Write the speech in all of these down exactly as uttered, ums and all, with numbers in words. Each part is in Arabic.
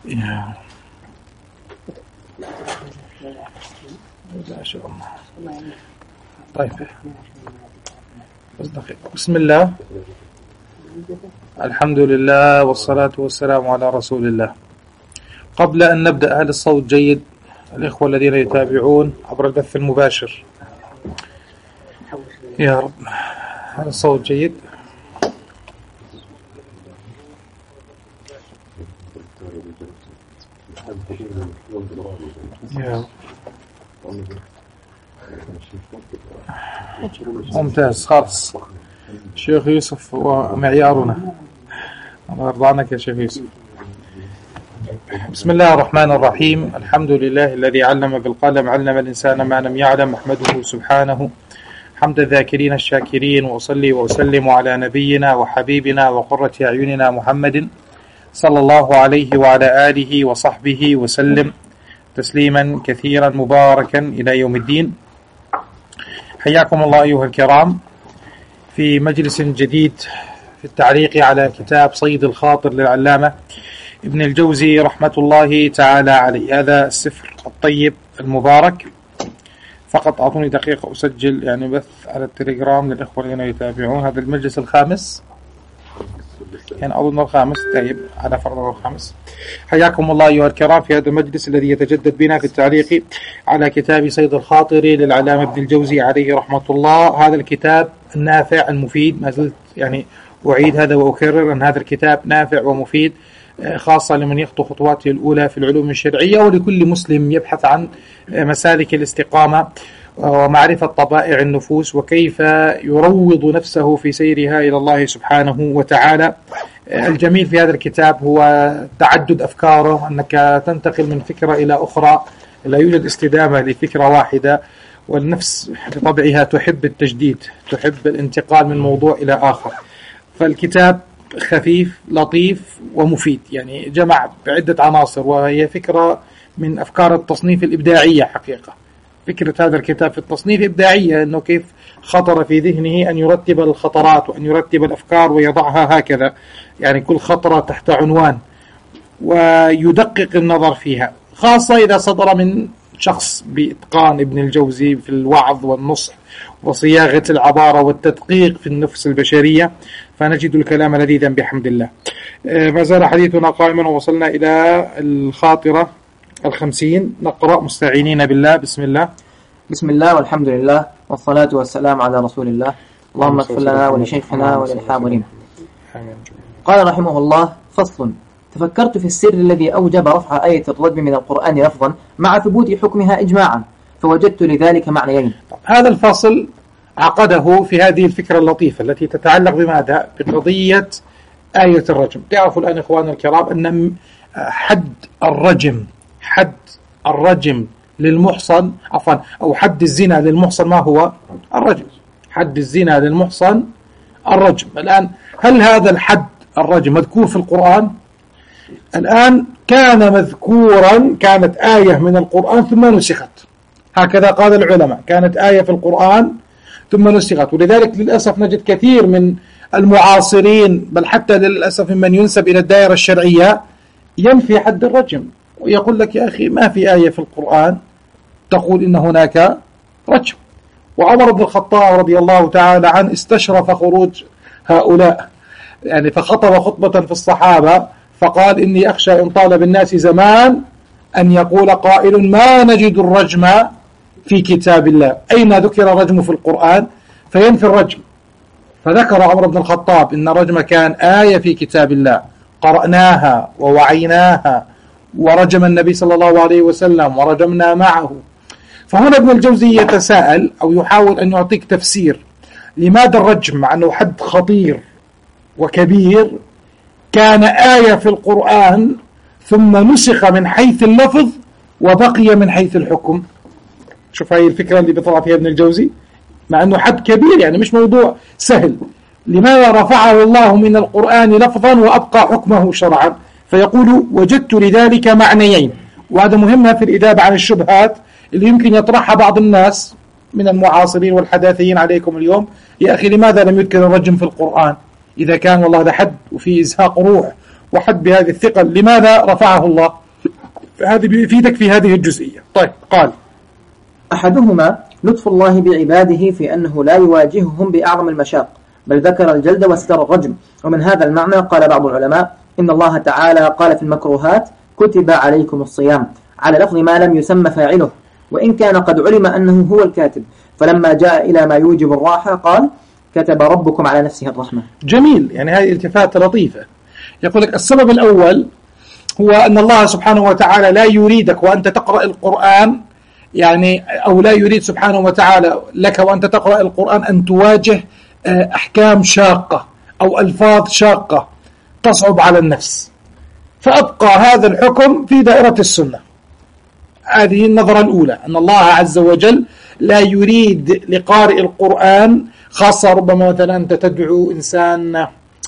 يا طيب بسم الله، الحمد لله والصلاة والسلام على رسول الله. قبل أن نبدأ، هل الصوت جيد؟ الإخوة الذين يتابعون عبر البث المباشر، يا رب، هل الصوت جيد؟ يا ممتاز خالص. شيخ يوسف ومعيارنا، الله يرضى عنك يا شيخ يوسف. بسم الله الرحمن الرحيم. الحمد لله الذي علم بالقلم، علم الإنسان ما لم يعلم. أحمده سبحانه حمد الذاكرين الشاكرين، وأصلي وأسلم على نبينا وحبيبنا وقرة أعيننا محمد صلى الله عليه وعلى آله وصحبه وسلم تسليما كثيرا مباركا إلى يوم الدين. حياكم الله أيها الكرام في مجلس جديد في التعليق على كتاب صيد الخاطر للعلامة ابن الجوزي رحمة الله تعالى عليه. هذا السفر الطيب المبارك. فقط أعطوني دقيقة أسجل يعني بث على التليجرام للإخوة الذين يتابعون. هذا المجلس الخامس، يعني أظن الخامس، طيب على فرض الخامس. حياكم الله أيها الكرام في هذا المجلس الذي يتجدد بنا في التعليق على كتاب صيد الخاطر للعلامة ابن الجوزي عليه رحمة الله. هذا الكتاب النافع المفيد، ما زلت يعني أعيد هذا وأكرر أن هذا الكتاب نافع ومفيد، خاصة لمن يخطو خطواته الأولى في العلوم الشرعية، ولكل مسلم يبحث عن مسالك الاستقامة ومعرفة طبائع النفوس وكيف يروض نفسه في سيرها إلى الله سبحانه وتعالى. الجميل في هذا الكتاب هو تعدد أفكاره، أنك تنتقل من فكرة إلى أخرى، لا يوجد استدامة لفكرة واحدة، والنفس بطبعها تحب التجديد، تحب الانتقال من موضوع إلى آخر. فالكتاب خفيف لطيف ومفيد، يعني جمع بعدة عناصر، وهي فكرة من أفكار التصنيف الإبداعية. حقيقة فكرة هذا الكتاب في التصنيف إبداعية، أنه كيف خطر في ذهنه أن يرتب الخطرات وأن يرتب الأفكار ويضعها هكذا، يعني كل خطرة تحت عنوان، ويدقق النظر فيها، خاصة إذا صدر من شخص بإتقان ابن الجوزي في الوعظ والنصح وصياغة العبارة والتدقيق في النفس البشرية، فنجد الكلام لذيذا بحمد الله. ما زال حديثنا قائما، ووصلنا إلى الخاطرة الخمسين. نقرأ مستعينين بالله. بسم الله. بسم الله والحمد لله والصلاة والسلام على رسول الله. اللهم اغفر لنا ولشيخنا وللحاضرين. قال رحمه الله: فصل. تفكرت في السر الذي أوجب رفع آية الرجم من القرآن لفظا مع ثبوت حكمها إجماعا، فوجدت لذلك معنيين. هذا الفصل عقده في هذه الفكرة اللطيفة التي تتعلق بماذا؟ بقضية آية الرجم. تعرفوا الآن إخواننا الكرام أن حد الرجم حد الرجم للمحصن، عفوا أو حد الزنا للمحصن ما هو؟ الرجم. حد الزنا للمحصن الرجم. الآن هل هذا الحد الرجم مذكور في القرآن؟ الآن كان مذكورا، كانت آية من القرآن ثم نسخت، هكذا قال العلماء، كانت آية في القرآن ثم نسخت. ولذلك للأسف نجد كثير من المعاصرين، بل حتى للأسف من ينسب إلى الدائرة الشرعية، ينفي حد الرجم ويقول لك يا أخي ما في آية في القرآن تقول إن هناك رجم. وعمر بن الخطاب رضي الله تعالى عنه استشرف خروج هؤلاء، يعني فخطب خطبة في الصحابة فقال: إني أخشى إن طال بالناس زمان أن يقول قائل ما نجد الرجم في كتاب الله. أين ذكر الرجم في القرآن؟ فينفي الرجم. فذكر عمر بن الخطاب إن الرجم كان آية في كتاب الله قرأناها ووعيناها، ورجم النبي صلى الله عليه وسلم ورجمنا معه. فهنا ابن الجوزي يتساءل أو يحاول أن يعطيك تفسير لماذا الرجم مع أنه حد خطير وكبير كان آية في القرآن ثم نسخ من حيث اللفظ وبقي من حيث الحكم. شوف هاي الفكرة اللي بيطلع فيها ابن الجوزي، مع أنه حد كبير، يعني مش موضوع سهل. لماذا رفعه الله من القرآن لفظا وأبقى حكمه شرعا؟ فيقول: وجدت لذلك معنيين. وهذا مهم في الإجابة عن الشبهات اللي يمكن يطرحها بعض الناس من المعاصرين والحداثيين عليكم اليوم. يا أخي لماذا لم يذكر الرجم في القرآن إذا كان والله ده حد وفي إزهاق روح وحد بهذه الثقل، لماذا رفعه الله؟ هذه بيفيدك في هذه الجزئية. طيب قال أحدهما لطف الله بعباده في أنه لا يواجههم بأعظم المشاق، بل ذكر الجلد واستر الرجم. ومن هذا المعنى قال بعض العلماء إن الله تعالى قال في المكروهات كتب عليكم الصيام، على لفظ ما لم يسمى فاعله، وإن كان قد علم أنه هو الكاتب، فلما جاء إلى ما يوجب الراحة قال كتب ربكم على نفسه الرحمة. جميل، يعني هذه التفاتة لطيفة. يقول لك السبب الأول هو أن الله سبحانه وتعالى لا يريدك وأنت تقرأ القرآن، يعني أو لا يريد سبحانه وتعالى لك وأنت تقرأ القرآن أن تواجه أحكام شاقة أو ألفاظ شاقة تصعب على النفس، فأبقى هذا الحكم في دائرة السنة. هذه النظرة الأولى، أن الله عز وجل لا يريد لقارئ القرآن، خاصة ربما مثلا أنت تدعو إنسان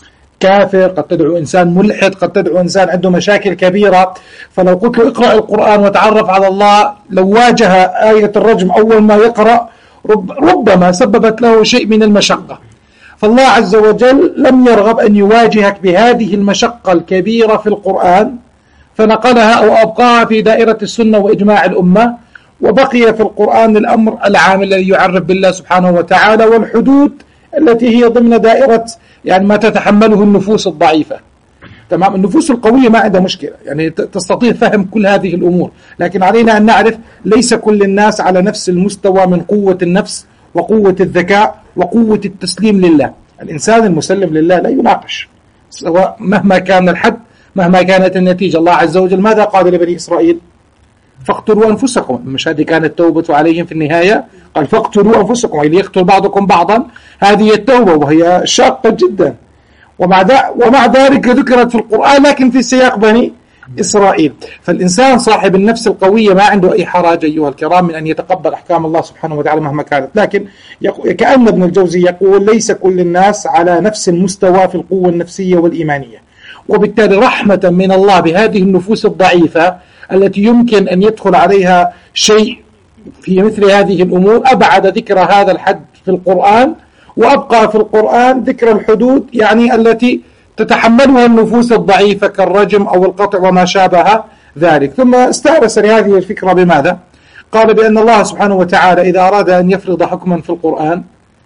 كافر، قد تدعو إنسان ملحد، قد تدعو إنسان عنده مشاكل كبيرة، فلو قلت له اقرأ القرآن وتعرف على الله، لو واجه آية الرجم أول ما يقرأ رب ربما سببت له شيء من المشقة. فالله عز وجل لم يرغب أن يواجهك بهذه المشقة الكبيرة في القرآن، فنقلها أو أبقاها في دائرة السنة وإجماع الأمة، وبقي في القرآن الأمر العام الذي يعرف بالله سبحانه وتعالى، والحدود التي هي ضمن دائرة يعني ما تتحمله النفوس الضعيفة. تمام، النفوس القوية ما عندها مشكلة، يعني تستطيع فهم كل هذه الأمور، لكن علينا أن نعرف ليس كل الناس على نفس المستوى من قوة النفس وقوة الذكاء وقوة التسليم لله. الإنسان المسلم لله لا يناقش، سواء مهما كان الحد، مهما كانت النتيجة. الله عز وجل ماذا قال لبني إسرائيل؟ فاقتلوا أنفسكم، مش هذه كانت التوبة عليهم في النهاية؟ قال فاقتلوا أنفسكم، أي ليقتل بعضكم بعضا، هذه التوبة وهي شاقة جدا، ومع, ومع ذلك ذكرت في القرآن لكن في سياق بني إسرائيل. فالإنسان صاحب النفس القوية ما عنده أي حرج أيها الكرام من أن يتقبل أحكام الله سبحانه وتعالى مهما كانت، لكن كأن ابن الجوزي يقول ليس كل الناس على نفس المستوى في القوة النفسية والإيمانية، وبالتالي رحمة من الله بهذه النفوس الضعيفة التي يمكن أن يدخل عليها شيء في مثل هذه الأمور، أبعد ذكر هذا الحد في القرآن وأبقى في القرآن ذكر الحدود يعني التي تتحملها النفوس الضعيفة كالرجم أو القطع وما شابه ذلك. ثم استأنس لهذه الفكرة بماذا؟ قال بأن الله سبحانه وتعالى إذا أراد أن يفرض حكما في القرآن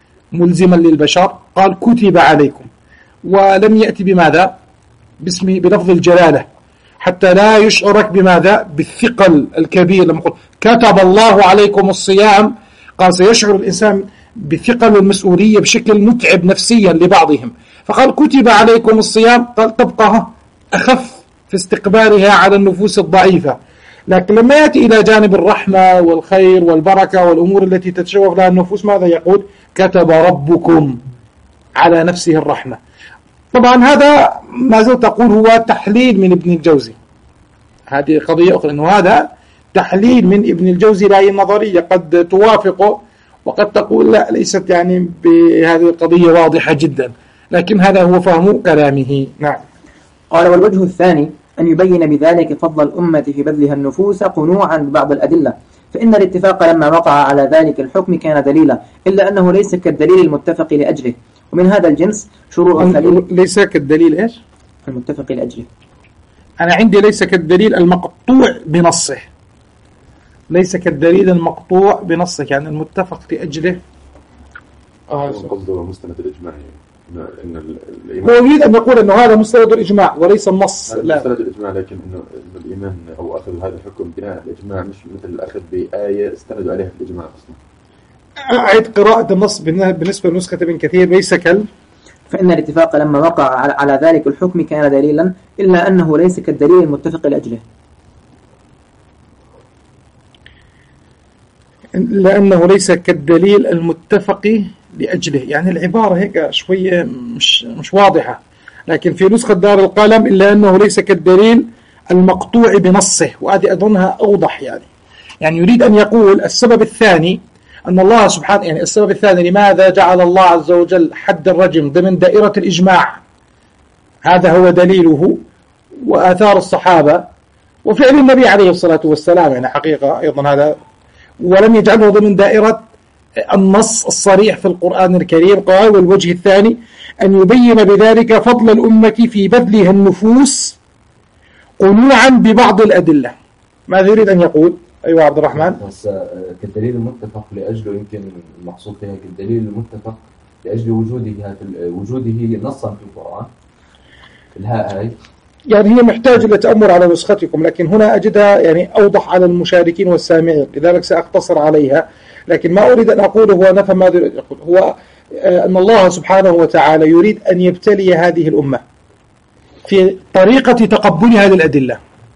ملزما للبشر قال كتب عليكم، ولم يأتي بماذا؟ باسم بلفظ الجلالة، حتى لا يشعرك بماذا؟ بالثقل الكبير. لما قل كتب الله عليكم الصيام قال سيشعر الإنسان بثقل المسؤولية بشكل متعب نفسيا لبعضهم، فقال كتب عليكم الصيام، قال تبقى أخف في استقبالها على النفوس الضعيفة. لكن لما يأتي إلى جانب الرحمة والخير والبركة والأمور التي تتشوف لها النفوس ماذا يقول؟ كتب ربكم على نفسه الرحمة. طبعا هذا ما زلت أقول هو تحليل من ابن الجوزي، هذه قضية أخرى، أنه هذا تحليل من ابن الجوزي لهذه النظرية قد توافقه وقد تقول لا ليست يعني بهذه القضية واضحة جدا، لكن هذا هو فهم كلامه. نعم. قال والوجه الثاني أن يبين بذلك فضل الأمة في بذلها النفوس قنوعا ببعض الأدلة، فإن الاتفاق لما وقع على ذلك الحكم كان دليلا، إلا أنه ليس كالدليل المتفق لأجله، ومن هذا الجنس شروع الخليل. ليس كالدليل إيش؟ المتفق لأجله. أنا عندي ليس كالدليل المقطوع بنصه، ليس كالدليل المقطوع بنصه يعني المتفق لأجله. آه قصده مستند الإجماع، إن هو يريد أن يقول أنه هذا مستند الإجماع وليس النص. لا مستند الإجماع، لكن إنه الإيمان أو أخذ هذا الحكم بناء الإجماع، مش مثل الأخذ بآية استندوا عليها في الإجماع أصلا. أعيد قراءة النص بالنسبة لنسخة ابن كثير. ليس كال فإن الاتفاق لما وقع على ذلك الحكم كان دليلا، إلا أنه ليس كالدليل المتفق لأجله، لأنه ليس كالدليل المتفق لأجله. يعني العبارة هيك شوية مش مش واضحة، لكن في نسخة دار القلم إلا أنه ليس كالدليل المقطوع بنصه، وهذه أظنها أوضح. يعني يعني يريد أن يقول السبب الثاني أن الله سبحانه، يعني السبب الثاني لماذا جعل الله عز وجل حد الرجم ضمن دائرة الإجماع، هذا هو دليله وآثار الصحابة وفعل النبي عليه الصلاة والسلام، يعني حقيقة أيضا هذا، ولم يجعله ضمن دائرة النص الصريح في القرآن الكريم. قال والوجه الثاني أن يبين بذلك فضل الأمة في بذلها النفوس قنوعا ببعض الأدلة. ماذا يريد أن يقول؟ أيوة عبد الرحمن. بس كالدليل المتفق لأجله يمكن المقصود فيها كالدليل المتفق لأجل وجوده وجوده نصا في القرآن الهاء هاي، يعني هي محتاجة لتأمر على نسختكم، لكن هنا أجدها يعني أوضح على المشاركين والسامعين، لذلك سأقتصر عليها. لكن ما أريد أن أقوله هو نفهم ماذا يريد أقول، هو أن الله سبحانه وتعالى يريد أن يبتلي هذه الأمة في طريقة تقبلها للأدلة.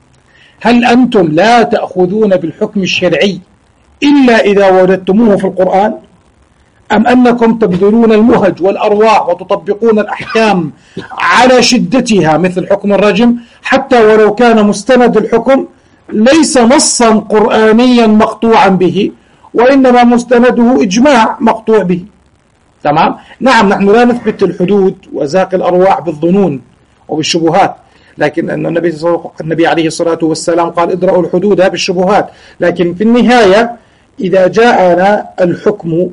هل أنتم لا تأخذون بالحكم الشرعي إلا إذا وجدتموه في القرآن، أم أنكم تبذلون المهج والأرواح وتطبقون الأحكام على شدتها مثل حكم الرجم، حتى ولو كان مستند الحكم ليس نصا قرآنيا مقطوعا به، وإنما مستنده إجماع مقطوع به؟ تمام؟ نعم، نحن لا نثبت الحدود وزاق الأرواح بالظنون وبالشبهات، لكن أن النبي, النبي عليه الصلاة والسلام قال ادرأوا الحدود بالشبهات. لكن في النهاية إذا جاءنا الحكم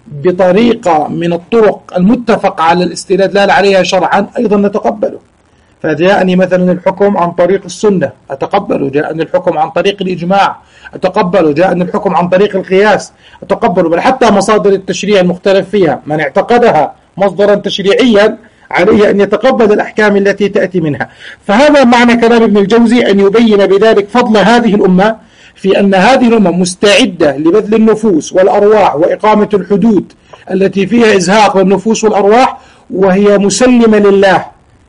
بطريقة من الطرق المتفق على الاستدلال عليها شرعا أيضا نتقبله. فجاءني مثلا الحكم عن طريق السنة أتقبله، جاءني الحكم عن طريق الإجماع أتقبله، جاءني الحكم عن طريق القياس أتقبله، بل حتى مصادر التشريع المختلف فيها من اعتقدها مصدرا تشريعيا عليه أن يتقبل الأحكام التي تأتي منها. فهذا معنى كلام ابن الجوزي، أن يبين بذلك فضل هذه الأمة في أن هذه الأمة مستعدة لبذل النفوس والأرواح وإقامة الحدود التي فيها إزهاق للنفوس والأرواح، وهي مسلمة لله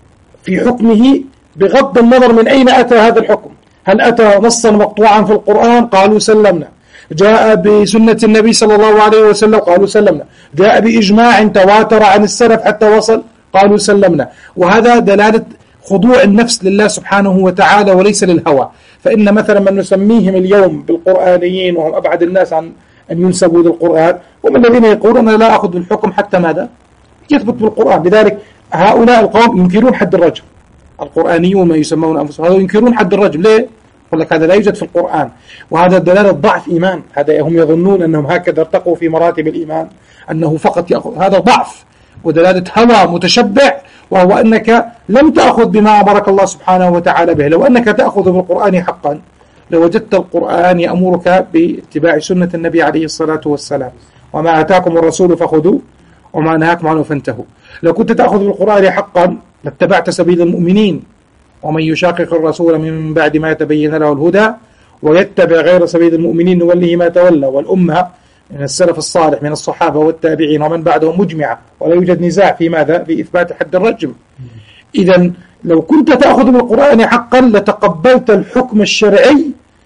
في حكمه بغض النظر من أين أتى هذا الحكم. هل أتى نصا مقطوعا في القرآن؟ قالوا سلمنا. جاء بسنة النبي صلى الله عليه وسلم؟ قالوا سلمنا. جاء بإجماع تواتر عن السلف حتى وصل؟ قالوا سلمنا. وهذا دلالة خضوع النفس لله سبحانه وتعالى وليس للهوى. فإن مثلا من نسميهم اليوم بالقرآنيين وهم أبعد الناس عن أن ينسبوا للقرآن، ومن الذين يقولون أنا لا أخذ بالحكم حتى ماذا؟ يثبت بالقرآن. لذلك هؤلاء القوم ينكرون حد الرجم، القرآنيون ما يسمون أنفسهم هذا ينكرون حد الرجم. ليه؟ يقول لك هذا لا يوجد في القرآن، وهذا دلالة ضعف إيمان. هذا هم يظنون أنهم هكذا ارتقوا في مراتب الإيمان، أنه فقط يأخذ، هذا ضعف ودلالة هوى متشبع، وهو أنك لم تأخذ بما أمرك الله سبحانه وتعالى به. لو أنك تأخذ بالقرآن حقا لوجدت القرآن يأمرك باتباع سنة النبي عليه الصلاة والسلام، وما آتاكم الرسول فخذوه وما نهاكم عنه فانتهوا. لو كنت تأخذ بالقرآن حقا لاتبعت سبيل المؤمنين، ومن يشاقق الرسول من بعد ما يتبين له الهدى ويتبع غير سبيل المؤمنين نوله ما تولى. والأمة من السلف الصالح من الصحابة والتابعين ومن بعدهم مجمعة، ولا يوجد نزاع في ماذا؟ في إثبات حد الرجم. إذن لو كنت تأخذ بالقرآن حقا لتقبلت الحكم الشرعي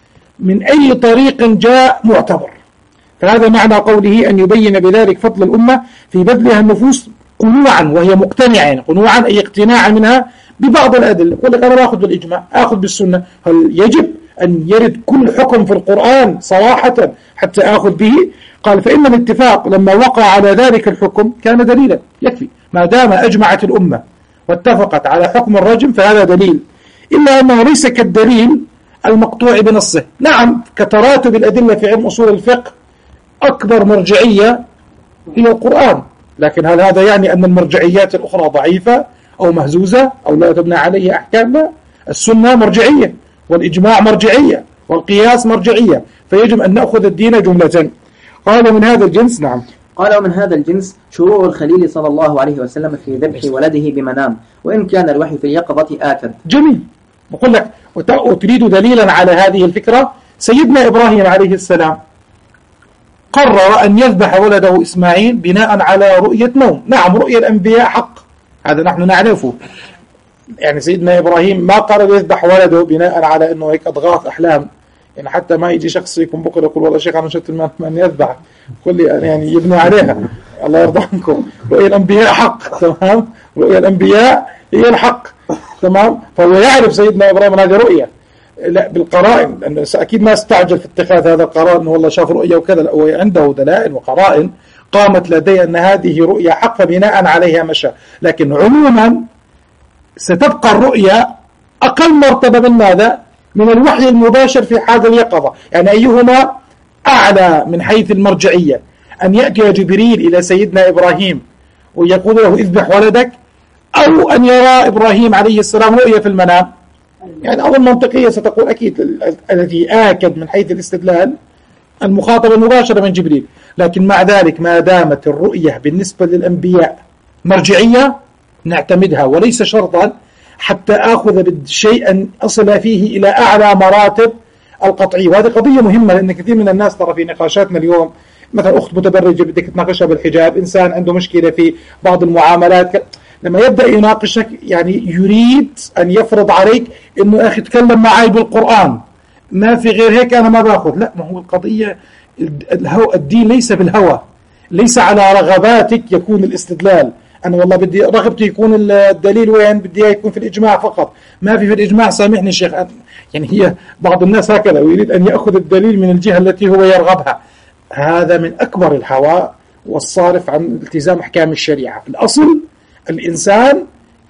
من أي طريق جاء معتبر. فهذا معنى قوله أن يبين بذلك فضل الأمة في بذلها النفوس قنوعا، وهي مقتنعة، قنوعا أي اقتناعا منها ببعض الأدلة. يقول لك أنا لا أخذ بالإجماع، أخذ بالسنة. هل يجب أن يرد كل حكم في القرآن صراحة حتى أخذ به؟ قال فإن الاتفاق لما وقع على ذلك الحكم كان دليلا يكفي، ما دام أجمعت الأمة واتفقت على حكم الرجم فهذا دليل، إلا أنه ليس كالدليل المقطوع بنصه. نعم، كتراتب الأدلة في علم أصول الفقه أكبر مرجعية هي القرآن، لكن هل هذا يعني أن المرجعيات الأخرى ضعيفة أو مهزوزة أو لا تبنى عليه أحكام؟ لا، السنة مرجعية، والإجماع مرجعية، والقياس مرجعية، فيجب أن نأخذ الدين جملة. قال من هذا الجنس. نعم، قال من هذا الجنس شروع الخليل صلى الله عليه وسلم في ذبح ولده بمنام، وإن كان الوحي في اليقظة آكد. جميل. بقول لك وتريد دليلا على هذه الفكرة، سيدنا إبراهيم عليه السلام قرر أن يذبح ولده إسماعيل بناء على رؤية نوم. نعم، رؤية الأنبياء حق، هذا نحن نعرفه. يعني سيدنا إبراهيم ما قرر يذبح ولده بناء على أنه هيك أضغاث أحلام، يعني حتى ما يجي شخص يكون بكرة يقول والله شيخ أنا شفت من يذبح كل يعني يبني عليها. الله يرضى عنكم، رؤية الأنبياء حق، تمام، رؤية الأنبياء هي الحق، تمام. فهو يعرف سيدنا إبراهيم هذه رؤية، لا بالقرائن، لأنه أكيد ما استعجل في اتخاذ هذا القرار أنه والله شاف رؤية وكذا، هو عنده دلائل وقرائن قامت لدي أن هذه رؤية حق فبناء عليها مشى. لكن عموما ستبقى الرؤية أقل مرتبة من ماذا؟ من الوحي المباشر في حال اليقظة. يعني أيهما أعلى من حيث المرجعية؟ أن يأتي جبريل إلى سيدنا إبراهيم ويقول له اذبح ولدك، أو أن يرى إبراهيم عليه السلام رؤية في المنام. يعني أول منطقية ستقول أكيد الذي آكد من حيث الاستدلال المخاطبة المباشرة من جبريل، لكن مع ذلك ما دامت الرؤية بالنسبة للأنبياء مرجعية نعتمدها، وليس شرطا حتى آخذ بالشيء أن أصل فيه إلى أعلى مراتب القطعية. وهذه قضية مهمة، لأن كثير من الناس ترى في نقاشاتنا اليوم مثلا أخت متبرجة بدك تناقشها بالحجاب، إنسان عنده مشكلة في بعض المعاملات، لما يبدأ يناقشك يعني يريد أن يفرض عليك إنه أخي تكلم معي بالقرآن، ما في غير هيك أنا ما باخذ. لا، ما هو القضية الهو الدين ليس بالهوى، ليس على رغباتك يكون الاستدلال. أنا والله بدي رغبتي يكون الدليل وين، بدي يكون في الإجماع فقط، ما في في الإجماع سامحني شيخ. يعني هي بعض الناس هكذا، ويريد أن يأخذ الدليل من الجهة التي هو يرغبها. هذا من أكبر الهوى والصارف عن التزام أحكام الشريعة. الأصل الإنسان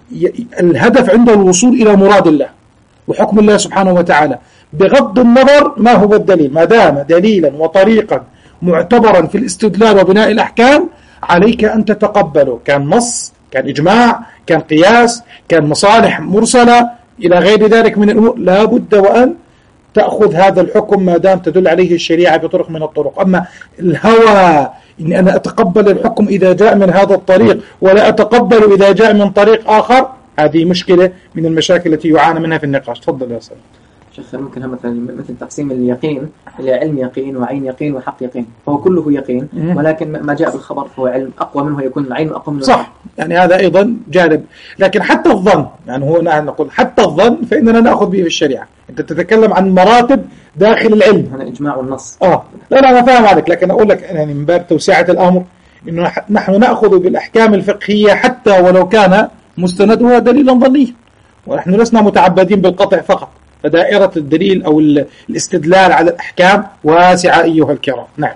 الهدف عنده الوصول إلى مراد الله وحكم الله سبحانه وتعالى بغض النظر ما هو الدليل. ما دام دليلا وطريقا معتبرا في الاستدلال وبناء الأحكام عليك أن تتقبله، كان نص، كان إجماع، كان قياس، كان مصالح مرسلة إلى غير ذلك من الأمور، لا بد وأن تأخذ هذا الحكم ما دام تدل عليه الشريعة بطرق من الطرق. أما الهوى إن أنا أتقبل الحكم إذا جاء من هذا الطريق ولا أتقبل إذا جاء من طريق آخر، هذه مشكلة من المشاكل التي يعانى منها في النقاش. تفضل يا سلام. شيخ ممكن مثلا مثل تقسيم اليقين إلى علم يقين وعين يقين وحق يقين، فهو كله يقين، ولكن ما جاء بالخبر فهو علم أقوى منه يكون العين أقوى منه. صح، يعني هذا أيضا جانب. لكن حتى الظن، يعني هو نحن نقول حتى الظن فإننا نأخذ به في الشريعة. أنت تتكلم عن مراتب داخل العلم، هنا إجماع والنص. آه لا لا أنا فاهم عليك، لكن أقول لك يعني من باب توسعة الأمر إنه نحن نأخذ بالأحكام الفقهية حتى ولو كان مستندها دليلا ظنيا، ونحن لسنا متعبدين بالقطع فقط. فدائرة الدليل أو الاستدلال على الأحكام واسعة أيها الكرام. نعم.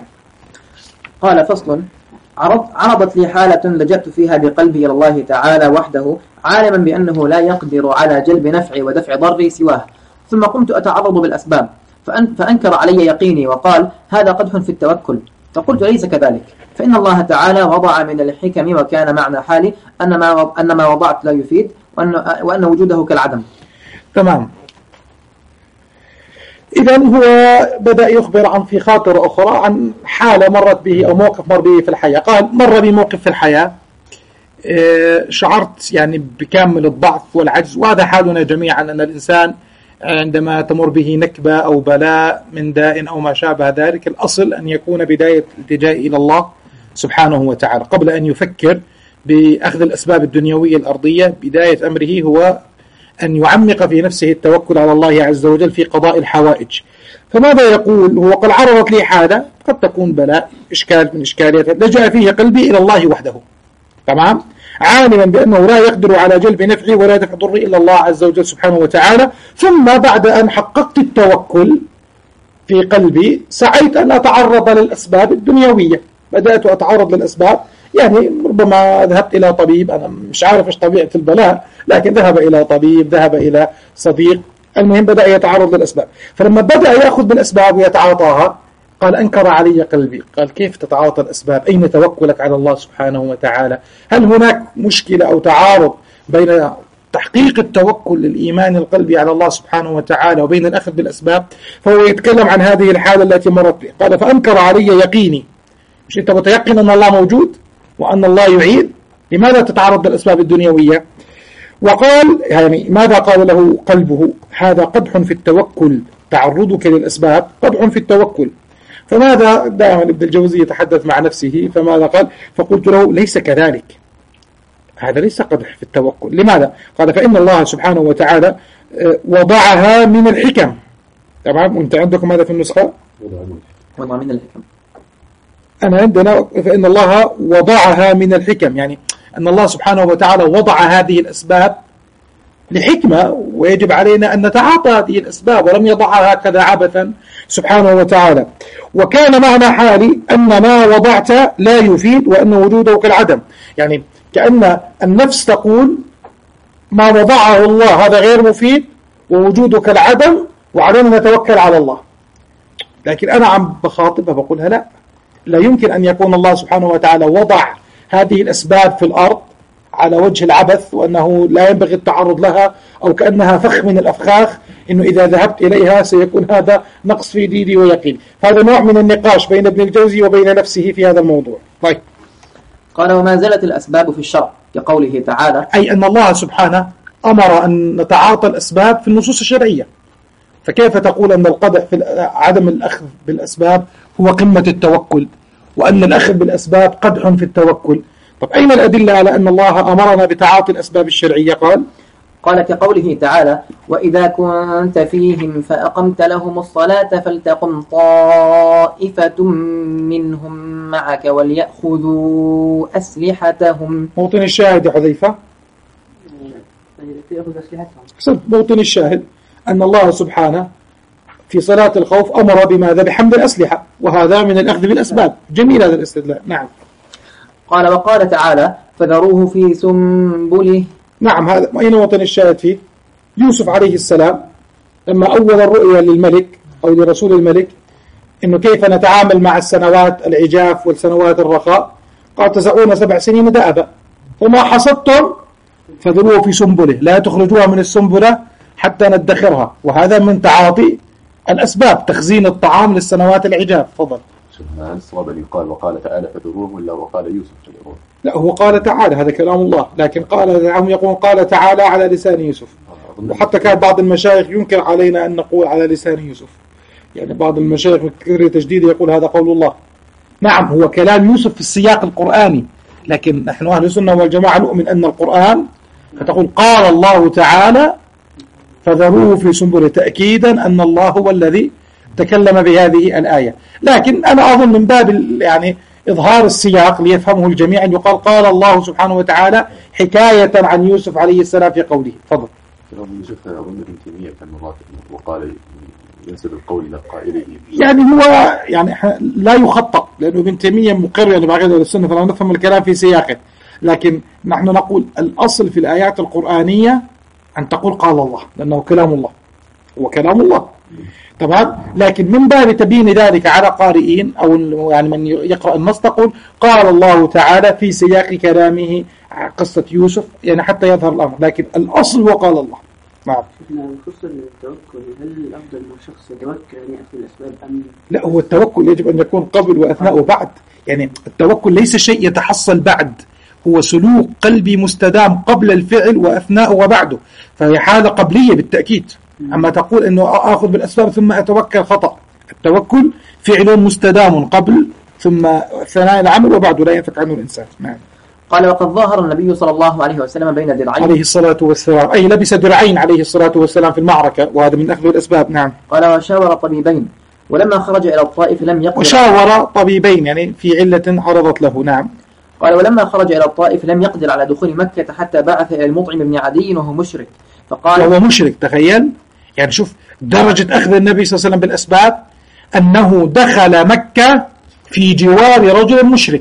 قال فصل: عرض عرضت لي حالة لجأت فيها بقلبي إلى الله تعالى وحده، عالما بأنه لا يقدر على جلب نفعي ودفع ضري سواه، ثم قمت أتعرض بالأسباب، فأن فأنكر علي يقيني وقال: هذا قدح في التوكل. فقلت: ليس كذلك، فإن الله تعالى وضع من الحكم، وكان معنى حالي أن ما أن ما وضعت لا يفيد، وأن وأن وجوده كالعدم. تمام. إذن هو بدأ يخبر عن في خاطرة أخرى عن حالة مرت به أو موقف مر به في الحياة. قال: مر بي موقف في الحياة شعرت يعني بكامل الضعف والعجز، وهذا حالنا جميعا، أن الإنسان عندما تمر به نكبة أو بلاء من داء أو ما شابه ذلك، الأصل أن يكون بداية الالتجاء إلى الله سبحانه وتعالى قبل أن يفكر بأخذ الأسباب الدنيوية الأرضية. بداية أمره هو أن يعمق في نفسه التوكل على الله عز وجل في قضاء الحوائج. فماذا يقول هو؟ قال: عرضت لي حالة قد تكون بلاء، إشكال من إشكاليات، لجأ فيه قلبي إلى الله وحده، تمام، عالما بأنه لا يقدر على جلب نفعي ولا دفع ضري إلا الله عز وجل سبحانه وتعالى. ثم بعد أن حققت التوكل في قلبي سعيت أن أتعرض للأسباب الدنيوية، بدأت أتعرض للأسباب، يعني ربما ذهبت إلى طبيب، أنا مش عارف إيش طبيعة البلاء، لكن ذهب إلى طبيب، ذهب إلى صديق، المهم بدأ يتعرض للأسباب. فلما بدأ يأخذ بالأسباب ويتعاطاها قال: أنكر علي قلبي. قال: كيف تتعاطى الأسباب؟ أين توكلك على الله سبحانه وتعالى؟ هل هناك مشكلة أو تعارض بين تحقيق التوكل للإيمان القلبي على الله سبحانه وتعالى وبين الأخذ بالأسباب؟ فهو يتكلم عن هذه الحالة التي مرت به. قال: فأنكر علي يقيني. مش أنت متيقن أن الله موجود وأن الله يعيد؟ لماذا تتعرض للأسباب الدنيوية؟ وقال يعني ماذا قال له قلبه؟ هذا قدح في التوكل، تعرضك للأسباب قدح في التوكل. فماذا؟ دائما ابن الجوزي يتحدث مع نفسه، فماذا قال؟ فقلت له: ليس كذلك، هذا ليس قدح في التوكل. لماذا؟ قال: فإن الله سبحانه وتعالى وضعها من الحكم. تمام، وانت عندكم هذا في النسخة؟ وضع من الحكم. أنا عندنا فإن الله وضعها من الحكم، يعني أن الله سبحانه وتعالى وضع هذه الأسباب لحكمة، ويجب علينا أن نتعاطى هذه الأسباب، ولم يضعها هكذا عبثا سبحانه وتعالى. وكان معنى حالي أن ما وضعت لا يفيد وأن وجوده كالعدم، يعني كأن النفس تقول ما وضعه الله هذا غير مفيد ووجوده كالعدم، وعلينا نتوكل على الله. لكن أنا عم بخاطبها بقولها لا، لا يمكن أن يكون الله سبحانه وتعالى وضع هذه الأسباب في الأرض على وجه العبث وأنه لا ينبغي التعرض لها أو كأنها فخ من الأفخاخ، إنه إذا ذهبت إليها سيكون هذا نقص في ديني ويقين. هذا نوع من النقاش بين ابن الجوزي وبين نفسه في هذا الموضوع. طيب. قال وما زالت الأسباب في الشرع كقوله تعالى، أي أن الله سبحانه أمر أن نتعاطى الأسباب في النصوص الشرعية، فكيف تقول أن القدح في عدم الأخذ بالأسباب هو قمة التوكل، وأن الأخذ بالأسباب قدح في التوكل؟ طب أين الأدلة على أن الله أمرنا بتعاطي الأسباب الشرعية؟ قال قال كقوله تعالى وإذا كنت فيهم فأقمت لهم الصلاة فلتقم طائفة منهم معك وليأخذوا أسلحتهم. موطن الشاهد يا حذيفة، موطن الشاهد أن الله سبحانه في صلاة الخوف أمر بماذا؟ بحمل الأسلحة، وهذا من الأخذ بالأسباب. جميل هذا الاستدلال. نعم. قال وقال تعالى فذروه في سنبله. نعم، هذا أين موطن الشاهد فيه؟ يوسف عليه السلام لما أول الرؤيا للملك أو لرسول الملك إنه كيف نتعامل مع السنوات العجاف والسنوات الرخاء، قال تزرعون سبع سنين دأبا وما حصدتم فذروه في سنبله لا تخرجوها من السنبلة حتى ندخرها، وهذا من تعاطي الأسباب، تخزين الطعام للسنوات العجاف. فضل. الصواب اللي قال وقال تعالى فذروه ولا وقال يوسف فذروه؟ لا، هو قال تعالى، هذا كلام الله، لكن قال نعم يقول قال تعالى على لسان يوسف. وحتى كان بعض المشايخ ينكر علينا أن نقول على لسان يوسف، يعني بعض المشايخ بكثير تجديد يقول هذا قول الله. نعم، هو كلام يوسف في السياق القرآني، لكن نحن أهل السنة والجماعة نؤمن أن القرآن فتقول قال الله تعالى فذروه في سنبله، تأكيدا أن الله هو الذي تكلم بهذه الآية. لكن أنا أظن من باب يعني إظهار السياق ليفهمه الجميع أن يقال قال الله سبحانه وتعالى حكاية عن يوسف عليه السلام في قوله. فضل. يوسف أظن ابن تيمية كان مراتب وقال ينسب القول إلى قائله، يعني هو يعني لا يخطأ، لأنه ابن تيمية مقر يعني بعقيدة السنة، فلا نفهم الكلام في سياقه، لكن نحن نقول الأصل في الآيات القرآنية أن تقول قال الله، لأنه كلام الله وكلام الله. تمام. لكن من باب تبيين ذلك على قارئين أو يعني من يقرأ النص تقول قال الله تعالى في سياق كلامه قصة يوسف، يعني حتى يظهر الأمر، لكن الأصل هو قال الله. نعم. قصة التوكل، هل الأفضل أن الشخص يتوكل أن يأخذ الأسباب أم لا؟ هو التوكل يجب أن يكون قبل وأثناء وبعد، يعني التوكل ليس شيء يتحصل بعد، هو سلوك قلبي مستدام قبل الفعل وأثناء وبعده، فهي حالة قبلية بالتأكيد. أما تقول أنه أخذ بالأسباب ثم أتوكل، خطأ. التوكل فعل مستدام قبل ثم ثناء العمل وبعده لا ينفك عنه الإنسان. نعم. قال وقد ظهر النبي صلى الله عليه وسلم بين درعين عليه الصلاة والسلام، أي لبس درعين عليه الصلاة والسلام في المعركة، وهذا من أخذ الأسباب. نعم. قال وشاور طبيبين ولما خرج إلى الطائف لم يقدر، وشاور طبيبين يعني في علة عرضت له. نعم. قال ولما خرج إلى الطائف لم يقدر على دخول مكة حتى بعث إلى المطعم بن عدي وهو مشرك، فقال وهو مشرك. تخيل يعني، شوف درجة أخذ النبي صلى الله عليه وسلم بالأسباب، أنه دخل مكة في جوار رجل مشرك.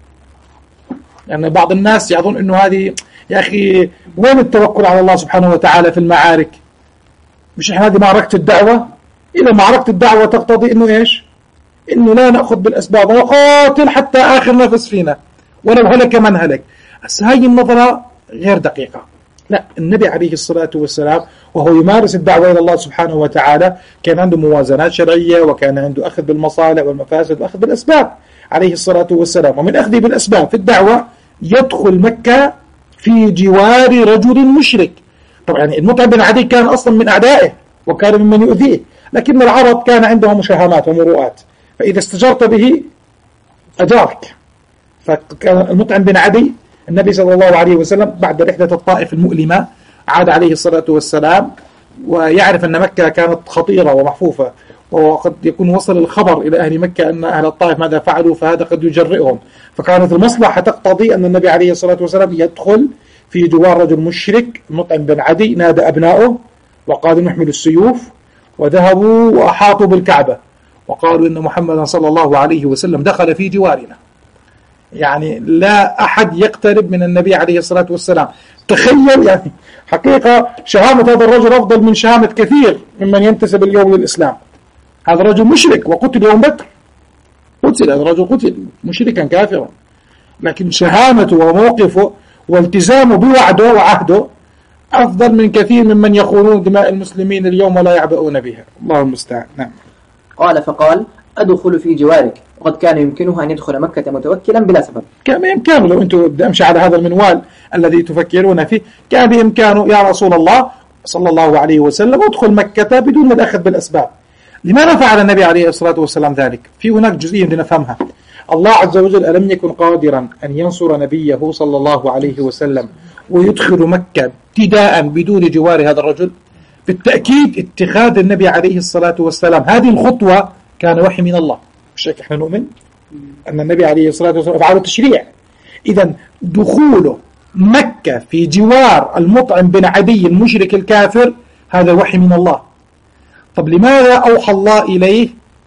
يعني بعض الناس يظن أنه هذه يا أخي وين التوكل على الله سبحانه وتعالى في المعارك؟ مش هذه معركة الدعوة؟ إذا معركة الدعوة تقتضي أنه إيش؟ أنه لا نأخذ بالأسباب ونقاتل حتى آخر نفس فينا ولو هلك من هلك. بس هاي النظرة غير دقيقة. لا، النبي عليه الصلاة والسلام وهو يمارس الدعوة إلى الله سبحانه وتعالى كان عنده موازنات شرعية، وكان عنده أخذ بالمصالح والمفاسد وأخذ بالأسباب عليه الصلاة والسلام. ومن أخذ بالأسباب في الدعوة يدخل مكة في جوار رجل مشرك. طبعا المطعم بن عدي كان أصلا من أعدائه وكان ممن يؤذيه، لكن العرب كان عندهم مشاهمات ومروءات، فإذا استجرت به أجارك. فكان المطعم بن عدي النبي صلى الله عليه وسلم بعد رحلة الطائف المؤلمة عاد عليه الصلاة والسلام ويعرف أن مكة كانت خطيرة ومحفوفة، وقد يكون وصل الخبر إلى أهل مكة أن أهل الطائف ماذا فعلوا، فهذا قد يجرئهم. فكانت المصلحة تقتضي أن النبي عليه الصلاة والسلام يدخل في جوار رجل مشرك. المطعم بن عدي نادى أبنائه وقالوا نحمل السيوف، وذهبوا وأحاطوا بالكعبة وقالوا إن محمدا صلى الله عليه وسلم دخل في جوارنا. يعني لا أحد يقترب من النبي عليه الصلاة والسلام. تخيل يعني حقيقة شهامة هذا الرجل أفضل من شهامة كثير ممن ينتسب اليوم للإسلام. هذا الرجل مشرك وقتل يوم بدر، قتل هذا الرجل، قتل مشركا كافرا، لكن شهامته وموقفه والتزامه بوعده وعهده أفضل من كثير ممن يخونون دماء المسلمين اليوم ولا يعبؤون بها. الله المستعان. نعم. قال فقال أدخل في جوارك، وقد كان يمكنه أن يدخل مكة متوكلا بلا سبب. كان بإمكانه لو أنتم بدي أمشي على هذا المنوال الذي تفكرون فيه، كان بإمكانه يا رسول الله صلى الله عليه وسلم ادخل مكة بدون الأخذ بالأسباب. لماذا فعل النبي عليه الصلاة والسلام ذلك؟ في هناك جزئية لنفهمها. الله عز وجل ألم يكن قادرا أن ينصر نبيه صلى الله عليه وسلم ويدخل مكة ابتداء بدون جوار هذا الرجل؟ بالتأكيد اتخاذ النبي عليه الصلاة والسلام هذه الخطوة كان وحي من الله. مش هيك احنا نؤمن أن النبي عليه الصلاة والسلام فعله تشريع. إذن دخوله مكة في جوار المطعم بن عدي المشرك الكافر هذا وحي من الله. طب لماذا أوحى الله إليه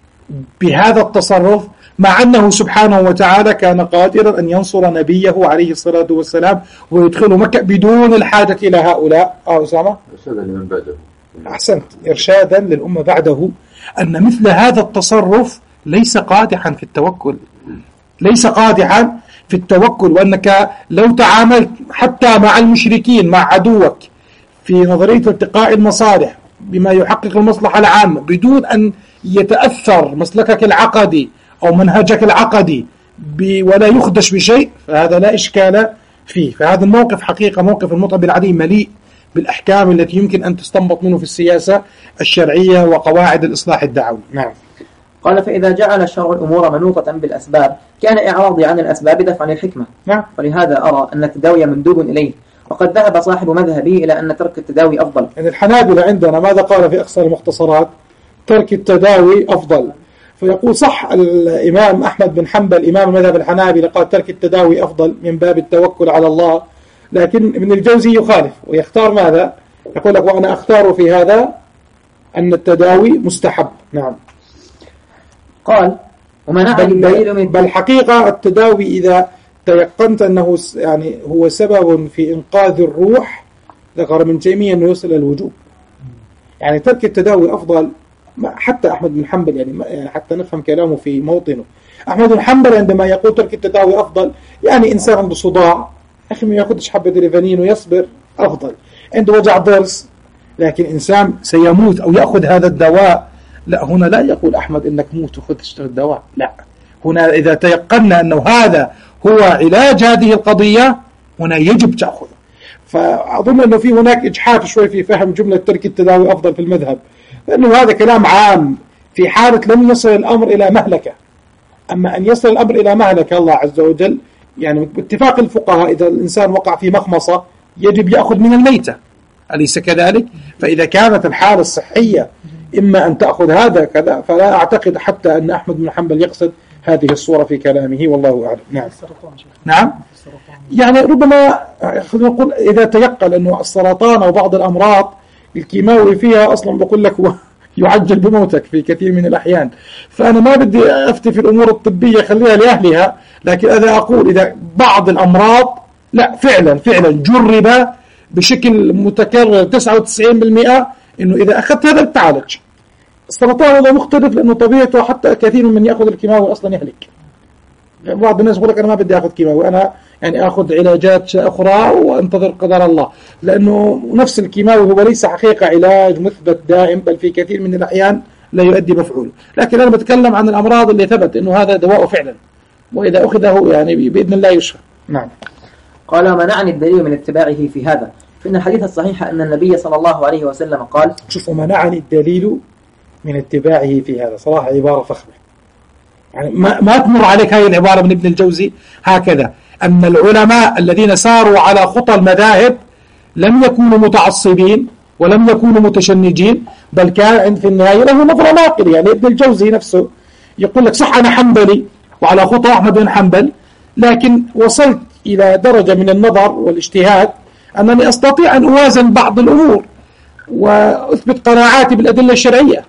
بهذا التصرف مع أنه سبحانه وتعالى كان قادرا أن ينصر نبيه عليه الصلاة والسلام ويدخل مكة بدون الحاجة إلى هؤلاء؟ آه أسامة؟ إرشادا لمن بعده. أحسنت، إرشادا للأمة بعده أن مثل هذا التصرف ليس قادحا في التوكل، ليس قادحا في التوكل، وأنك لو تعاملت حتى مع المشركين مع عدوك في نظرية التقاء المصالح بما يحقق المصلحة العامة بدون أن يتأثر مسلكك العقدي أو منهجك العقدي ولا يخدش بشيء، فهذا لا إشكال فيه. فهذا الموقف حقيقة موقف المطعم بن عدي مليء بالأحكام التي يمكن أن تستنبط منه في السياسة الشرعية وقواعد الإصلاح الدعوي. نعم. قال فإذا جعل الشرع الأمور منوطة بالأسباب كان إعراضي عن الأسباب دفعا للحكمة. نعم. ولهذا أرى أن التداوي مندوب إليه، وقد ذهب صاحب مذهبي إلى أن ترك التداوي أفضل. يعني الحنابلة عندنا ماذا قال في أقصى المختصرات؟ ترك التداوي أفضل. فيقول صح الإمام أحمد بن حنبل إمام المذهب الحنابلة قال ترك التداوي أفضل من باب التوكل على الله، لكن ابن الجوزي يخالف ويختار ماذا؟ يقول لك وأنا أختار في هذا أن التداوي مستحب. نعم. قال ومنعني الدليل من بل حقيقة التداوي إذا تيقنت أنه يعني هو سبب في إنقاذ الروح، ذكر ابن تيمية أنه يصل الوجوب. يعني ترك التداوي أفضل. حتى أحمد بن حنبل يعني حتى نفهم كلامه في موطنه، أحمد بن حنبل عندما يقول ترك التداوي أفضل يعني إنسان عنده صداع أخي ما يأخذش حبة ريفانين ويصبر أفضل، عنده وجع ضرس لكن إنسان سيموت أو يأخذ هذا الدواء، لا هنا لا يقول أحمد إنك موت وخذ تشتري الدواء، لا هنا إذا تيقنا أنه هذا هو علاج هذه القضية هنا يجب تأخذه. فأظن أنه في هناك إجحاف شوي في فهم جملة ترك التداوي أفضل في المذهب، لأنه هذا كلام عام في حالة لم يصل الأمر إلى مهلكة. أما أن يصل الأمر إلى مهلكة الله عز وجل يعني باتفاق الفقهاء إذا الإنسان وقع في مخمصة يجب يأخذ من الميتة، أليس كذلك؟ فإذا كانت الحالة الصحية إما أن تأخذ هذا كذا، فلا أعتقد حتى أن أحمد بن حنبل يقصد هذه الصورة في كلامه والله أعلم. نعم. نعم. يعني ربما نقول إذا تيقن أنه السرطان أو بعض الأمراض الكيماوي فيها أصلا بقول لك يعجل بموتك في كثير من الأحيان، فأنا ما بدي أفتي في الأمور الطبية خليها لأهلها، لكن أنا أقول إذا بعض الأمراض لا فعلا فعلا جرب بشكل متكرر تسعة وتسعين بالمئة إنه إذا أخذت هذا بتعالج. السرطان هذا مختلف لأنه طبيعته حتى كثير من يأخذ الكيماوي أصلا يهلك. بعض الناس يقول لك أنا ما بدي أخذ كيماوي، أنا يعني أخذ علاجات أخرى وأنتظر قدر الله، لأنه نفس الكيماوي هو ليس حقيقة علاج مثبت دائم، بل في كثير من الأحيان لا يؤدي مفعوله. لكن أنا بتكلم عن الأمراض اللي ثبت إنه هذا دواء فعلا، وإذا أخذه يعني بإذن الله يشفى. نعم. قال منعني الدليل من اتباعه في هذا، فإن الحديث الصحيح أن النبي صلى الله عليه وسلم قال شوفوا منعني الدليل من اتباعه في هذا، صراحة عبارة فخمة يعني ما, ما تمر عليك هذه العبارة من ابن الجوزي هكذا، أن العلماء الذين ساروا على خطى المذاهب لم يكونوا متعصبين ولم يكونوا متشنجين، بل كان في النهاية له نظرة ناقلة. يعني ابن الجوزي نفسه يقول لك صح أنا حنبلي وعلى خطى أحمد بن حنبل، لكن وصلت إلى درجة من النظر والاجتهاد أنني أستطيع أن أوازن بعض الأمور وأثبت قناعاتي بالأدلة الشرعية،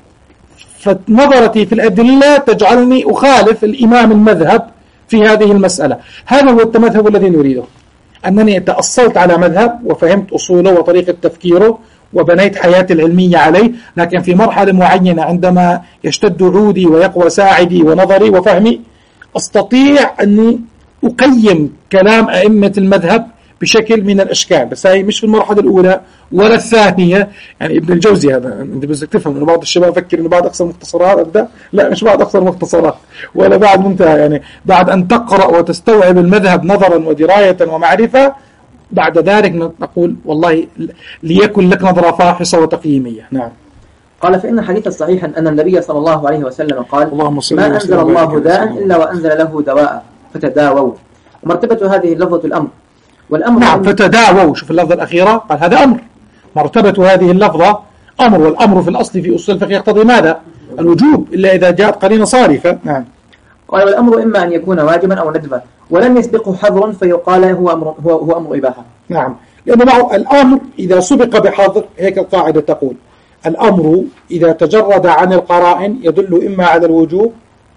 فنظرتي في الأدلة تجعلني أخالف الإمام المذهب في هذه المسألة. هذا هو التمذهب الذي نريده، أنني تأصلت على مذهب وفهمت أصوله وطريقة تفكيره وبنيت حياتي العلمية عليه، لكن في مرحلة معينة عندما يشتد عودي ويقوى ساعدي ونظري وفهمي أستطيع أني أقيم كلام أئمة المذهب بشكل من الأشكال، بس هي مش في المرحلة الأولى ولا الثانية. يعني ابن الجوزي هذا أنت بدك تفهم إنه بعض الشباب فكر إنه بعد أقصر مختصرات أبدأ، لا مش بعد أقصر مختصرات ولا بعد منتهى، يعني بعد أن تقرأ وتستوعب المذهب نظرا ودراية ومعرفة، بعد ذلك نقول والله ليكن لك نظرة فاحصة وتقييمية. نعم. قال فإن حديث صحيحا أن النبي صلى الله عليه وسلم قال ما أنزل الله داء إلا وأنزل له دواء فتداووا. ومرتبة هذه لفظة الأمر، والأمر نعم فتداووا. شوف اللفظة الأخيرة قال هذا أمر، مرتبة هذه اللفظة أمر، والأمر في الأصل في أصول الفقه يقتضي ماذا؟ الوجوب إلا إذا جاءت قرينة صارفة. نعم. قال والأمر إما أن يكون واجبا أو ندبا ولم يسبقه حظر فيقال هو أمر, هو, هو أمر إباحة. نعم، لأنه معه الأمر إذا سبق بحظر، هيك القاعدة تقول الأمر إذا تجرد عن القرائن يدل إما على الوجوب،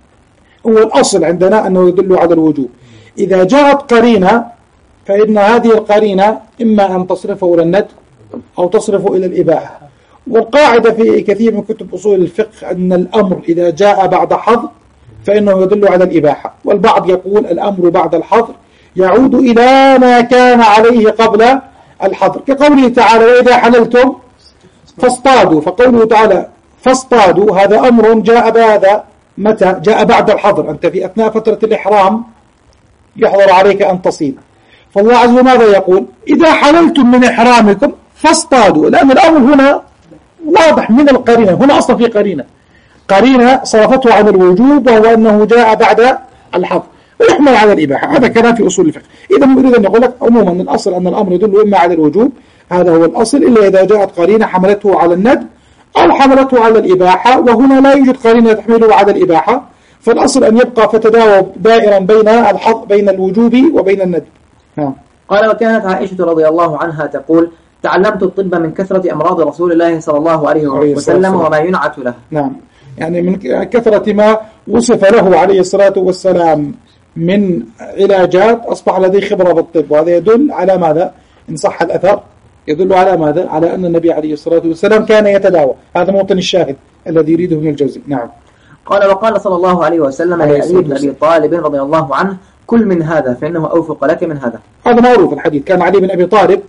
هو الأصل عندنا أنه يدل على الوجوب. إذا جاءت قرينة فإن هذه القرينة إما أن تصرفه إلى الندب أو تصرفه إلى الإباحة. والقاعدة في كثير من كتب أصول الفقه أن الأمر إذا جاء بعد حظر فإنه يدل على الإباحة، والبعض يقول الأمر بعد الحظر يعود إلى ما كان عليه قبل الحظر، كقوله تعالى وإذا حللتم فاصطادوا، فقوله تعالى فاصطادوا هذا أمر جاء بعد متى؟ جاء بعد الحظر. أنت في أثناء فترة الإحرام يحظر عليك أن تصيد، فالله عز وجل ماذا يقول؟ إذا حللتم من إحرامكم فاصطادوا، لأن الأمر هنا واضح من القرينة، هنا أصلا في قرينة قرينة صرفته عن الوجوب، وهو أنه جاء بعد الحظر ويحمل على الإباحة. هذا كلام في أصول الفقه. إذا نريد أن نقول لك عموما الأصل أن الأمر يدل إما على الوجوب، هذا هو الأصل، إلا إذا جاءت قرينة حملته على الندب أو حملته على الإباحة، وهنا لا يوجد قرينة تحمله على الإباحة، فالأصل أن يبقى فتداوب دائرا بين الحظ بين الوجوب وبين الندب. نعم. قال وكانت عائشة رضي الله عنها تقول تعلمت الطب من كثرة أمراض رسول الله صلى الله عليه وسلم وما ينعت له. نعم، يعني من كثرة ما وصف له عليه الصلاة والسلام من علاجات أصبح لديه خبرة بالطب، وهذا يدل على ماذا؟ إن صح الأثر يدل على ماذا؟ على أن النبي عليه الصلاة والسلام كان يتداوى. هذا موطن الشاهد الذي يريده ابن الجوزي. نعم. قال وقال صلى الله عليه وسلم لعلي بن أبي طالب رضي الله عنه كل من هذا فإنه أوفق لك من هذا. هذا معروف الحديث. كان علي بن أبي طالب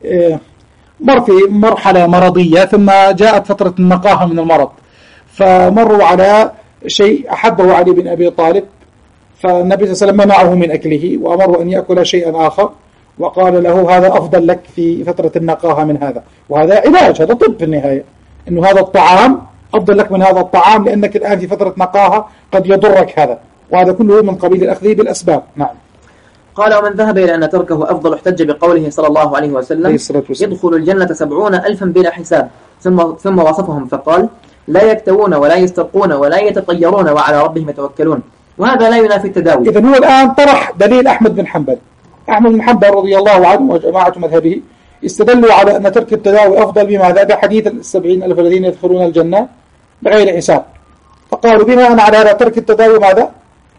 مر في مرحلة مرضية، ثم جاءت فترة النقاهة من المرض، فمروا على شيء أحبه علي بن أبي طالب، فالنبي صلى الله عليه وسلم منعه من أكله وأمره أن يأكل شيئا آخر، وقال له هذا أفضل لك في فترة النقاهة من هذا، وهذا علاج، هذا طب في النهاية، أنه هذا الطعام أفضل لك من هذا الطعام لأنك الآن في فترة نقاهة قد يضرك هذا، وهذا كله من قبيل الأخذ بالأسباب. نعم. قال ومن ذهب إلى أن تركه أفضل احتج بقوله صلى الله عليه وسلم يدخل الجنة سبعون ألفا بلا حساب، ثم, ثم وصفهم فقال لا يكتوون ولا يسترقون ولا يتطيرون وعلى ربهم يتوكلون، وهذا لا ينافي التداوي. إذن هو الآن طرح دليل أحمد بن حنبل. أحمد بن حنبل رضي الله عنه وجماعة مذهبه استدلوا على أن ترك التداوي أفضل بماذا؟ بحديث السبعين ألف الذين يدخلون الجنة بغير حساب، فقالوا بناء على هذا ترك التداوي ماذا؟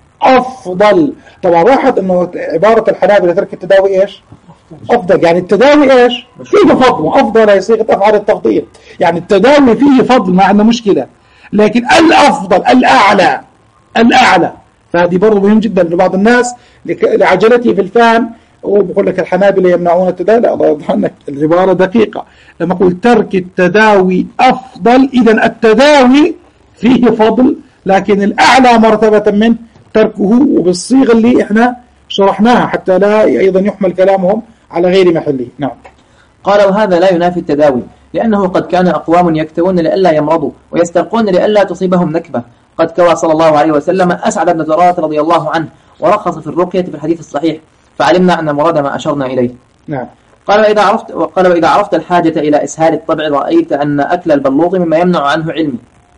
أفضل. طبعا واحد أنه عبارة الحنابلة ترك التداوي إيش؟ أفضل، يعني التداوي إيش؟ فيه فضل، وأفضل هي صيغة أفعال التفضيل، يعني التداوي فيه فضل ما عندنا مشكلة، لكن الأفضل الأعلى الأعلى، فهذه برضو مهم جدا لبعض الناس لعجلته في الفهم، وبقول لك الحنابلة يمنعون التداوي، لا الله يضحنك العبارة دقيقة. لما أقول ترك التداوي أفضل، إذن التداوي فيه فضل، لكن الأعلى مرتبة منه تركه، وبالصيغة اللي إحنا شرحناها حتى لا أيضا يحمل كلامهم على غير محله. نعم. قال وهذا لا ينافي التداوي، لأنه قد كان أقوام يكتوون لئلا يمرضوا ويسترقون لئلا تصيبهم نكبة، قد كوى صلى الله عليه وسلم أسعد بن زرارة رضي الله عنه ورخص في الرقية في الحديث الصحيح، فعلمنا أن مراد ما أشرنا إليه. نعم. قال وإذا عرفت وقال وإذا عرفت الحاجة إلى إسهال الطبع رأيت أن أكل البلوغ مما يمنع عنه علمي.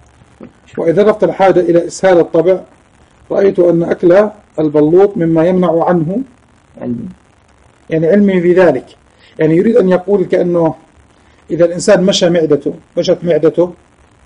وإذا عرفت الحاجة إلى إسهال الطبع رأيت أن أكل البلوط مما يمنع عنه علمي، يعني علمي في ذلك، يعني يريد أن يقول كأنه إذا الإنسان مشى معدته مشت معدته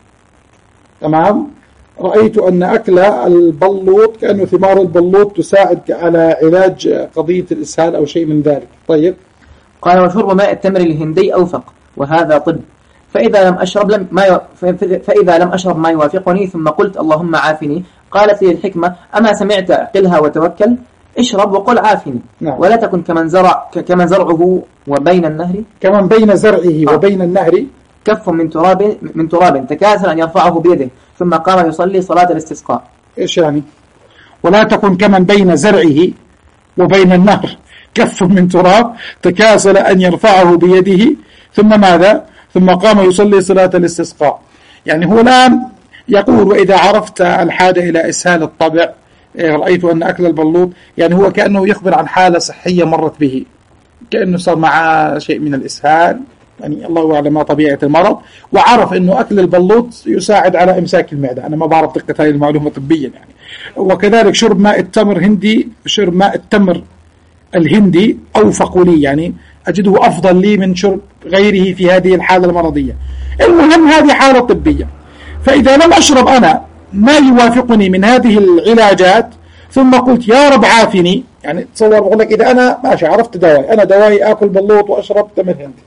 تمام، رأيت أن أكل البلوط كأنه ثمار البلوط تساعد على علاج قضية الإسهال أو شيء من ذلك. طيب. قال وشرب ماء التمر الهندي أوفق وهذا طب، فإذا لم أشرب لم ما ي... فإذا لم أشرب ما يوافقني ثم قلت اللهم عافني، قالت لي الحكمة أما سمعت اعقلها وتوكل، اشرب وقل عافني. نعم. ولا تكن كمن زرع كمن زرعه وبين النهر كمن بين زرعه آه. وبين النهر كف من تراب من تراب تكاسل أن يرفعه بيده ثم قام يصلي صلاة الاستسقاء. إيش يعني؟ ولا تكن كمن بين زرعه وبين النهر كف من تراب تكاسل أن يرفعه بيده ثم ماذا؟ ثم قام يصلي صلاة الاستسقاء. يعني هو الآن يقول وإذا عرفت الحاجة إلى إسهال الطبع رأيت أن أكل البلوط، يعني هو كأنه يخبر عن حالة صحية مرت به، كأنه صار معه شيء من الإسهال، يعني الله أعلم ما طبيعة المرض، وعرف أنه أكل البلوط يساعد على إمساك المعدة. أنا ما بعرف دقة هذه المعلومة طبيا يعني. وكذلك شرب ماء التمر هندي، شرب ماء التمر الهندي أوفق لي، يعني أجده أفضل لي من شرب غيره في هذه الحالة المرضية. المهم هذه حالة طبية، فإذا لم أشرب أنا ما يوافقني من هذه العلاجات ثم قلت يا رب عافني، يعني تصور بقول لك إذا أنا ماشي عرفت دواي، أنا دواي آكل بلوط وأشرب تمر هندي.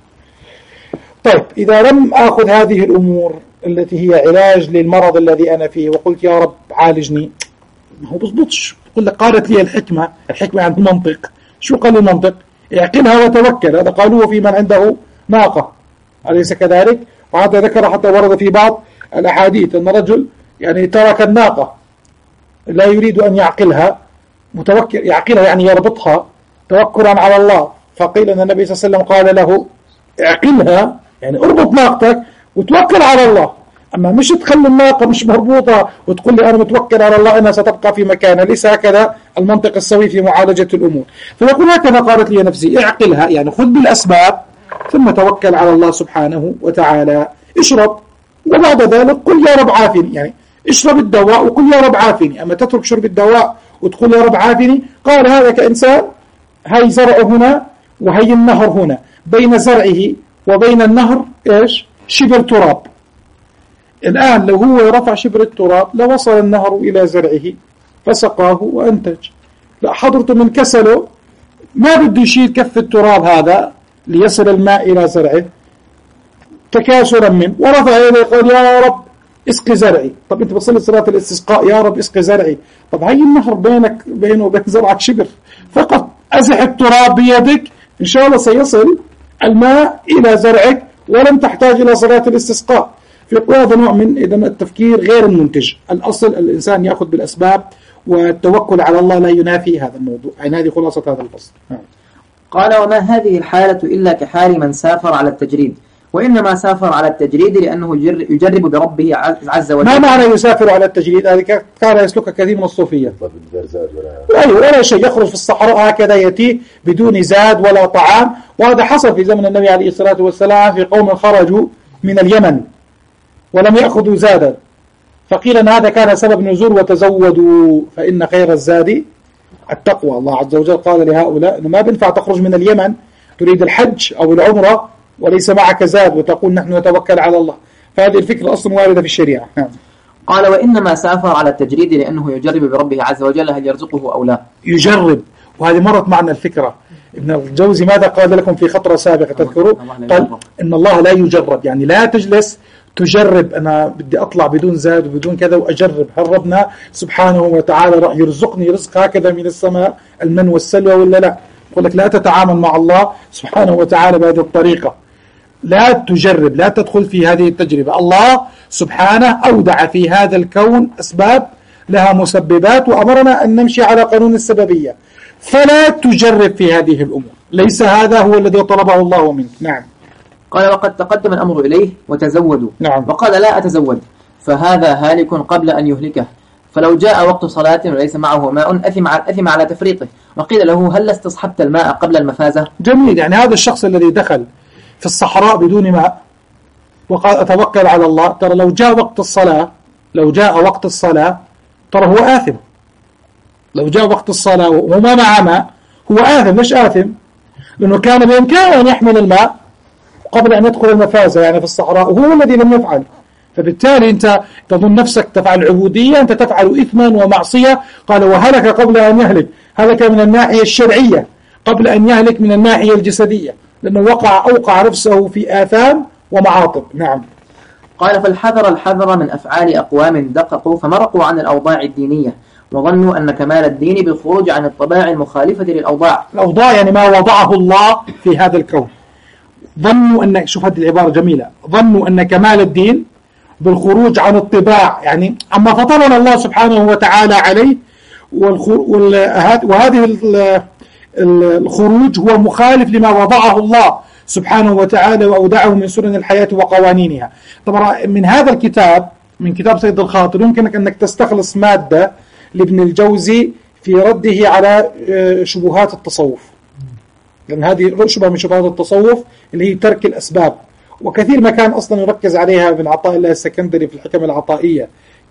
طيب إذا لم أخذ هذه الأمور التي هي علاج للمرض الذي أنا فيه وقلت يا رب عالجني، ما هو بضبطش. يقول لك قالت لي الحكمة، الحكمة عند المنطق. شو قال المنطق؟ اعقلها وتوكل. هذا قالوه في من عنده ناقة، أليس كذلك؟ وهذا ذكر حتى ورد في بعض الأحاديث أن رجل يعني ترك الناقة لا يريد أن يعقلها، متوكل يعقلها يعني يربطها توكلا على الله، فقيل أن النبي صلى الله عليه وسلم قال له اعقلها يعني اربط ناقتك وتوكل على الله، أما مش تخلي الناقة مش مربوطة وتقول لي أنا متوكل على الله أنها ستبقى في مكانها. ليس هكذا المنطق السوي في معالجة الأمور. فيقول هكذا قالت لي نفسي، اعقلها يعني خذ بالأسباب ثم توكل على الله سبحانه وتعالى. اشرب وبعد ذلك قل يا رب عافني، يعني اشرب الدواء وقل يا رب عافني. أما تترك شرب الدواء وتقول يا رب عافني، قال هذا كإنسان هاي زرع هنا وهي النهر هنا، بين زرعه وبين النهر إيش؟ شبر تراب. الآن لو هو رفع شبر التراب لوصل النهر إلى زرعه فسقاه وأنتج. لا حضرته من كسله ما بده يشيل كف التراب هذا ليصل الماء إلى زرعه تكاسلا منه، ورفع يده يقول يا رب اسقي زرعي. طب أنت بتصلي صلاة الاستسقاء يا رب اسقي زرعي، طب هاي النهر بينك بينه وبين زرعك شبر، فقط أزح التراب بيدك إن شاء الله سيصل الماء إلى زرعك ولم تحتاج إلى صلاة الاستسقاء. في هذا نوع من إذا التفكير غير المنتج. الأصل الإنسان يأخذ بالأسباب والتوكل على الله لا ينافي هذا الموضوع. يعني هذه خلاصة هذا الفصل. قال وما هذه الحالة إلا كحال من سافر على التجريد، وإنما سافر على التجريد لأنه يجرب بربه عز وجل. ما معنى يسافر على التجريد؟ هذه كان يسلك كثير من الصوفية. أيوة ولا شيء، يخرج في الصحراء هكذا يتيه بدون زاد ولا طعام، وهذا حصل في زمن النبي عليه الصلاة والسلام في قوم خرجوا من اليمن ولم يأخذوا زادا، فقيل أن هذا كان سبب نزول وتزودوا فإن خير الزاد التقوى. الله عز وجل قال لهؤلاء أنه ما بنفع تخرج من اليمن تريد الحج أو العمرة وليس معك زاد وتقول نحن نتوكل على الله، فهذه الفكرة أصلا واردة في الشريعة. قال وإنما سافر على التجريد لأنه يجرب بربه عز وجل هل يرزقه أو لا. يجرب، وهذه مرت معنا الفكرة. ابن الجوزي ماذا قال لكم في خطرة سابقة تذكروا؟ قال إن الله لا يجرب، يعني لا تجلس تجرب أنا بدي أطلع بدون زاد وبدون كذا وأجرب. هل ربنا سبحانه وتعالى يرزقني رزق هكذا من السماء المن والسلوى ولا لا؟ يقول لك لا تتعامل مع الله سبحانه وتعالى بهذه الطريقة، لا تجرب، لا تدخل في هذه التجربة. الله سبحانه أودع في هذا الكون أسباب لها مسببات وأمرنا أن نمشي على قانون السببية، فلا تجرب في هذه الأمور. ليس هذا هو الذي طلبه الله منك. نعم. قال وقد تقدم الأمر إليه وتزودوا. نعم. وقال لا أتزود فهذا هالك قبل أن يهلكه، فلو جاء وقت صلاة وليس معه ماء أثم أثم على تفريطه. وقيل له هل استصحبت الماء قبل المفازة؟ جميل. يعني هذا الشخص الذي دخل في الصحراء بدون ماء وقال أتوكل على الله، ترى لو جاء وقت الصلاة لو جاء وقت الصلاة ترى هو آثم. لو جاء وقت الصلاة وما مع ماء هو آثم. ليش آثم؟ لأنه كان بإمكانه أن يحمل الماء قبل أن يدخل المفازة يعني في الصحراء، وهو الذي لم يفعل. فبالتالي أنت تظن نفسك تفعل عبودية، أنت تفعل إثما ومعصية. قال وهلك قبل أن يهلك، هلك من الناحية الشرعية قبل أن يهلك من الناحية الجسدية، لأنه وقع أوقع نفسه في آثام ومعاطب. نعم. قال فالحذر الحذر من أفعال أقوام دققوا فمرقوا عن الأوضاع الدينية وظنوا أن كمال الدين بالخروج عن الطباع المخالفة للأوضاع. الأوضاع يعني ما وضعه الله في هذا الكون. ظنوا أن، شوف هذه العبارة جميلة، ظنوا أن كمال الدين بالخروج عن الطباع، يعني عما فطرنا الله سبحانه وتعالى عليه، وهذه الخروج هو مخالف لما وضعه الله سبحانه وتعالى وأودعه من سنن الحياة وقوانينها. طبعا من هذا الكتاب، من كتاب سيد الخاطر، يمكنك أنك تستخلص مادة لابن الجوزي في رده على شبهات التصوف، لأن هذه شبهة من شبهات التصوف اللي هي ترك الأسباب، وكثير ما كان أصلا يركز عليها ابن عطاء الله السكندري في الحكم العطائية،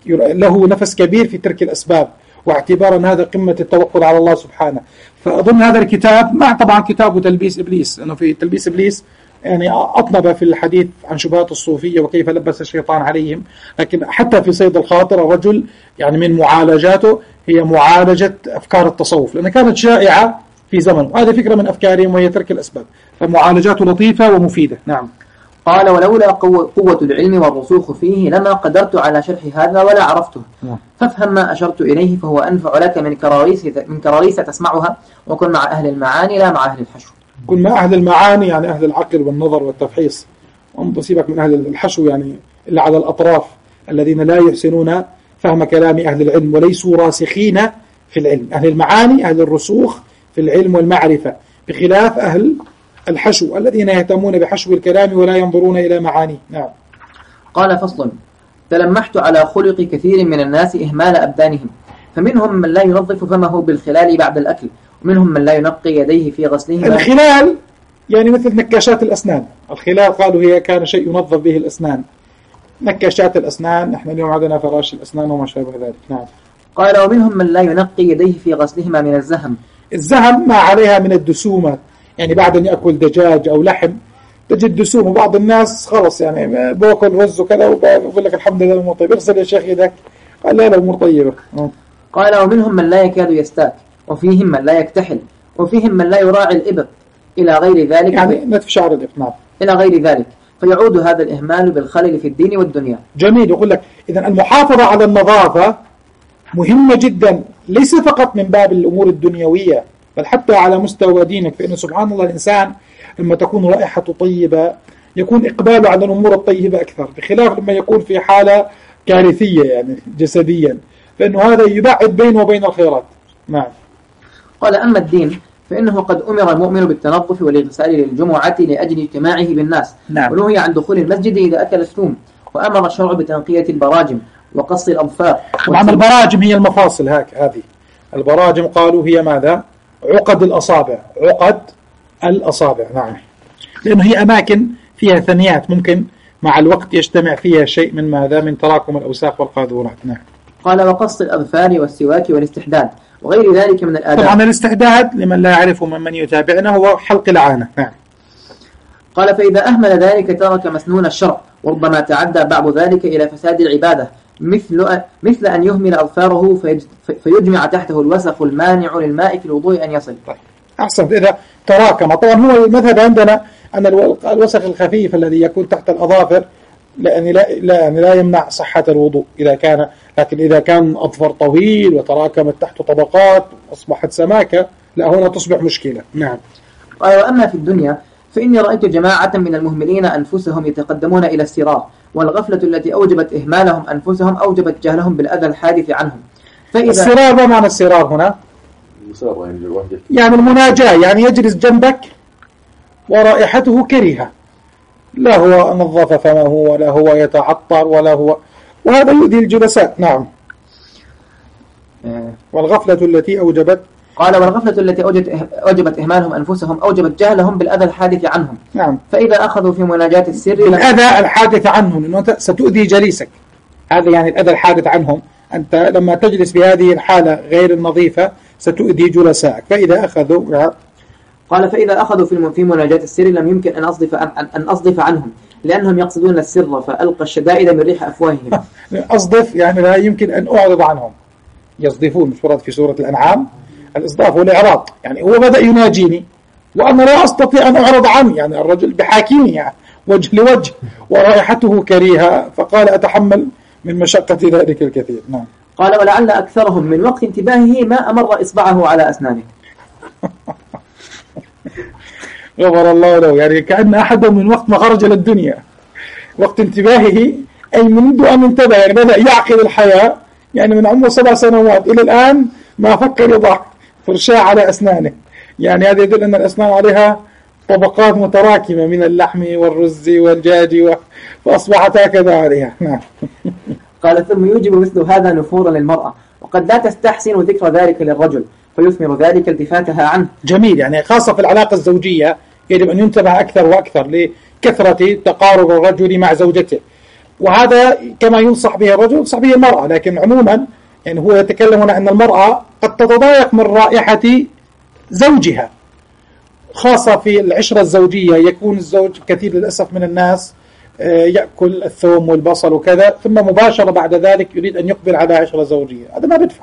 له نفس كبير في ترك الأسباب واعتبار أن هذا قمة التوكل على الله سبحانه. فأظن هذا الكتاب مع طبعا كتابه تلبيس إبليس، لأنه في تلبيس إبليس يعني أطنب في الحديث عن شبهات الصوفية وكيف لبس الشيطان عليهم، لكن حتى في صيد الخاطر الرجل يعني من معالجاته هي معالجة أفكار التصوف، لأنها كانت شائعة في زمن، وهذه فكرة من أفكارهم وهي ترك الأسباب، فمعالجاته لطيفة ومفيدة. نعم. قال: ولولا قوة العلم والرسوخ فيه لما قدرت على شرح هذا ولا عرفته، فافهم ما أشرت إليه فهو أنفع لك من كراريس من كراريس تسمعها، وكن مع أهل المعاني لا مع أهل الحشو. كن مع أهل المعاني يعني أهل العقل والنظر والتفحيص، وانتصيبك من أهل الحشو يعني إلا على الأطراف الذين لا يحسنون فهم كلام أهل العلم وليسوا راسخين في العلم. أهل المعاني أهل الرسوخ في العلم والمعرفة، بخلاف أهل الحشو الذين يهتمون بحشو الكلام ولا ينظرون إلى معانيه. نعم. قال: فصل: تلمحت على خلق كثير من الناس إهمال أبدانهم، فمنهم من لا ينظف فمه بالخلال بعد الأكل، ومنهم من لا ينقي يديه في غسلهما. الخلال يعني مثل نكاشات الأسنان، الخلال قالوا هي كان شيء ينظف به الأسنان، نكاشات الأسنان، نحن اليوم عندنا فراش الأسنان وما شابه ذلك. نعم. قال: ومنهم من لا ينقي يديه في غسلهما من الزهم. الزهم ما عليها من الدسومة، يعني بعد أن يأكل دجاج أو لحم تجد دسوم، وبعض الناس خلص يعني بأكل رز وكذا وبقول لك الحمد لله الأمور طيبة، اغسل يا شيخ يدك، قال لا الأمور طيبة. قال: ومنهم من لا يكاد يستاك، وفيهم من لا يكتحل، وفيهم من لا يراعي الإبط إلى غير ذلك، يعني نتف شعر الإبط. نعم. إلى غير ذلك، فيعود هذا الإهمال بالخلل في الدين والدنيا. جميل. يقول لك إذن المحافظة على النظافة مهمة جدا، ليس فقط من باب الأمور الدنيوية بل حتى على مستوى دينك، فإنه سبحان الله الإنسان لما تكون رائحته طيبة يكون إقباله على الأمور الطيبة أكثر، بخلاف لما يكون في حالة كارثية يعني جسديا، فإنه هذا يبعد بينه وبين الخيرات. نعم. قال: أما الدين فإنه قد أمر المؤمن بالتنظف والاغتسال للجمعة لأجل اجتماعه بالناس. نعم. ونهي عن دخول المسجد إذا أكل الثوم، وأمر الشرع بتنقية البراجم وقص الأظفار. طبعا البراجم هي المفاصل، هاك هذه البراجم قالوا هي ماذا؟ عقد الأصابع، عقد الأصابع. نعم. لأنه هي أماكن فيها ثنيات ممكن مع الوقت يجتمع فيها شيء من ماذا؟ من تراكم الأوساخ والقاذورات. نعم. قال: وقص الأظفار والسواك والاستحداد وغير ذلك من الآداب. طبعا الاستحداد لمن لا يعرفه ممن يتابعنا هو حلق العانة. نعم. قال: فإذا أهمل ذلك ترك مسنون الشرع، وربما تعدى بعض ذلك إلى فساد العبادة، مثل مثل أن يهمل أظفاره فيجمع تحته الوسخ المانع للماء في الوضوء أن يصل. طيب. أحسنت. إذا تراكم، طبعا هو المذهب عندنا أن الوسخ الخفيف الذي يكون تحت الأظافر لأن لا, لا, لا يمنع صحة الوضوء إذا كان، لكن إذا كان أظفر طويل وتراكمت تحت طبقات أصبحت سماكة، لا هنا تصبح مشكلة. نعم. قال: وأما في الدنيا فإني رأيت جماعة من المهملين أنفسهم يتقدمون إلى السرار، والغفلة التي أوجبت إهمالهم أنفسهم أوجبت جهلهم بالأذى الحادث عنهم. فإذا السرار، ما معنى السرار هنا؟ يعني المناجاة، يعني يجلس جنبك ورائحته كريهة، لا هو نظف فمه ولا هو يتعطر ولا هو، وهذا يؤذي الجلساء. نعم. والغفلة التي أوجبت، قال: والغفلة التي أوجبت إهمالهم أنفسهم أوجبت جهلهم بالأذى الحادث عنهم. نعم. فإذا أخذوا في مناجاة السر الأذى الحادث عنهم، لأنه أنت ستؤذي جليسك، هذا يعني الأذى الحادث عنهم، أنت لما تجلس بهذه الحالة غير النظيفة ستؤذي جلسائك. فإذا أخذوا، قال: فإذا أخذوا في مناجاة السر لم يمكن أن أصدف أن أصدف عنهم، لأنهم يقصدون السر فألقى الشدائد من ريح أفواههم. أصدف يعني لا يمكن أن أعرض عنهم، يصدفون مش ورد في سورة الأنعام الإصداف والإعراض، يعني هو بدأ يناجيني وأنا لا أستطيع أن أعرض عنه، يعني الرجل بحاكيني يعني وجه لوجه ورائحته كريهة، فقال: أتحمل من مشقة ذلك الكثير. نعم. قال ولعل أكثرهم من وقت انتباهه ما أمر إصبعه على أسنانه. غفر الله له، يعني كأن أحدهم من وقت ما خرج للدنيا وقت انتباهه، أي منذ أن انتبه يعني بدأ يعقل الحياة، يعني من عمره سبع سنوات إلى الآن ما فكر يضع فرشاة على أسنانه. يعني هذا يدل أن الأسنان عليها طبقات متراكمة من اللحم والرز والدجاج، فأصبحت هكذا عليها. نعم. قال ثم يوجب مثل هذا نفورا للمرأة، وقد لا تستحسن ذكر ذلك للرجل فيثمر ذلك التفاتها عنه. جميل، يعني خاصة في العلاقة الزوجية يجب أن ينتبه أكثر وأكثر لكثرة تقارب الرجل مع زوجته، وهذا كما ينصح به الرجل ينصح به المرأة. لكن عموما يعني هو يتكلم هنا أن المرأة قد تتضايق من رائحة زوجها، خاصة في العشرة الزوجية. يكون الزوج كثير للأسف من الناس يأكل الثوم والبصل وكذا، ثم مباشرة بعد ذلك يريد أن يقبل على عشرة زوجية، هذا ما بدفع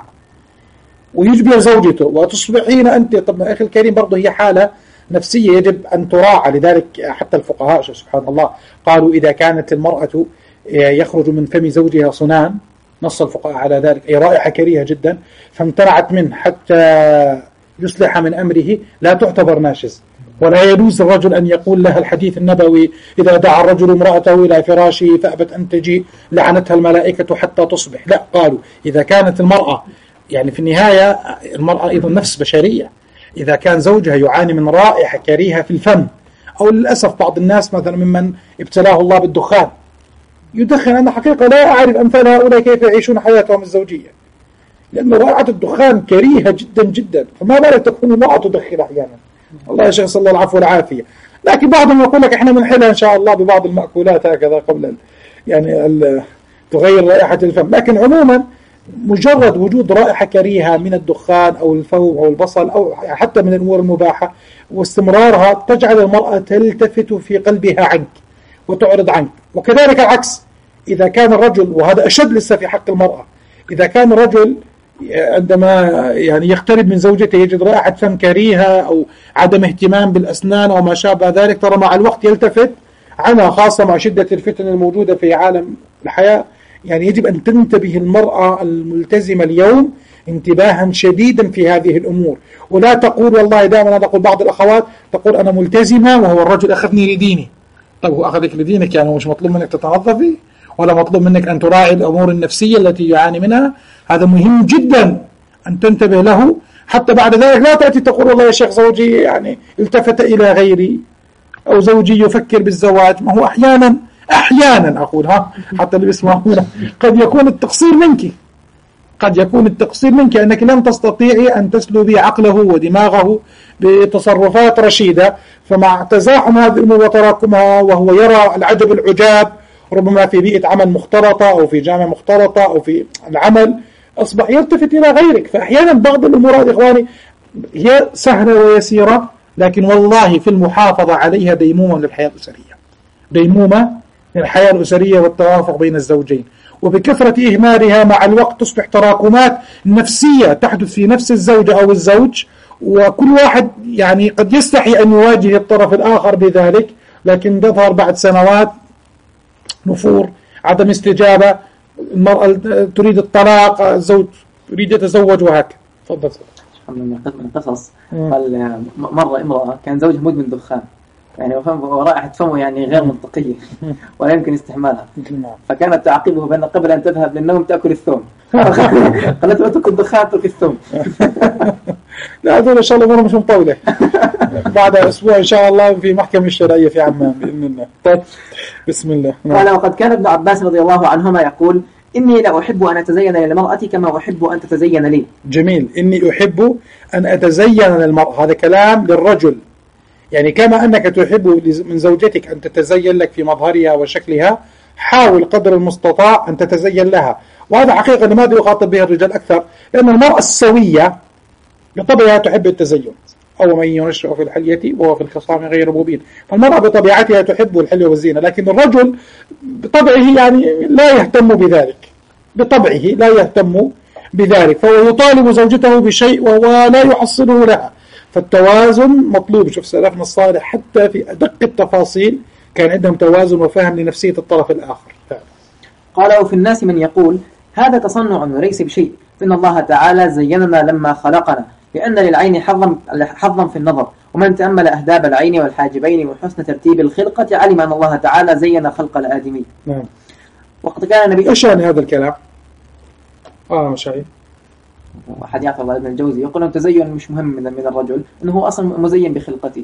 ويجبر زوجته وتصبحين أنت. طب أخي الكريم برضه هي حالة نفسية يجب أن تراعى. لذلك حتى الفقهاء سبحان الله قالوا إذا كانت المرأة يخرج من فم زوجها صنان، نص الفقهاء على ذلك، أي رائحة كريهة جدا، فامتنعت منه حتى يصلح من أمره، لا تعتبر ناشز. ولا يجوز الرجل أن يقول لها الحديث النبوي إذا دعا الرجل امرأته إلى فراشه فأبت أن تجي لعنتها الملائكة حتى تصبح. لا، قالوا إذا كانت المرأة، يعني في النهاية المرأة أيضا نفس بشرية، إذا كان زوجها يعاني من رائحة كريهة في الفم، أو للأسف بعض الناس مثلا ممن ابتلاه الله بالدخان يدخن، أنا حقيقة لا أعرف أمثال هؤلاء كيف يعيشون حياتهم الزوجية، لأن رائحة الدخان كريهة جدا جدا، فما بالك تكون المرأة تدخن أحيانا. الله يا شيخ صلى الله العفو والعافية. لكن بعضهم يقول لك إحنا بنحلها إن شاء الله ببعض المأكولات هكذا قبل يعني تغير رائحة الفم. لكن عموما مجرد وجود رائحة كريهة من الدخان أو الثوم أو البصل أو حتى من الأمور المباحة واستمرارها تجعل المرأة تلتفت في قلبها عنك وتعرض عنك. وكذلك العكس، إذا كان الرجل، وهذا أشد لسه في حق المرأة، إذا كان الرجل عندما يعني يقترب من زوجته يجد رائحة فم كريهة أو عدم اهتمام بالأسنان أو ما شابه ذلك، ترى مع الوقت يلتفت عنها، خاصة مع شدة الفتن الموجودة في عالم الحياة. يعني يجب أن تنتبه المرأة الملتزمة اليوم انتباها شديدا في هذه الأمور، ولا تقول والله دائما أنا أقول بعض الأخوات تقول أنا ملتزمة وهو الرجل أخذني لديني. طيب هو أخذك لدينك يعني مش مطلوب منك تتنظفي ولا مطلوب منك أن تراعي الأمور النفسية التي يعاني منها؟ هذا مهم جدا أن تنتبه له. حتى بعد ذلك لا تأتي تقول والله يا شيخ زوجي يعني التفت إلى غيري أو زوجي يفكر بالزواج. ما هو أحيانا أحيانا أقول ها حتى اللي بيسمعونا قد يكون التقصير منك، قد يكون التقصير منك أنك لم تستطيعي أن تسلبي عقله ودماغه بتصرفات رشيدة. فمع تزاحم هذه الأمور وتراكمها وهو يرى العجب العجاب ربما في بيئة عمل مختلطة أو في جامعة مختلطة أو في العمل، أصبح يلتفت إلى غيرك. فأحيانا بعض الأمور إخواني هي سهلة ويسيرة، لكن والله في المحافظة عليها ديمومة للحياة الأسرية، ديمومة للحياة الأسرية والتوافق بين الزوجين. وبكثرة إهمالها مع الوقت تصبح تراكمات نفسية تحدث في نفس الزوجة أو الزوج، وكل واحد يعني قد يستحي أن يواجه الطرف الآخر بذلك، لكن تظهر بعد سنوات نفور، عدم استجابة، المرأة تريد الطلاق، الزوج يريد يتزوج، وهكذا. تفضل. من القصص قال مرة امرأة كان زوجها مدمن دخان، يعني ورائحة فمه يعني غير منطقية ولا يمكن استحمالها، فكانت تعاقبه بأن قبل أن تذهب للنوم تأكل الثوم. قالت له تأكل دخان تأكل الثوم. لا هذول إن شاء الله مش مطولة، بعد أسبوع إن شاء الله في محكمة الشرعية في عمان بإذن الله. طيب بسم الله. قال وقد كان ابن عباس رضي الله عنهما يقول إني لا أحب أن أتزين للمرأة كما أحب أن تتزين لي. جميل، إني أحب أن أتزين للمرأة، هذا كلام للرجل. يعني كما أنك تحب من زوجتك أن تتزين لك في مظهرها وشكلها، حاول قدر المستطاع أن تتزين لها. وهذا حقيقة لماذا يخاطب به الرجال أكثر؟ لأن المرأة السوية بطبيعها تحب التزين، أو من ينشأ في الحلية وهو في الخصام غير مبين. فالمرأة بطبيعتها تحب الحلية والزينة، لكن الرجل بطبعه يعني لا يهتم بذلك، بطبعه لا يهتم بذلك، فهو يطالب زوجته بشيء وهو لا يحصله لها. فالتوازن مطلوب. شوف سلفنا الصالح حتى في أدق التفاصيل كان عندهم توازن وفهم لنفسية الطرف الآخر. قال وفي الناس من يقول هذا تصنع وليس بشيء، فإن الله تعالى زيننا لما خلقنا، لأن للعين حظا حظا في النظر، ومن تأمل أهداب العين والحاجبين وحسن ترتيب الخلقة علم أن الله تعالى زين خلق الآدمي. نعم. وقد كان النبي إيش يعني هذا الكلام؟ آه شيء. أحد يعطي الله ابن الجوزي يقول أن التزين مش مهم من من الرجل، إنه هو أصلا مزين بخلقته.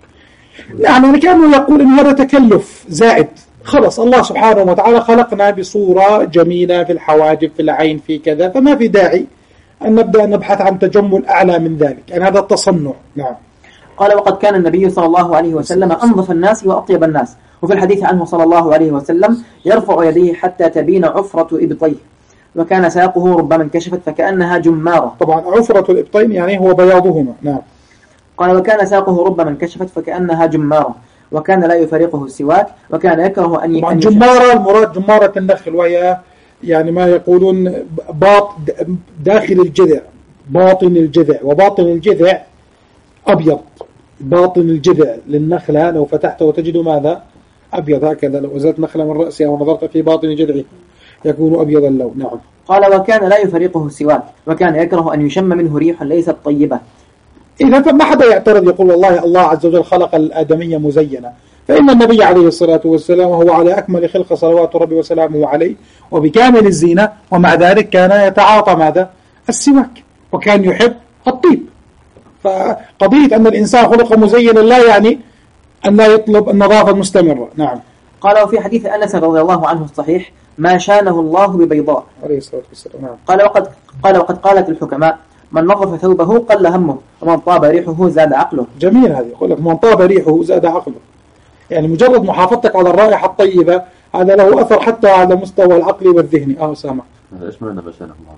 يعني كانوا يقول إن هذا تكلف زائد. خلص الله سبحانه وتعالى خلقنا بصورة جميلة في الحواجب في العين في كذا، فما في داعي أن نبدأ نبحث عن تجمل أعلى من ذلك، يعني هذا التصنع. نعم. قال وقد كان النبي صلى الله عليه وسلم أنظف الناس وأطيب الناس، وفي الحديث عنه صلى الله عليه وسلم يرفع يديه حتى تبين عفرة إبطيه، وكان ساقه ربما انكشفت فكأنها جمارة. طبعا عفرة الإبطين يعني هو بياضهما. نعم. قال وكان ساقه ربما انكشفت فكأنها جمارة، وكان لا يفارقه السواك، وكان يكره أن طبعا جمارة المراد جمارة النخل، وهي يعني ما يقولون باط داخل الجذع، باطن الجذع، وباطن الجذع أبيض. باطن الجذع للنخلة لو فتحته وتجد ماذا؟ أبيض، هكذا لو أزلت نخلة من رأسها ونظرت في باطن جذعه يكون أبيض اللون. نعم. قال وكان لا يفارقه السواك، وكان يكره أن يشم منه ريح ليست طيبة. إذا فما حدا يعترض يقول والله الله عز وجل خلق الآدمية مزينة، فإن النبي عليه الصلاة والسلام هو على أكمل خلق صلوات ربي وسلامه عليه وبكامل الزينة، ومع ذلك كان يتعاطى ماذا؟ السواك، وكان يحب الطيب. فقضية أن الإنسان خلق مزينا لا يعني أن لا يطلب النظافة المستمرة. نعم. قال وفي حديث أنس رضي الله عنه الصحيح ما شانه الله ببيضاء عليه الصلاة والسلام. نعم. قال وقد قال وقد قالت الحكماء من نظف ثوبه قل همه، ومن طاب ريحه زاد عقله. جميل هذه، يقول لك من طاب ريحه زاد عقله، يعني مجرد محافظتك على الرائحة الطيبة هذا له أثر حتى على مستوى العقل والذهني. آه سامع. هذا إيش معنى ما شانه الله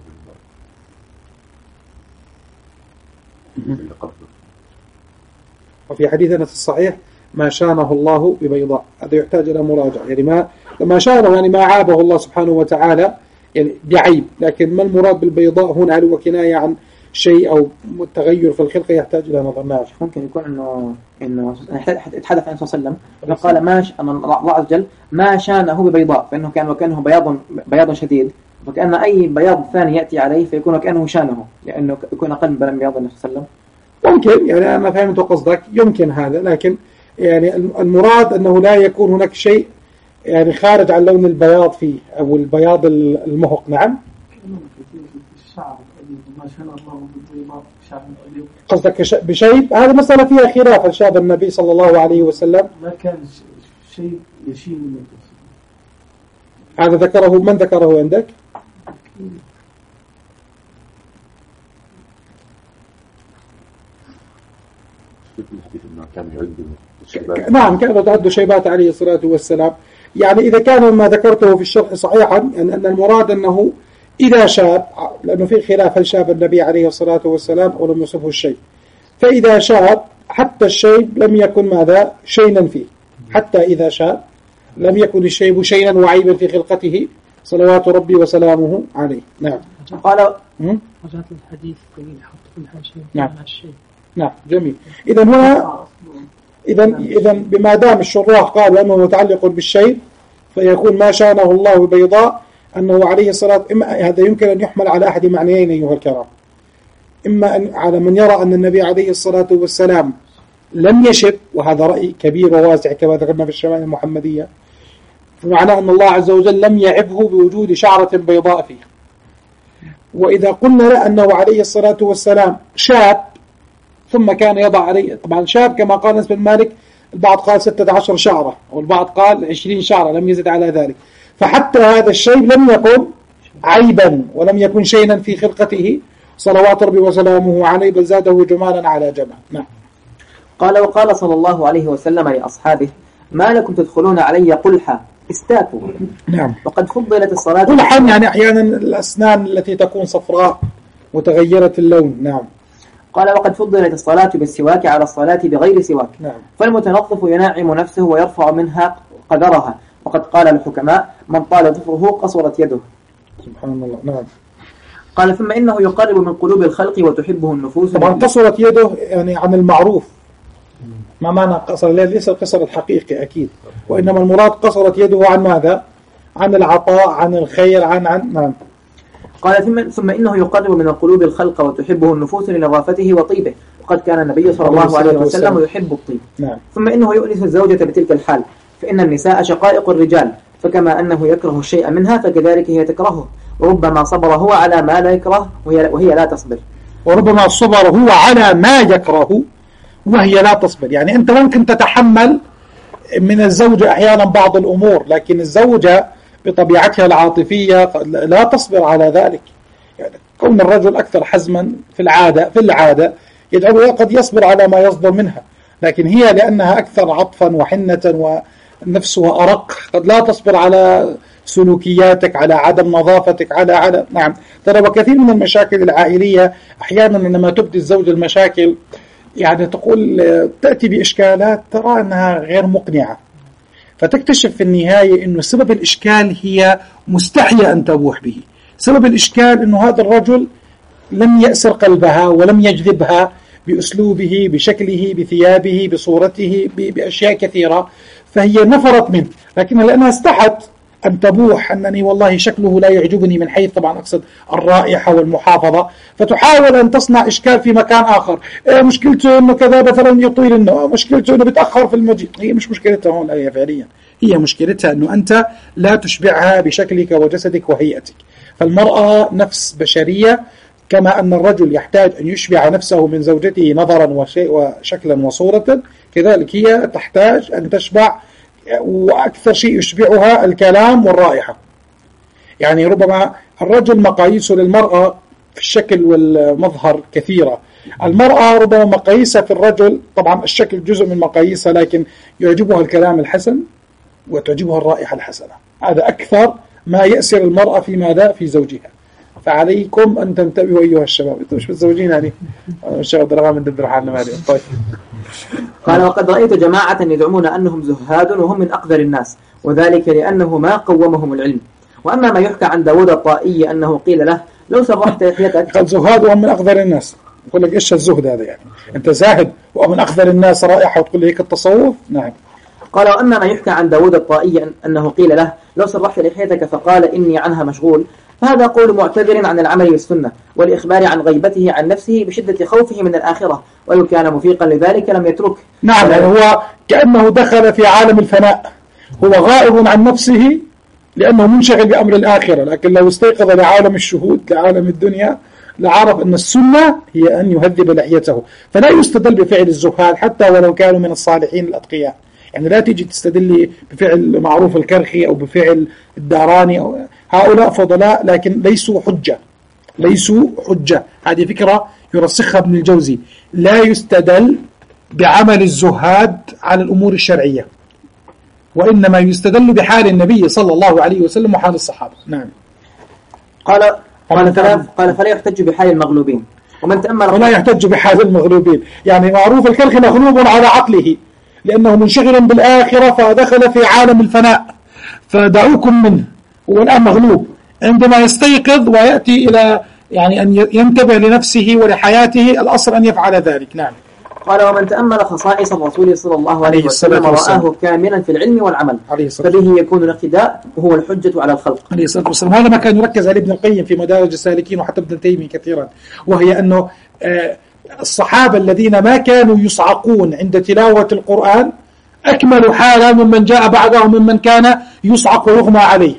ببيضاء؟ وفي حديث أنس الصحيح ما شانه الله ببيضاء، هذا يحتاج إلى مراجعة. يعني ما ما شانه يعني ما عابه الله سبحانه وتعالى يعني بعيب، لكن ما المراد بالبيضاء هنا؟ هل هو كناية عن شيء أو تغير في الخلق يحتاج إلى نظر. نعم. ممكن يكون إنه إنه يتحدث عن صلى الله عليه وسلم فقال ما ش... أن الله عز وجل ما شانه ببيضاء، فإنه كان وكأنه بياض بياض شديد، وكأن أي بياض ثاني يأتي عليه فيكون كأنه شانه، لأنه يكون أقل من بياض النبي صلى الله عليه وسلم. ممكن، يعني أنا فهمت قصدك، يمكن هذا، لكن يعني المراد أنه لا يكون هناك شيء يعني خارج عن لون البياض فيه أو البياض المهق. نعم. قصدك بشيب، هذا مسألة فيها خلاف الشاب النبي صلى الله عليه وسلم. ما كان شيء يشيل منه. هذا ذكره من ذكره عندك؟ نعم كانوا تعدوا شيبات عليه الصلاة والسلام. يعني إذا كان ما ذكرته في الشرح صحيحا يعني أن المراد أنه إذا شاب، لأنه في خلاف هل شاب النبي عليه الصلاة والسلام أو لم يصفه الشيء، فإذا شاب حتى الشيب لم يكن ماذا شينا فيه، حتى إذا شاب لم يكن الشيب شينا وعيبا في خلقته صلوات ربي وسلامه عليه. نعم. قال رجعت الحديث قليل حط كل حاجة نعم. مع الشيء. نعم جميل. إذا هنا إذا إذا بما دام الشراح قالوا أنه متعلق بالشيء فيكون ما شانه الله بيضاء أنه عليه الصلاة، إما هذا يمكن أن يحمل على أحد معنيين أيها الكرام، إما أن على من يرى أن النبي عليه الصلاة والسلام لم يشب، وهذا رأي كبير وواسع كما ذكرنا في الشمائل المحمدية، فمعنى أن الله عز وجل لم يعبه بوجود شعرة بيضاء فيه. وإذا قلنا لا أنه عليه الصلاة والسلام شاب ثم كان يضع عليه، طبعا شاب كما قال أنس بن مالك البعض قال ستة عشر شعرة والبعض قال عشرين شعرة لم يزد على ذلك، فحتى هذا الشيء لم يكن عيبا ولم يكن شيئا في خلقته صلوات ربي وسلامه عليه، بل زاده جمالا على جمال. نعم. قال وقال صلى الله عليه وسلم لأصحابه ما لكم تدخلون علي قلحا استاكوا. نعم. وقد فضلت الصلاة قلحا يعني أحيانا الأسنان التي تكون صفراء متغيرة اللون. نعم. قال وقد فضلت الصلاة بالسواك على الصلاة بغير سواك. نعم. فالمتنظف ينعم نفسه ويرفع منها قدرها، وقد قال الحكماء من طال ظفره قصرت يده. سبحان الله. نعم. قال ثم إنه يقرب من قلوب الخلق وتحبه النفوس. طبعا قصرت يده يعني عن المعروف، ما معنى قصر؟ ليس القصر الحقيقي أكيد، وإنما المراد قصرت يده عن ماذا؟ عن العطاء، عن الخير، عن عن نعم. قال ثم, ثم إنه يقرب من القلوب الخلق وتحبه النفوس لنظافته وطيبه، وقد كان النبي صلى الله عليه وسلم يحب الطيب. نعم. ثم إنه يؤنس الزوجة بتلك الحال، فإن النساء شقائق الرجال، فكما أنه يكره الشيء منها فكذلك هي تكرهه، وربما صبر هو على ما لا يكره وهي, وهي لا تصبر. وربما صبر هو على ما يكره وهي لا تصبر. يعني أنت ممكن تتحمل من الزوجة أحيانا بعض الأمور، لكن الزوجة بطبيعتها العاطفية لا تصبر على ذلك. يعني كون الرجل أكثر حزما في العادة في العادة يجعله قد يصبر على ما يصدر منها، لكن هي لأنها أكثر عطفا وحنة ونفسها أرق قد لا تصبر على سلوكياتك، على عدم نظافتك، على على نعم. ترى وكثير من المشاكل العائلية أحيانا لما تبدي الزوجة المشاكل يعني تقول تأتي بإشكالات ترى أنها غير مقنعة، فتكتشف في النهاية أنه سبب الإشكال هي مستحية أن تبوح به. سبب الإشكال أنه هذا الرجل لم يأسر قلبها ولم يجذبها بأسلوبه، بشكله، بثيابه، بصورته، بأشياء كثيرة، فهي نفرت منه، لكنها لأنها استحت أن تبوح أنني والله شكله لا يعجبني، من حيث طبعا أقصد الرائحة والمحافظة، فتحاول أن تصنع إشكال في مكان آخر. إيه مشكلته أنه كذا مثلا يطيل النوم، مشكلته أنه بيتأخر في المجيء. هي مش مشكلتها هون، هي فعليا هي مشكلتها أنه أنت لا تشبعها بشكلك وجسدك وهيئتك. فالمرأة نفس بشرية، كما أن الرجل يحتاج أن يشبع نفسه من زوجته نظرا وشكلا وصورة، كذلك هي تحتاج أن تشبع، وأكثر شيء يشبعها الكلام والرائحة. يعني ربما الرجل مقاييسه للمرأة في الشكل والمظهر كثيرة. المرأة ربما مقاييسها في الرجل، طبعا الشكل جزء من مقاييسها، لكن يعجبها الكلام الحسن وتعجبها الرائحة الحسنة. هذا أكثر ما يأسر المرأة في ماذا؟ في زوجها. فعليكم أن تنتبهوا أيها الشباب. أنتم مش متزوجين يعني؟ الشباب درغام من دبر حالنا مالي. طيب. قال وقد رأيت جماعة يزعمون أنهم زهاد وهم من أقدر الناس، وذلك لأنه ما قومهم العلم. وأما ما يحكى عن داود الطائي أنه قيل له لو سرحت لحيتك. قال زهاد وهم من أقدر الناس، يقول لك إيش الزهد هذا؟ يعني أنت زاهد ومن أقدر الناس رائحة وتقول لي هيك التصوف؟ نعم. قال وأما ما يحكى عن داود الطائي أنه قيل له لو سرحت لحيتك فقال إني عنها مشغول، فهذا قول معتذر عن العمل بالسنة والإخبار عن غيبته عن نفسه بشدة خوفه من الآخرة، ولو كان مفيقا لذلك لم يترك. نعم، يعني هو كأنه دخل في عالم الفناء، هو غائب عن نفسه لأنه منشغل بأمر الآخرة، لكن لو استيقظ لعالم الشهود لعالم الدنيا لعرف أن السنة هي أن يهذب لحيته. فلا يستدل بفعل الزهاد حتى ولو كانوا من الصالحين الأتقياء. يعني لا تيجي تستدل بفعل معروف الكرخي أو بفعل الداراني أو هؤلاء فضلاء، لكن ليسوا حجة، ليسوا حجة. هذه فكرة يرسخها ابن الجوزي. لا يستدل بعمل الزهاد على الأمور الشرعية، وإنما يستدل بحال النبي صلى الله عليه وسلم وحال الصحابة. نعم. قال قال فلا, قال فلا يحتج بحال المغلوبين، ومن تأمل ولا يحتج بحال المغلوبين. يعني معروف الكرخي مغلوب على عقله لأنه منشغل بالآخرة فدخل في عالم الفناء، فدعوكم منه، هو الآن مغلوب. عندما يستيقظ ويأتي إلى يعني أن ينتبه لنفسه ولحياته الأصل أن يفعل ذلك. نعم. قال ومن تأمل خصائص الرسول صلى الله عليه وسلم رآه كاملا في العلم والعمل، فبه يكون الاقتداء وهو الحجة على الخلق عليه الصلاة والسلام. هذا ما كان يركز عليه ابن القيم في مدارج السالكين وحتى ابن تيمية كثيرا، وهي أنه الصحابة الذين ما كانوا يصعقون عند تلاوة القرآن أكملوا حالا ممن جاء بعدهم ممن كان يصعق ويغمى عليه.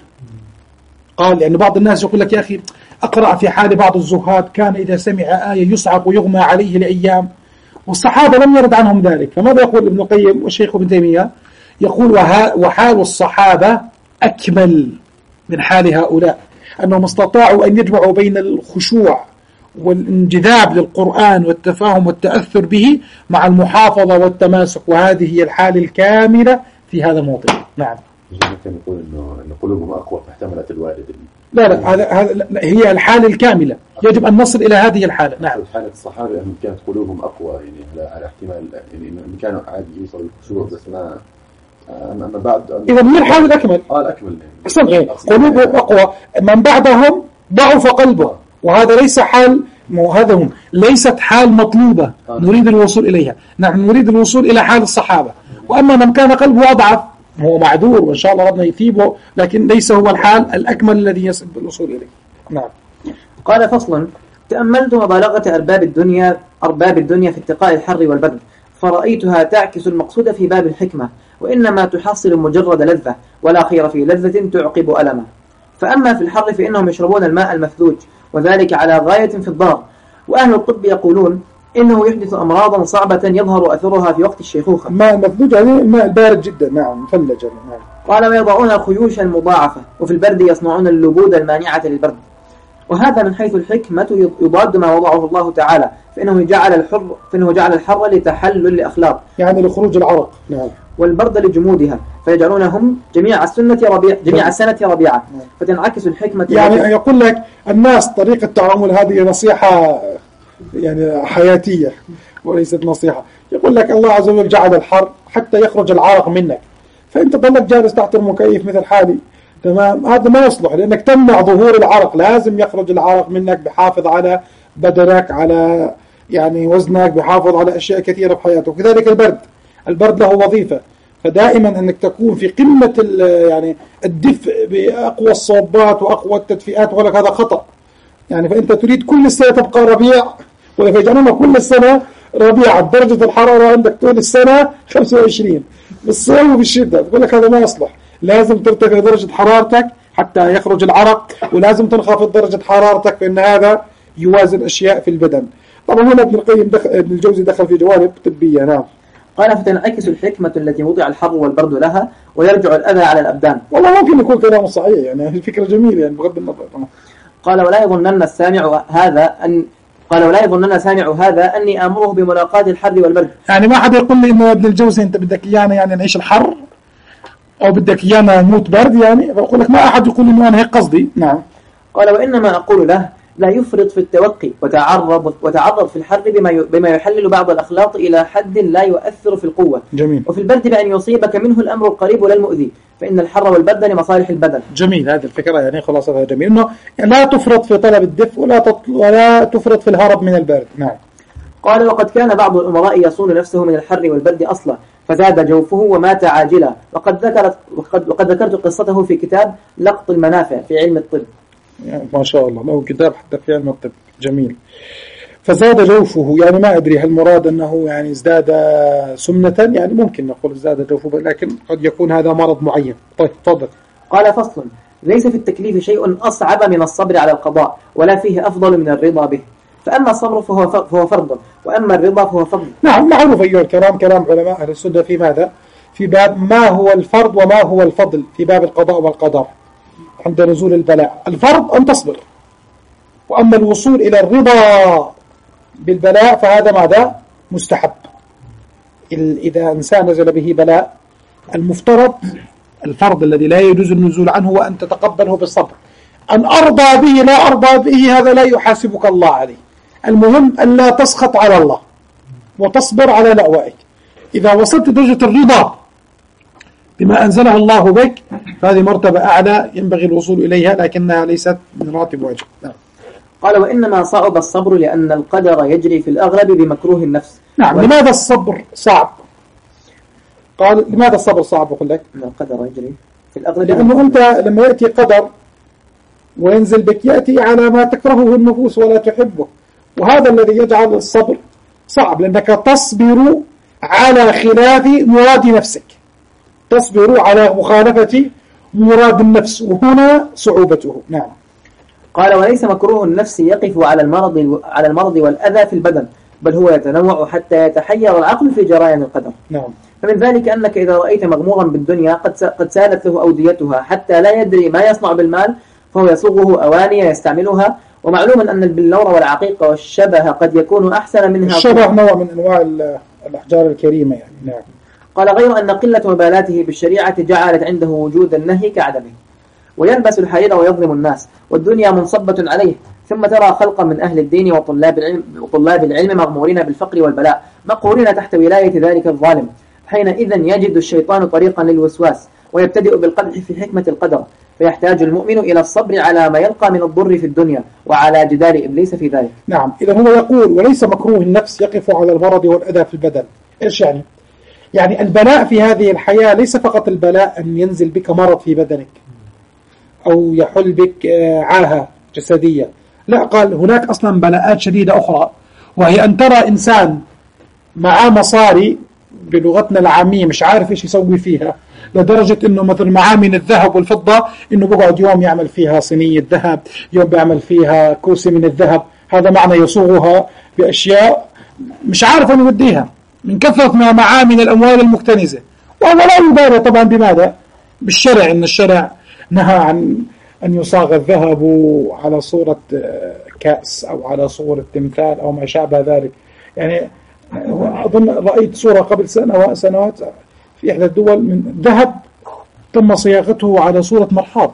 قال لأن بعض الناس يقول لك يا أخي أقرأ في حال بعض الزهاد كان إذا سمع آية يصعق ويغمى عليه لأيام، والصحابة لم يرد عنهم ذلك. فماذا يقول ابن القيم والشيخ ابن تيمية؟ يقول وحال الصحابة أكمل من حال هؤلاء، أنهم استطاعوا أن يجمعوا بين الخشوع والانجذاب للقرآن والتفاهم والتأثر به مع المحافظة والتماسك، وهذه هي الحالة الكاملة في هذا الموضوع. نعم. ممكن نقول إنه إن قلوبهم أقوى فاحتملت الوالد. لا لا هذا هذا هي الحالة الكاملة، يجب أن نصل إلى هذه الحالة. نعم. حالة الصحابة أنهم كانت قلوبهم أقوى يعني على على احتمال يعني إنه كانوا عادي يوصلوا الخشوع، بس ما أما بعد إذا هي الحالة الأكمل. آه الأكمل. أحسن غير قلوبهم أقوى، من بعدهم ضعف قلبه، وهذا ليس حال هذا هم ليست حال مطلوبة نريد الوصول إليها. نحن نريد الوصول إلى حال الصحابة، وأما من كان قلبه أضعف هو معذور وإن شاء الله ربنا يثيبه، لكن ليس هو الحال الأكمل الذي يصل بالوصول إليه. نعم. قال فصل: تأملت مبالغة أرباب الدنيا أرباب الدنيا في اتقاء الحر والبرد، فرأيتها تعكس المقصود في باب الحكمة، وإنما تحصل مجرد لذة، ولا خير في لذة تعقب ألمه. فأما في الحر فإنهم يشربون الماء المثلوج، وذلك على غاية في الضرر. وأهل الطب يقولون إنه يحدث أمراضا صعبة يظهر أثرها في وقت الشيخوخة. الماء المثلوج يعني الماء البارد جدا، نعم مثلج. نعم. قال: ويضعون خيوشا مضاعفة، وفي البرد يصنعون اللبود المانعة للبرد. وهذا من حيث الحكمة يضاد ما وضعه الله تعالى، فإنه جعل الحر فإنه جعل الحر لتحلل الأخلاق، يعني لخروج العرق. نعم. والبرد لجمودها، فيجعلونهم جميع السنة ربيع جميع السنة ربيعة، فتنعكس الحكمة. يعني يقول لك الناس طريقة تعامل، هذه نصيحة يعني حياتية وليست نصيحة. يقول لك الله عز وجل جعل الحر حتى يخرج العرق منك، فأنت ضلك جالس تحت المكيف مثل حالي، تمام، هذا ما يصلح، لأنك تمنع ظهور العرق. لازم يخرج العرق منك، بحافظ على بدنك، على يعني وزنك، بحافظ على أشياء كثيرة في حياتك. وكذلك البرد، البرد له وظيفة، فدائما أنك تكون في قمة يعني الدفء بأقوى الصوبات وأقوى التدفئات، ولك هذا خطأ يعني. فأنت تريد كل السنة تبقى ربيع، ولا فيجعلون كل السنة ربيع. درجة الحرارة عندك طول السنة خمسة وعشرين بالصيف وبالشدة، تقول لك هذا ما يصلح. لازم ترتفع درجة حرارتك حتى يخرج العرق، ولازم تنخفض درجة حرارتك، فإن هذا يوازن أشياء في البدن. طبعا هنا ابن القيم دخل ابن الجوزي دخل في جوانب طبية. نعم. قال: فتنعكس الحكمة التي وضع الحر والبرد لها، ويرجع الأذى على الأبدان. والله ممكن يكون كلامه صحيح، يعني فكرة جميلة يعني بغض النظر. قال: ولا يظنن السامع هذا أن قال ولا يظنن سامع هذا أني آمره بملاقاة الحر والبرد. يعني ما حد يقول لي إنه ابن الجوزي أنت بدك إيانا يعني نعيش الحر أو بدك إيانا نموت برد، يعني بقول لك ما أحد يقول إنه أنا هيك قصدي. نعم. قال: وإنما أقول له لا يفرط في التوقي، وتعرض وتعرض في الحر بما بما يحلل بعض الأخلاط إلى حد لا يؤثر في القوة. جميل. وفي البرد بأن يصيبك منه الأمر القريب ولا المؤذي، فإن الحر والبرد لمصالح البدن. جميل، هذه الفكرة يعني خلاصتها جميل، إنه لا تفرط في طلب الدفء ولا تطل... ولا تفرط في الهرب من البرد. نعم. قال: وقد كان بعض الأمراء يصون نفسه من الحر والبرد أصلا، فزاد جوفه ومات عاجلا، وقد ذكرت وقد, وقد ذكرت قصته في كتاب لقط المنافع في علم الطب. يعني ما شاء الله له كتاب حتى في علم الطب. جميل. فزاد جوفه، يعني ما أدري هل المراد أنه يعني ازداد سمنة، يعني ممكن نقول ازداد جوفه، لكن قد يكون هذا مرض معين. طيب تفضل. قال: فصل: ليس في التكليف شيء أصعب من الصبر على القضاء، ولا فيه أفضل من الرضا به. فأما الصبر فهو فهو فرض، وأما الرضا فهو فضل. نعم، معروف أيها الكرام كلام علماء أهل السنة في ماذا؟ في باب ما هو الفرض وما هو الفضل، في باب القضاء والقدر عند نزول البلاء. الفرض أن تصبر، وأما الوصول إلى الرضا بالبلاء فهذا ماذا؟ مستحب. إذا إنسان نزل به بلاء، المفترض الفرض الذي لا يجوز النزول عنه هو أن تتقبله بالصبر. أن أرضى به لا أرضى به هذا لا يحاسبك الله عليه. المهم أن لا تسخط على الله وتصبر على لأوائك. إذا وصلت درجة الرضا بما أنزله الله بك فهذه مرتبة أعلى ينبغي الوصول إليها، لكنها ليست من راتب واجب. نعم. قال: وإنما صعب الصبر لأن القدر يجري في الأغلب بمكروه النفس. نعم. و... لماذا الصبر صعب؟ قال لماذا الصبر صعب؟ أقول لك أن القدر يجري في الأغلب، لأنه أنت لما يأتي قدر وينزل بك يأتي على ما تكرهه النفوس ولا تحبه، وهذا الذي يجعل الصبر صعب، لأنك تصبر على خلاف مراد نفسك، تصبر على مخالفة مراد النفس، وهنا صعوبته. نعم. قال: وليس مكروه النفس يقف على المرض على المرض والأذى في البدن، بل هو يتنوع حتى يتحير العقل في جريان القدر. نعم. فمن ذلك أنك إذا رأيت مغمورا بالدنيا قد قد سالت له أوديتها حتى لا يدري ما يصنع بالمال، فهو يصوغه أواني يستعملها. ومعلوم أن البلور والعقيق والشبه قد يكون أحسن منها. الشبه نوع من أنواع الأحجار الكريمة يعني. نعم. قال: غير أن قلة مبالاته بالشريعة جعلت عنده وجود النهي كعدمه، ويلبس الحرير ويظلم الناس، والدنيا منصبة عليه. ثم ترى خلقا من أهل الدين وطلاب العلم, وطلاب العلم مغمورين بالفقر والبلاء، مقهورين تحت ولاية ذلك الظالم. حينئذ يجد الشيطان طريقا للوسواس، ويبتدئ بالقدح في حكمة القدر، فيحتاج المؤمن إلى الصبر على ما يلقى من الضر في الدنيا، وعلى جدال إبليس في ذلك. نعم. إذا هو يقول: وليس مكروه النفس يقف على المرض والأذى في البدن. إيش يعني؟ يعني البلاء في هذه الحياة ليس فقط البلاء أن ينزل بك مرض في بدنك أو يحل بك عاهة جسدية لا، قال هناك أصلا بلاءات شديدة أخرى، وهي أن ترى إنسان معاه مصاري بلغتنا العامية مش عارف إيش يسوي فيها، لدرجة إنه مثل معاه من الذهب والفضة إنه بقعد يوم يعمل فيها صينية ذهب، يوم بيعمل فيها كوسة من الذهب. هذا معنى يصوغها بأشياء مش عارف أنه يوديها من كثرة ما معاه من الأموال المكتنزة، وهو لا يبالي طبعا بماذا؟ بالشرع، إن الشرع نهى عن أن يصاغ الذهب على صورة كأس أو على صورة تمثال أو ما شابه ذلك. يعني أظن رأيت صورة قبل سنة سنوات في إحدى الدول من ذهب تم صياغته على صورة مرحاض.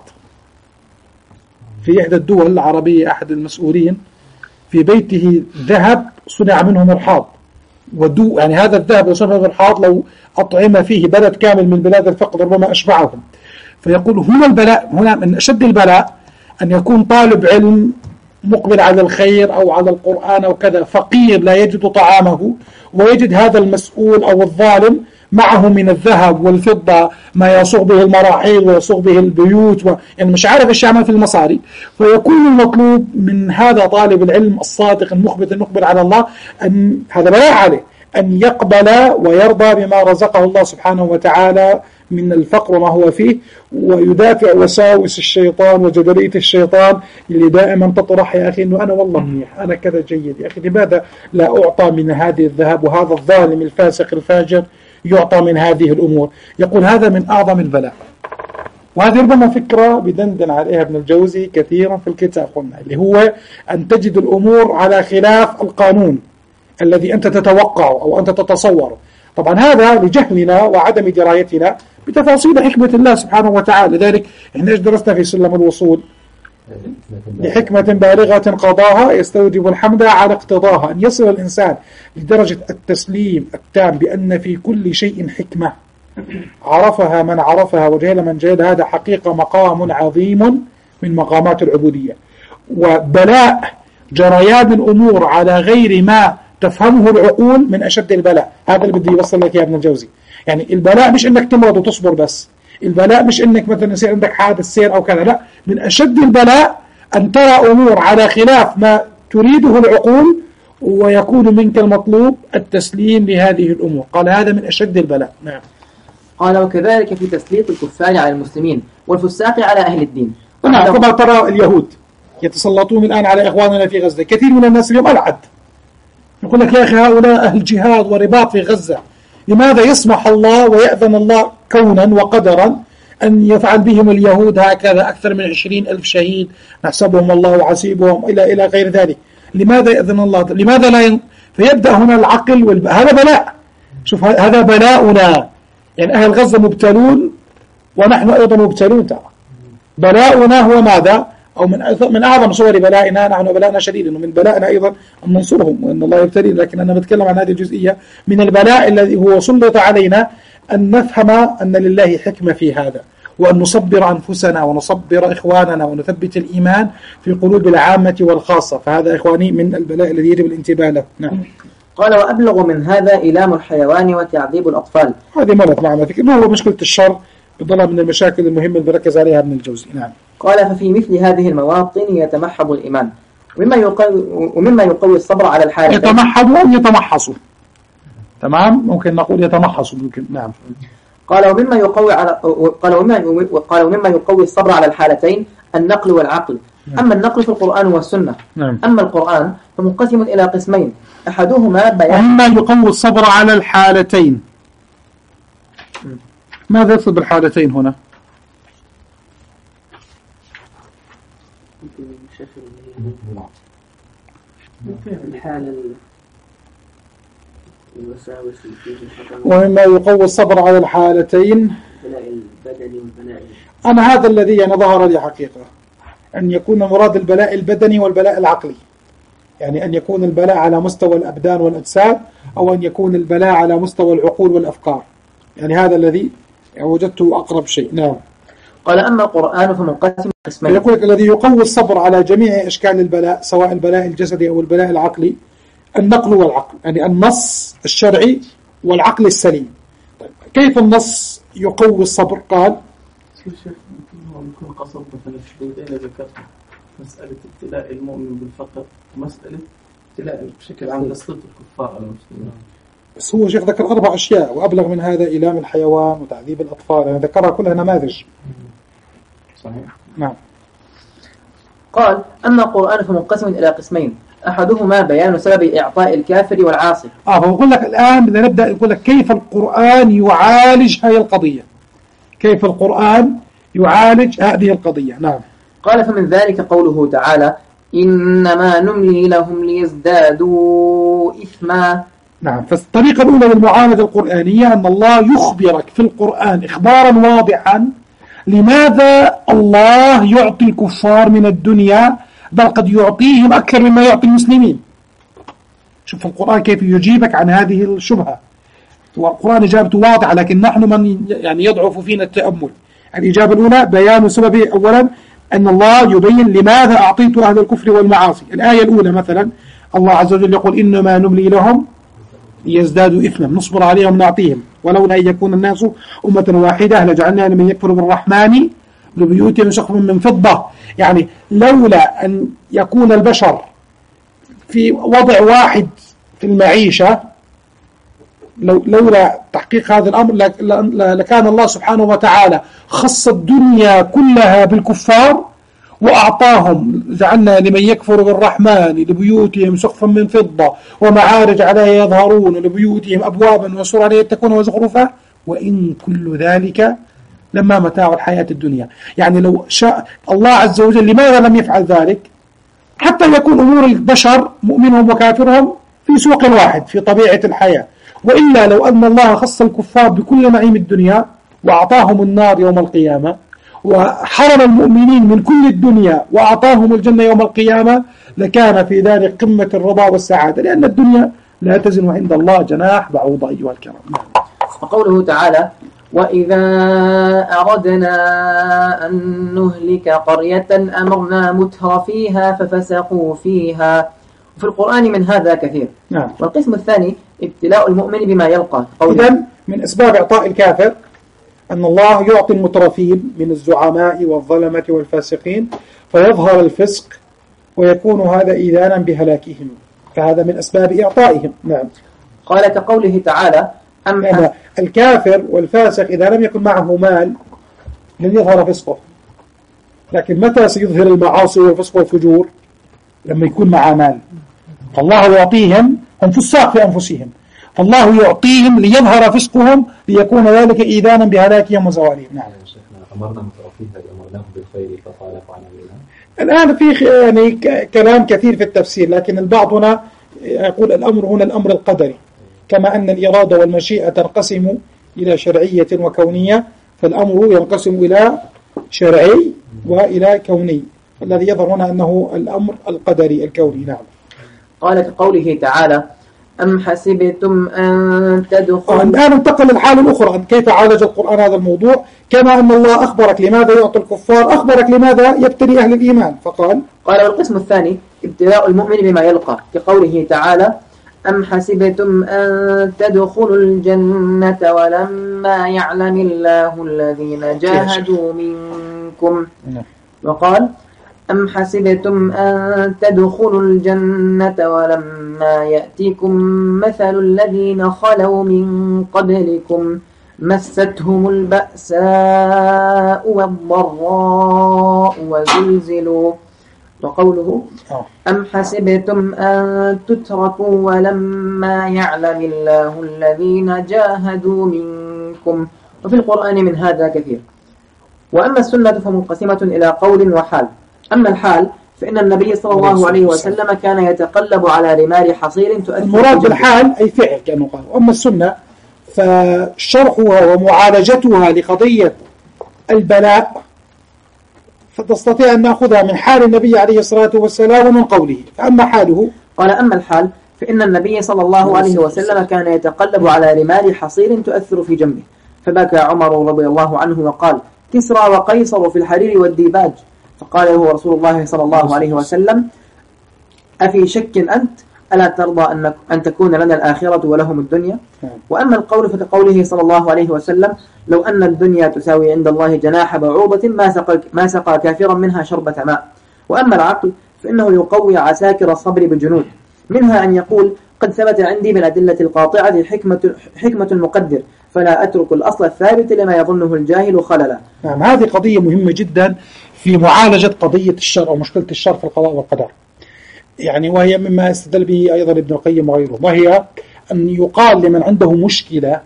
في إحدى الدول العربية أحد المسؤولين في بيته ذهب صنع منه مرحاض، ودو يعني هذا الذهب وصنع مرحاض لو أطعم فيه بلد كامل من بلاد الفقر ربما أشبعهم. فيقول هنا البلاء، هنا من أشد البلاء أن يكون طالب علم مقبل على الخير أو على القرآن أو كذا، فقير لا يجد طعامه، ويجد هذا المسؤول أو الظالم معه من الذهب والفضة ما يصوغ به المراحيض ويصوغ به البيوت و... يعني مش عارف إيش يعمل في المصاري. فيكون المطلوب من هذا طالب العلم الصادق المخبت المقبل على الله أن هذا بلاء عليه أن يقبل ويرضى بما رزقه الله سبحانه وتعالى من الفقر وما هو فيه، ويدافع وساوس الشيطان وجدلية الشيطان اللي دائما تطرح يا أخي أنه أنا والله منيح، أنا كذا جيد، يا أخي لماذا لا أعطى من هذه الذهب، وهذا الظالم الفاسق الفاجر يعطى من هذه الأمور. يقول هذا من أعظم البلاء. وهذه ربما فكرة بدندن عليها ابن الجوزي كثيرا في الكتاب قلنا، اللي هو أن تجد الأمور على خلاف القانون الذي أنت تتوقعه أو أنت تتصوره. طبعا هذا لجهلنا وعدم درايتنا بتفاصيل حكمة الله سبحانه وتعالى. لذلك إحنا إيش درسنا في سلم الوصول؟ لحكمة بالغة قضاها يستوجب الحمد على اقتضاها، أن يصل الإنسان لدرجة التسليم التام بأن في كل شيء حكمة عرفها من عرفها وجهل من جهل. هذا حقيقة مقام عظيم من مقامات العبودية. وبلاء جريان الأمور على غير ما تفهمه العقول من أشد البلاء. هذا اللي بدي يوصل لك يا ابن الجوزي. يعني البلاء مش إنك تمرض وتصبر بس، البلاء مش إنك مثلا يصير عندك حادث سير أو كذا، لا، من أشد البلاء أن ترى أمور على خلاف ما تريده العقول ويكون منك المطلوب التسليم لهذه الأمور. قال هذا من أشد البلاء. نعم. قال وكذلك في تسليط الكفار على المسلمين والفساق على أهل الدين. نعم. طبعا ترى اليهود يتسلطون الآن على إخواننا في غزة. كثير من الناس اليوم ألعد يقول لك يا أخي هؤلاء أهل جهاد ورباط في غزة، لماذا يسمح الله ويأذن الله كونا وقدرا أن يفعل بهم اليهود هكذا؟ أكثر من عشرين ألف شهيد نحسبهم الله وعسيبهم إلى إلى غير ذلك. لماذا يأذن الله؟ لماذا لا ين... فيبدأ هنا العقل والب... هذا بلاء. شوف هذا بلاؤنا، يعني أهل غزة مبتلون ونحن أيضا مبتلون. ترى بلاؤنا هو ماذا؟ أو من من أعظم صور بلائنا، نحن بلاءنا شديد، إنه من بلائنا أيضا أن ننصرهم وأن الله يبتلي. لكن أنا بتكلم عن هذه الجزئية من البلاء الذي هو سلط علينا أن نفهم أن لله حكمة في هذا، وأن نصبر أنفسنا ونصبر إخواننا ونثبت الإيمان في قلوب العامة والخاصة. فهذا إخواني من البلاء الذي يجب الانتباه له. نعم. قال وأبلغ من هذا إيلام الحيوان وتعذيب الأطفال. هذه مرت معنا فكرة، ما هو مشكلة الشر بضل من المشاكل المهمة اللي بركز عليها ابن الجوزي. نعم. قال ففي مثل هذه المواطن يتمحض الإيمان، ومما يقوي, ومما يقوي الصبر على الحال. يتمحض أو يتمحص. تمام، ممكن نقول يتمحص ممكن. نعم. قال ومما يقوي على قال ومما قال ومما يقوي الصبر على الحالتين النقل والعقل. نعم. أما النقل في القرآن والسنة. نعم. أما القرآن فمنقسم إلى قسمين، أحدهما بيان. ومما يقوي الصبر على الحالتين. م. ماذا يقصد بالحالتين هنا؟ الحالة الوساوس ومما يقوي الصبر على الحالتين البلاء البدني والبلاء. أنا هذا الذي يعني ظهر لي حقيقة، أن يكون مراد البلاء البدني والبلاء العقلي، يعني أن يكون البلاء على مستوى الأبدان والأجساد، أو أن يكون البلاء على مستوى العقول والأفكار. يعني هذا الذي وجدته أقرب شيء. نعم. قال أما القرآن فمنقسم قسمين. يقول لك الذي يقوي الصبر على جميع أشكال البلاء سواء البلاء الجسدي أو البلاء العقلي النقل والعقل، يعني النص الشرعي والعقل السليم. طيب كيف النص يقوي الصبر؟ قال يكون قصد مثلا الشروطين اللي ذكرتها مسألة ابتلاء المؤمن بالفقر ومسألة ابتلاء بشكل عام تسليط الكفار على المسلمين. بس هو شيخ ذكر أربع أشياء وأبلغ من هذا إيلام الحيوان وتعذيب الأطفال، يعني ذكرها كلها نماذج. صحيح. نعم. قال: أما القرآن فمنقسم إلى قسمين، أحدهما بيان سبب إعطاء الكافر والعاصي. آه فأقول لك الآن بدنا نبدأ نقول لك كيف القرآن يعالج هذه القضية. كيف القرآن يعالج هذه القضية. نعم. قال: فمن ذلك قوله تعالى: إنما نملي لهم ليزدادوا إثما. نعم. فالطريقة الأولى للمعالجة القرآنية أن الله يخبرك في القرآن إخبارا واضحا لماذا الله يعطي الكفار من الدنيا، بل قد يعطيهم أكثر مما يعطي المسلمين. شوف القرآن كيف يجيبك عن هذه الشبهة. والقرآن إجابته واضحة، لكن نحن من يعني يضعف فينا التأمل. الإجابة الأولى بيان سبب أولا أن الله يبين لماذا أعطيت أهل الكفر والمعاصي. الآية الأولى مثلا الله عز وجل يقول: إنما نملي لهم ليزدادوا إثما، نصبر عليهم نعطيهم، ولولا أن يكون الناس أمة واحدة لجعلنا لمن يكفر بالرحمن لبيوتهم سقف من فضة. يعني لولا أن يكون البشر في وضع واحد في المعيشة، لو لولا تحقيق هذا الأمر لكان الله سبحانه وتعالى خص الدنيا كلها بالكفار وأعطاهم، جعلنا لمن يكفر بالرحمن لبيوتهم سقفا من فضة ومعارج عليها يظهرون لبيوتهم أبوابا وسررا يتكون وزخرفا وإن كل ذلك لما متاع الحياة الدنيا. يعني لو شاء الله عز وجل لماذا لم يفعل ذلك؟ حتى يكون أمور البشر مؤمنهم وكافرهم في سوق واحد في طبيعة الحياة. وإلا لو أن الله خص الكفار بكل نعيم الدنيا وأعطاهم النار يوم القيامة، وحرم المؤمنين من كل الدنيا وأعطاهم الجنة يوم القيامة، لكان في ذلك قمة الرضا والسعادة، لأن الدنيا لا تزن عند الله جناح بعوضة أيها الكرام. وقوله تعالى: وإذا أردنا أن نهلك قرية أمرنا متر فيها ففسقوا فيها. وفي القرآن من هذا كثير. نعم. والقسم الثاني ابتلاء المؤمن بما يلقى. إذن من أسباب إعطاء الكافر أن الله يعطي المترفين من الزعماء والظلمة والفاسقين فيظهر الفسق ويكون هذا إذانا بهلاكهم، فهذا من أسباب إعطائهم. نعم. قال كقوله تعالى: أم يعني الكافر والفاسق إذا لم يكن معه مال لن يظهر فسقه، لكن متى سيظهر المعاصي والفسق والفجور؟ لما يكون معه مال. فالله يعطيهم، هم فساق في أنفسهم، فالله يعطيهم ليظهر فسقهم ليكون ذلك إيذانا بهلاكهم وزوالهم. نعم. أمرنا مترفيها أمرناهم بالخير فخالفوا عن الله. الآن في يعني كلام كثير في التفسير، لكن البعض هنا يقول الأمر هنا الأمر القدري، كما أن الإرادة والمشيئة تنقسم إلى شرعية وكونية، فالأمر ينقسم إلى شرعي وإلى كوني، الذي يظهر هنا أنه الأمر القدري الكوني. نعم. قال كقوله تعالى: أم حسبتم أن تدخلوا. الآن انتقل الحالة الأخرى أن كيف عالج القرآن هذا الموضوع، كما أن الله أخبرك لماذا يعطي الكفار أخبرك لماذا يبتلي أهل الإيمان، فقال: قال والقسم الثاني ابتلاء المؤمن بما يلقى، كقوله تعالى: أم حسبتم أن تدخلوا الجنة ولما يعلم الله الذين جاهدوا منكم. وقال: أم حسبتم أن تدخلوا الجنة ولما يأتيكم مثل الذين خلوا من قبلكم مستهم البأساء والضراء وزلزلوا. وقوله: أم حسبتم أن تتركوا ولما يعلم الله الذين جاهدوا منكم. وفي القرآن من هذا كثير. وأما السنة فمنقسمة إلى قول وحال. أما الحال فإن النبي صلى الله عليه وسلم كان يتقلب على رمال حصير تؤثر. المراد بالحال أي فعل كأنه قال. وأما السنة فشرحها ومعالجتها لقضية البلاء فتستطيع أن نأخذها من حال النبي عليه الصلاة والسلام ومن قوله. فأما حاله قال: أما الحال فإن النبي صلى الله عليه وسلم كان يتقلب على رمال حصير تؤثر في جنبه، فبكى عمر رضي الله عنه وقال: كسرى وقيصر في الحرير والديباج. فقال له رسول الله صلى الله عليه وسلم: أفي شك أنت؟ ألا ترضى أن أن تكون لنا الآخرة ولهم الدنيا؟ وأما القول فكقوله صلى الله عليه وسلم: لو أن الدنيا تساوي عند الله جناح بعوضة ما سقى ما سقى كافرا منها شربة ماء. وأما العقل فإنه يقوي عساكر الصبر بالجنود، منها أن يقول قد ثبت عندي من الأدلة القاطعة حكمة, حكمة المقدر، فلا أترك الأصل الثابت لما يظنه الجاهل خللا. نعم، هذه قضية مهمة جدا في معالجة قضية الشر أو مشكلة الشر في القضاء والقدر، يعني وهي مما استدل به أيضا ابن القيم وغيره، وهي أن يقال لمن عنده مشكلة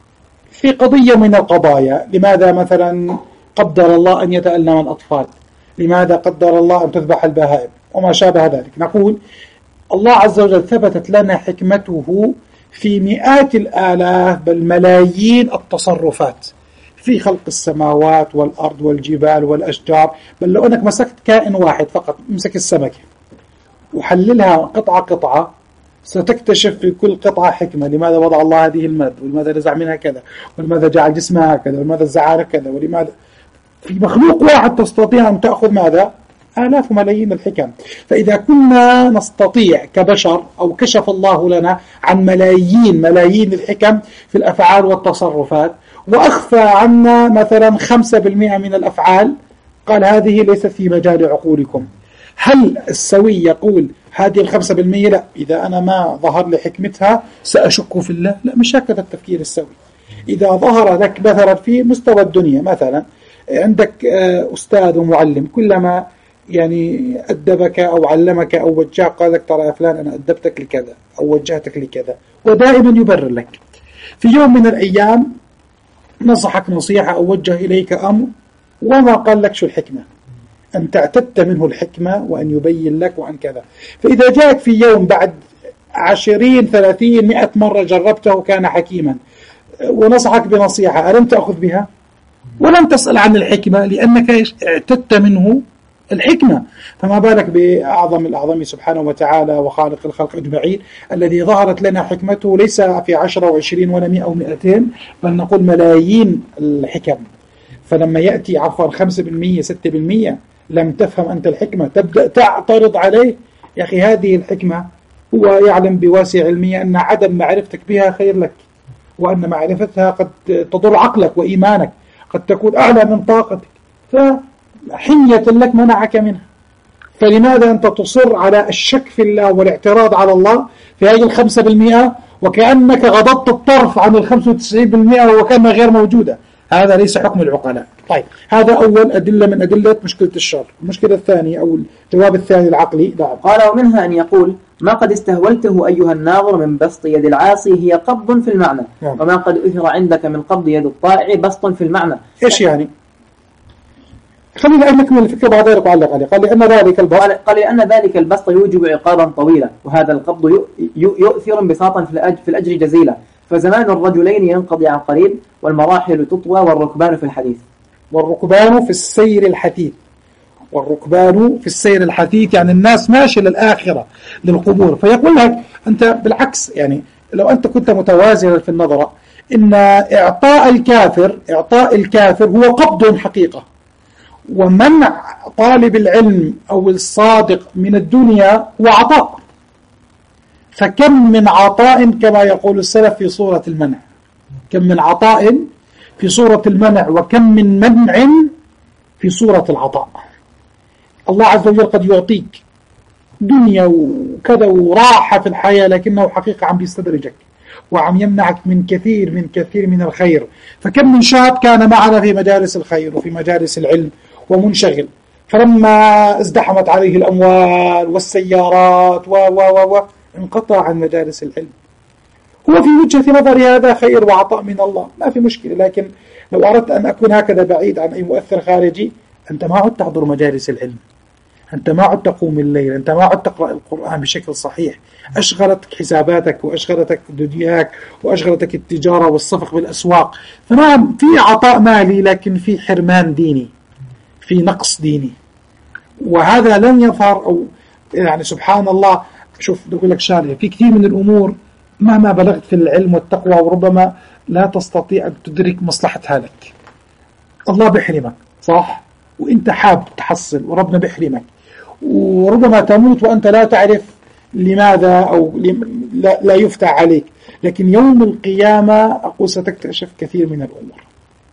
في قضية من القضايا، لماذا مثلا قدر الله أن يتألم الأطفال، لماذا قدر الله أن تذبح البهائم وما شابه ذلك، نقول الله عز وجل ثبتت لنا حكمته في مئات الآلاف بل ملايين التصرفات في خلق السماوات والأرض والجبال والأشجار. بل لو أنك مسكت كائن واحد فقط، امسك السمكة وحللها قطعة قطعة، ستكتشف في كل قطعة حكمة، لماذا وضع الله هذه المادة، ولماذا نزع منها كذا، ولماذا جعل جسمها كذا، ولماذا زعل كذا، ولماذا في مخلوق واحد تستطيع أن تأخذ ماذا؟ آلاف وملايين الحكم. فإذا كنا نستطيع كبشر أو كشف الله لنا عن ملايين ملايين الحكم في الأفعال والتصرفات، وأخفى عنا مثلا خمسة بالمئة من الأفعال، قال هذه ليست في مجال عقولكم، هل السوي يقول هذه الخمسة بالمئة لا، إذا أنا ما ظهر لي حكمتها سأشك في الله؟ لا، مش هكذا التفكير السوي. إذا ظهر لك مثلا في مستوى الدنيا، مثلا عندك أستاذ ومعلم، كلما يعني أدبك أو علمك أو وجهك قال لك ترى يا فلان أنا أدبتك لكذا أو وجهتك لكذا، ودائما يبرر لك. في يوم من الأيام نصحك نصيحة أو وجه إليك أمر وما قال لك شو الحكمة، أنت اعتدت منه الحكمة وأن يبين لك وأن كذا. فإذا جاءك في يوم بعد عشرين ثلاثين مئة مرة جربته وكان حكيما ونصحك بنصيحة، ألم تأخذ بها؟ ولم تسأل عن الحكمة لأنك اعتدت منه الحكمة. فما بالك بأعظم الأعظم سبحانه وتعالى وخالق الخلق أجمعين، الذي ظهرت لنا حكمته ليس في عشرة وعشرين ولا مئة ومئتين، بل نقول ملايين الحكم. فلما يأتي عفوا خمسة بالمئة ستة بالمئة لم تفهم أنت الحكمة، تبدأ تعترض عليه. يا أخي هذه الحكمة هو يعلم بواسع علمية أن عدم معرفتك بها خير لك، وأن معرفتها قد تضر عقلك وإيمانك، قد تكون أعلى من طاقتك، فحمية لك منعك منها. فلماذا أنت تصر على الشك في الله والاعتراض على الله في هذه الخمسة بالمئة، وكأنك غضبت الطرف عن الخمسة وتسعين بالمئة وكأنها غير موجودة؟ هذا ليس حكم العقلاء. طيب، هذا أول أدلة من أدلة مشكلة الشر. المشكلة الثانية أو الجواب الثاني العقلي، نعم، قال ومنها أن يقول ما قد استهولته أيها الناظر من بسط يد العاصي هي قبض في المعنى، نعم. وما قد أثر عندك من قبض يد الطائع بسط في المعنى. إيش يعني؟ خلينا أقول لك من الفكرة بعد ذلك أعلق عليه. قال لأن ذلك البسط قال, قال لأن ذلك البسط يوجب عقابا طويلا، وهذا القبض يؤثر انبساطا في الأجر جزيلا، فزمان الرجلين ينقضي عن قريب، والمراحل تطوى، والركبان في الحديث. والركبان في السير الحثيث، والركبان في السير الحثيث يعني الناس ماشي للآخرة للقبور. فيقول لك أنت بالعكس، يعني لو أنت كنت متوازنا في النظرة، إن إعطاء الكافر إعطاء الكافر هو قبض حقيقة، ومنع طالب العلم أو الصادق من الدنيا هو عطاء. فكم من عطاء كما يقول السلف في صورة المنع، كم من عطاء في صورة المنع، وكم من منع في صورة العطاء. الله عز وجل قد يعطيك دنيا وكذا وراحة في الحياة، لكنه حقيقة عم بيستدرجك وعم يمنعك من كثير من كثير من الخير. فكم من شاب كان معنا في مجالس الخير وفي مجالس العلم ومنشغل، فلما ازدحمت عليه الأموال والسيارات و و و و انقطع عن مجالس العلم. هو في وجهة نظري هذا خير وعطاء من الله، ما في مشكلة، لكن لو أردت أن أكون هكذا بعيد عن أي مؤثر خارجي، أنت ما عدت تحضر مجالس العلم، أنت ما عدت تقوم الليل، أنت ما عدت تقرأ القرآن بشكل صحيح، أشغلتك حساباتك وأشغلتك دنياك وأشغلتك التجارة والصفق بالأسواق. فنعم في عطاء مالي، لكن في حرمان ديني، في نقص ديني، وهذا لن يظهر. أو يعني سبحان الله، شوف بقول لك شارع في كثير من الأمور مهما بلغت في العلم والتقوى وربما لا تستطيع أن تدرك مصلحتها لك. الله بيحرمك صح، وانت حاب تحصل وربنا بيحرمك، وربما تموت وأنت لا تعرف لماذا أو لا, لا يفتح عليك، لكن يوم القيامة أقول ستكتشف كثير من الأمور.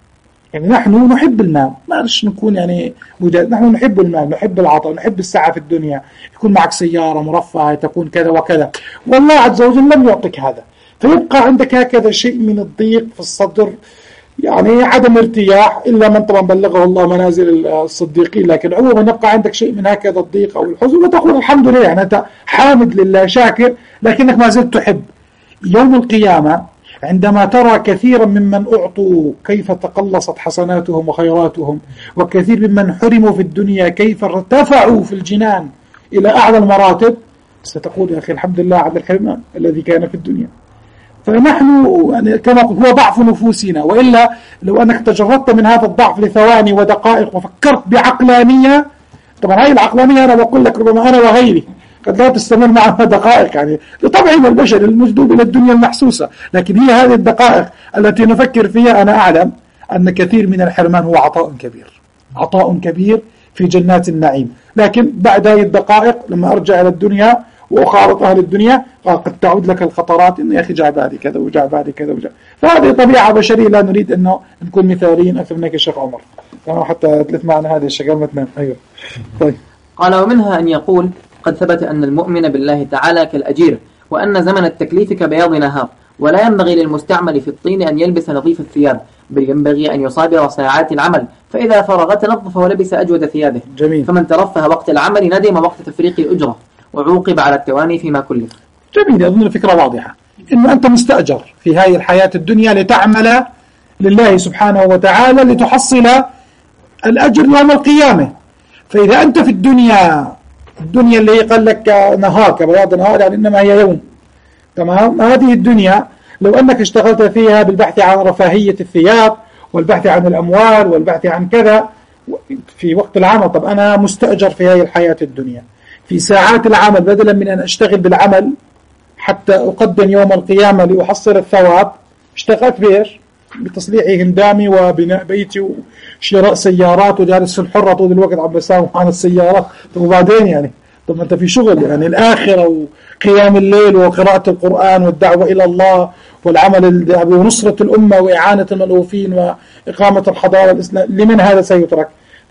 يعني نحن نحب المال، ما رش نكون يعني مجاد، نحن نحب المال، نحب العطاء، نحب السعة في الدنيا، يكون معك سيارة مرفهة، تكون كذا وكذا، والله عز وجل لم يعطيك هذا، فيبقى عندك هكذا شيء من الضيق في الصدر، يعني عدم ارتياح، إلا من طبعا بلغه الله منازل الصديقين، لكن عموما يبقى عندك شيء من هكذا الضيق أو الحزن، وتقول الحمد لله، يعني أنت حامد لله شاكر، لكنك ما زلت تحب. يوم القيامة عندما ترى كثيرا ممن أعطوا كيف تقلصت حسناتهم وخيراتهم، وكثير ممن حرموا في الدنيا كيف ارتفعوا في الجنان إلى أعلى المراتب، ستقول يا أخي الحمد لله على الحرمان الذي كان في الدنيا. فنحن يعني كما قلت هو ضعف نفوسنا، وإلا لو أنك تجردت من هذا الضعف لثواني ودقائق وفكرت بعقلانية، طبعا هاي العقلانية أنا بقول لك ربما أنا وغيري قد لا تستمر معها دقائق، يعني لطبعنا البشر المجذوب إلى الدنيا المحسوسة، لكن هي هذه الدقائق التي نفكر فيها. أنا أعلم أن كثير من الحرمان هو عطاء كبير، عطاء كبير في جنات النعيم، لكن بعد هذه الدقائق لما أرجع إلى الدنيا وأخالط أهل الدنيا قد تعود لك الخطرات، إن يا أخي جاء بعد كذا وجاء بعد كذا وجاء. فهذه طبيعة بشرية، لا نريد أنه نكون مثاليين أكثر منك الشيخ عمر، أنا حتى تلف معنا هذه الشيء مثلا. أيوه طيب. قال ومنها أن يقول قد ثبت أن المؤمن بالله تعالى كالأجير، وأن زمن التكليف كبياض نهار، ولا ينبغي للمستعمل في الطين أن يلبس نظيف الثياب، بل ينبغي أن يصابر ساعات العمل، فإذا فرغ تنظف ولبس أجود ثيابه. جميل. فمن ترفه وقت العمل ندم وقت تفريق الأجرة، وعوقب على التواني فيما كلف. جميل، أظن الفكرة واضحة، إنه أنت مستأجر في هذه الحياة الدنيا لتعمل لله سبحانه وتعالى لتحصل الأجر يوم القيامة. فإذا أنت في الدنيا الدنيا اللي قال لك نهار كبياض نهار، يعني إنما هي يوم، تمام. هذه الدنيا لو أنك اشتغلت فيها بالبحث عن رفاهية الثياب والبحث عن الأموال والبحث عن كذا في وقت العمل، طب أنا مستأجر في هذه الحياة الدنيا في ساعات العمل، بدلا من أن أشتغل بالعمل حتى أقدم يوم القيامة لأحصل الثواب، اشتغلت بإيش؟ بتصليح هندامي وبناء بيتي وشراء سيارات، وجالس في الحرة طول الوقت عم بساوم عن السيارات. طب وبعدين يعني طب أنت في شغل، يعني الآخرة وقيام الليل وقراءة القرآن والدعوة إلى الله والعمل الدعوي ونصرة الأمة وإعانة الملهوفين وإقامة الحضارة الإسلامية، لمن هذا سيترك؟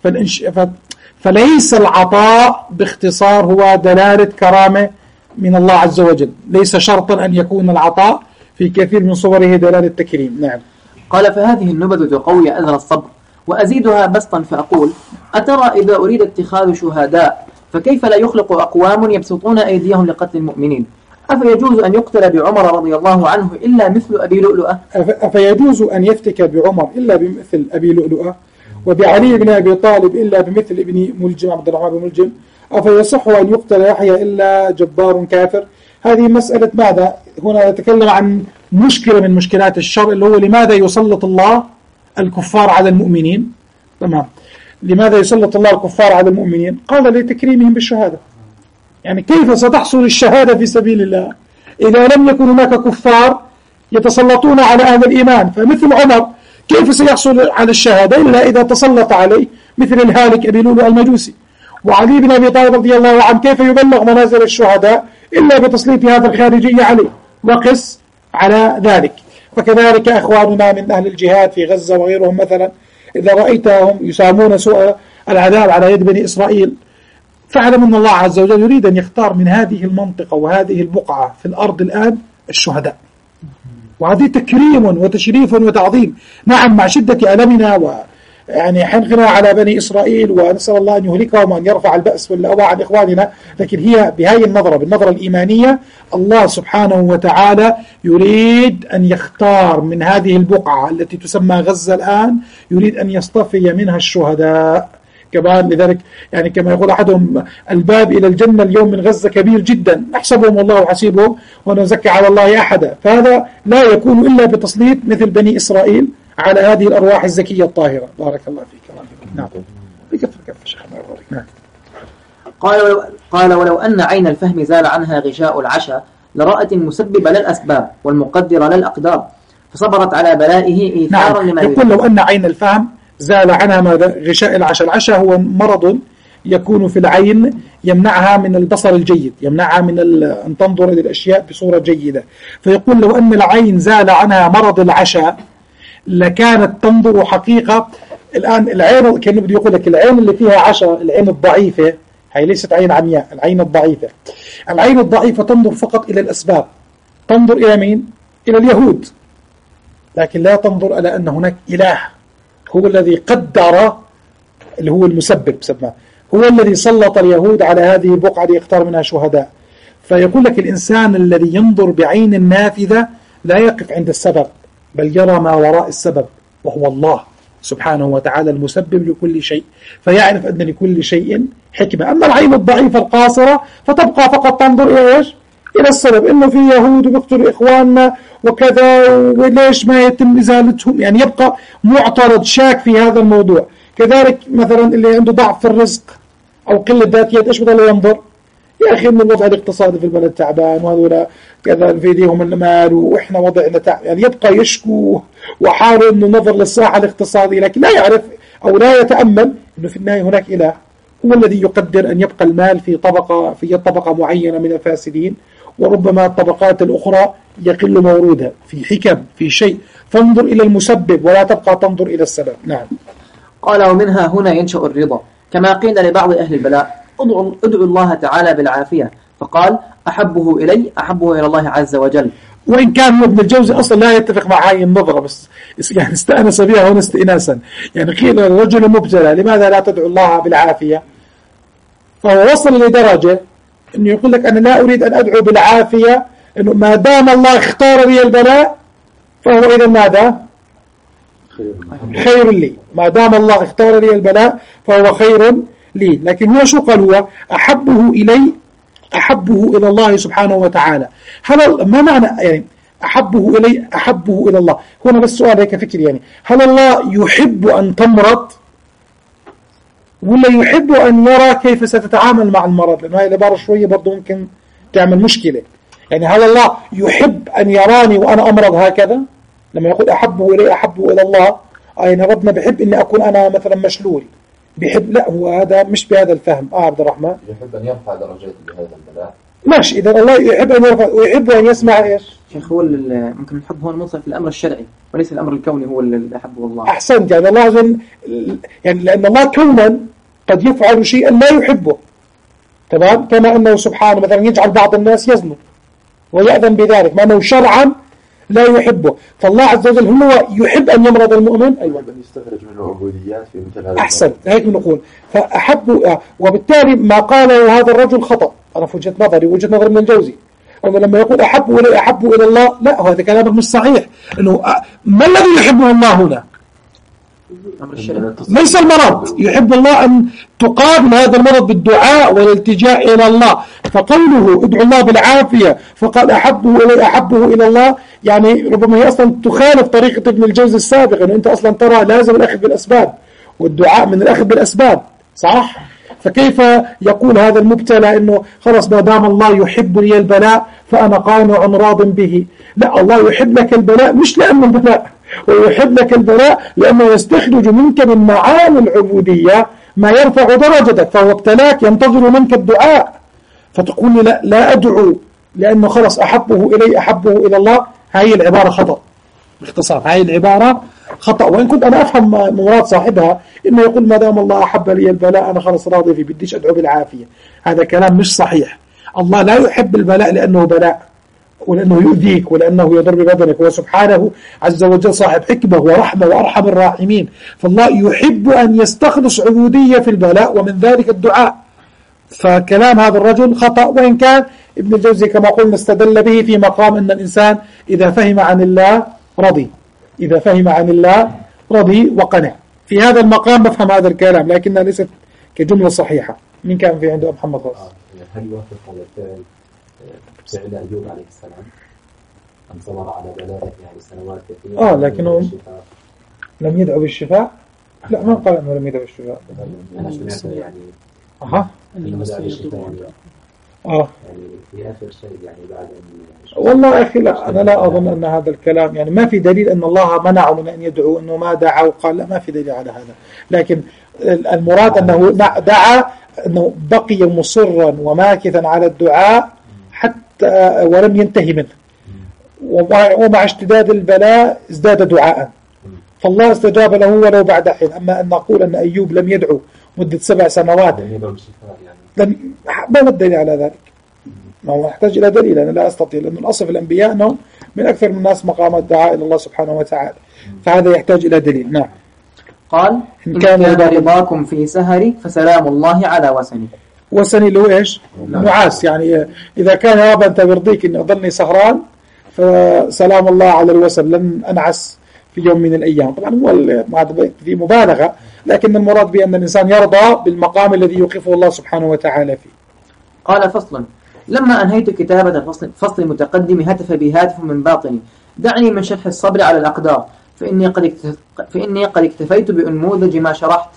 فليس العطاء باختصار هو دلالة كرامة من الله عز وجل، ليس شرطا أن يكون العطاء في كثير من صوره دلالة تكريم. نعم. قال فهذه النبذ تقوي أذر الصبر، وأزيدها بسطا فأقول أترى إذا أريد اتخاذ شهداء فكيف لا يخلق أقوام يبسطون أيديهم لقتل المؤمنين؟ أفيجوز أن يقتل بعمر رضي الله عنه إلا مثل أبي لؤلؤة؟ أفيجوز أن يفتك بعمر إلا بمثل أبي لؤلؤة، وبعلي بن أبي طالب إلا بمثل ابن ملجم عبد الرحمن بن ملجم؟ أفيصح أن يقتل يحيى إلا جبار كافر؟ هذه مسألة ماذا؟ هنا نتكلم عن مشكلة من مشكلات الشر، اللي هو لماذا يسلط الله الكفار على المؤمنين؟ تمام. لماذا يسلط الله الكفار على المؤمنين؟ قال لتكريمهم بالشهادة. يعني كيف ستحصل الشهادة في سبيل الله إذا لم يكن هناك كفار يتسلطون على أهل الإيمان؟ فمثل عمر كيف سيحصل على الشهادة إلا إذا تسلط عليه مثل الهالك أبي لؤلؤ المجوسي؟ وعلي بن أبي طالب رضي الله عنه كيف يبلغ منازل الشهداء إلا بتسليط هذا الخارجي عليه؟ وقس على ذلك. فكذلك أخواننا من أهل الجهاد في غزة وغيرهم مثلا، إذا رأيتهم يسامون سوء العذاب على يد بني إسرائيل، فاعلم أن الله عز وجل يريد أن يختار من هذه المنطقة وهذه البقعة في الأرض الآن الشهداء، وهذه تكريم وتشريف وتعظيم. نعم مع شدة ألمنا و يعني حنقنا على بني إسرائيل ونسأل الله أن يهلكهم وأن يرفع البأس واللأواء عن إخواننا، لكن هي بهاي النظرة بالنظرة الإيمانية الله سبحانه وتعالى يريد أن يختار من هذه البقعة التي تسمى غزة الآن، يريد أن يصطفي منها الشهداء كمان. لذلك يعني كما يقول أحدهم الباب إلى الجنة اليوم من غزة كبير جدا، نحسبهم والله حسيبهم ونزكي على الله أحدا. فهذا لا يكون إلا بتسليط مثل بني إسرائيل على هذه الأرواح الزكية الطاهرة. بارك الله فيك. نعم. بكفر كفر شيخ. نعم. قال ولو, قال ولو أن عين الفهم زال عنها غشاء العشا لرأت المسبب للأسباب والمقدر للأقدار، فصبرت على بلائه إيثارا نعم. لما يقول لو أن عين الفهم زال عنها ماذا؟ غشاء العشا. العشا هو مرض يكون في العين يمنعها من البصر الجيد، يمنعها من أن تنظر إلى الأشياء بصورة جيدة. فيقول لو أن العين زال عنها مرض العشا لكانت تنظر حقيقة. الآن العين كأنه بده يقول لك العين اللي فيها عشرة، العين الضعيفة، هي ليست عين عمياء، العين الضعيفة. العين الضعيفة تنظر فقط إلى الأسباب، تنظر إلى مين؟ إلى اليهود، لكن لا تنظر إلى أن هناك إله هو الذي قدر، اللي هو المسبب سماه، هو الذي سلط اليهود على هذه البقعة ليختار منها شهداء. فيقول لك الإنسان الذي ينظر بعين النافذة لا يقف عند السبب، بل يرى ما وراء السبب، وهو الله سبحانه وتعالى المسبب لكل شيء، فيعرف أن لكل شيء حكمة. أما العين الضعيفة القاصرة فتبقى فقط تنظر إلى إيش؟ إلى السبب، إنه في يهود وبيقتلوا إخواننا وكذا، وليش ما يتم إزالتهم، يعني يبقى معترض شاك في هذا الموضوع. كذلك مثلا اللي عنده ضعف في الرزق أو قلة ذاتية، إيش بضل ينظر؟ يا أخي من الوضع الاقتصادي في البلد تعبان، وهذولا كذا في ايديهم المال وإحنا وضعنا تعبان، يعني يبقى يشكو وحاول إنه نظر للساحة الاقتصادية، لكن لا يعرف أو لا يتأمل إنه في النهاية هناك إله هو الذي يقدر أن يبقى المال في طبقة في طبقة معينة من الفاسدين، وربما الطبقات الأخرى يقل موردها في حكم في شيء. فانظر إلى المسبب ولا تبقى تنظر إلى السبب. نعم. قال ومنها هنا ينشأ الرضا، كما قيل لبعض أهل البلاء ادعوا الله تعالى بالعافية، فقال أحبه إلي أحبه إلى الله عز وجل. وإن كان ابن الجوزي أصلا لا يتفق مع هاي النظرة، بس يعني استأنس بها هنا استئناسا. يعني قيل الرجل مبتلى لماذا لا تدعو الله بالعافية؟ فهو وصل لدرجة إنه يقول لك أنا لا أريد أن أدعو بالعافية، إنه ما دام الله اختار لي البلاء فهو إذا ماذا؟ خير لي. ما دام الله اختار لي البلاء فهو خير لي. لكن هو شو قال؟ هو أحبه إلي أحبه إلى الله سبحانه وتعالى. هل ما معنى يعني أحبه إلي أحبه إلى الله؟ هنا بس سؤال هيك فكر، يعني هل الله يحب أن تمرض ولا يحب أن يرى كيف ستتعامل مع المرض؟ لأنه هاي العبارة شوية برضو ممكن تعمل مشكلة. يعني هل الله يحب أن يراني وأنا أمرض هكذا؟ لما يقول أحبه إلي أحبه إلى الله، أين ربنا بحب إني أكون أنا مثلا مشلول، بيحب؟ لا، هو هذا مش بهذا الفهم. آه عبد الرحمن يحب أن يرفع درجات بهذا البلاء. ماشي، إذا الله يحب أن يرفع ويحب أن يسمع إيش؟ شيخ هو ممكن الحب هو المنصف في الأمر الشرعي وليس الأمر الكوني هو اللي أحبه الله. أحسنت. يعني الله عزن يعني لأن الله كونا قد يفعل شيئا لا يحبه، تمام؟ كما أنه سبحانه مثلا يجعل بعض الناس يزنوا ويأذن بذلك، ما أنه شرعا لا يحبه. فالله عز وجل هو يحب أن يمرض المؤمن. أيوة، أن يستخرج منه عبوديات في مثل هذا. أحسن، هيك نقول. فأحب، وبالتالي ما قاله هذا الرجل خطأ. أنا في وجهة نظري وجهة نظر ابن الجوزي، أنه لما يقول أحب إلي أحب إلى الله، لا، هذا كلامك مش صحيح. إنه ما الذي يحبه الله هنا؟ ليس المرض. يحب الله أن تقابل هذا المرض بالدعاء والالتجاء إلى الله. فقوله ادعو الله بالعافية فقال أحبه إلي أحبه إلى الله، يعني ربما هي أصلا تخالف طريقة ابن الجوزي السابق، أنه أنت أصلا ترى لازم الأخذ بالأسباب والدعاء من الأخذ بالأسباب، صح؟ فكيف يقول هذا المبتلى إنه خلاص ما دام الله يحب لي البلاء فأنا قانع راض به؟ لا، الله يحب لك البلاء مش لأنه البلاء، ويحب لك البلاء لأنه يستخرج منك من معاني العبودية ما يرفع درجتك، فهو ابتلاك ينتظر منك الدعاء. فتقول لي لا, لا أدعو لأنه خلص أحبه إلي أحبه إلى الله. هاي العبارة خطأ. باختصار هاي العبارة خطأ، وإن كنت أنا أفهم مراد صاحبها إنه يقول ما دام الله أحب لي البلاء أنا خلص راضي فيه، بديش أدعو بالعافية. هذا كلام مش صحيح. الله لا يحب البلاء لأنه بلاء ولأنه يؤذيك ولأنه يضر ببدنك، هو سبحانه عز وجل صاحب حكمة ورحمة وأرحم الراحمين. فالله يحب أن يستخلص عبودية في البلاء ومن ذلك الدعاء. فكلام هذا الرجل خطأ، وإن كان ابن الجوزي كما قلنا استدل به في مقام أن الإنسان إذا فهم عن الله رضي، إذا فهم عن الله رضي وقنع. في هذا المقام بفهم هذا الكلام، لكنها ليست كجملة صحيحة. من كان في عنده محمد خاص؟ هل يوافق هذا الفعل فعل أيوب عليه السلام أن صبر على بلائه يعني سنوات كثيرة؟ آه لكنه لم يدعو بالشفاء. لا، ما قال أنه لم يدعو بالشفاء. أنا سمعت يعني أها آه يعني في آخر شيء يعني بعد أن والله أخي لا، أنا لا أظن أن هذا الكلام يعني ما في دليل أن الله منعه من أن يدعو، أنه ما دعا وقال لا، ما في دليل على هذا. لكن المراد أنه دعا، أنه بقي مصرا وماكثا على الدعاء حتى ولم ينتهي منه، ومع اشتداد البلاء ازداد دعاء. فالله استجاب له ولو بعد حين. أما أن نقول أن أيوب لم يدعو مدة سبع سنوات لن ما الدليل على ذلك؟ ما هو يحتاج إلى دليل. أنا لا أستطيع، لأن الأصل في الأنبياء أنهم من أكثر من الناس مقام الدعاء إلى الله سبحانه وتعالى، فهذا يحتاج إلى دليل. نعم. قال إن كان رضاكم في سهري فسلام الله على وسني. وسني اللي هو إيش؟ نعاس. يعني إذا كان يا رب أنت برضيك إني أضلني سهران فسلام الله على الوسن، لن أنعس في يوم من الأيام. طبعا هو في مبالغة، لكن المراد بأن الإنسان يرضى بالمقام الذي يوقفه الله سبحانه وتعالى فيه. قال فصلا لما أنهيت كتابة الفصل فصل المتقدم هتف بي هاتف من باطني دعني من شرح الصبر على الأقدار فإني قد فإني قد اكتفيت بأنموذج ما شرحت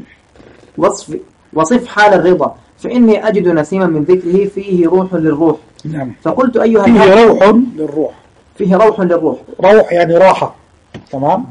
وصف وصف حال الرضا فإني أجد نسيما من ذكره فيه روح للروح. نعم. فقلت أيها فيه روح للروح. فيه روح للروح. روح يعني راحة. تمام.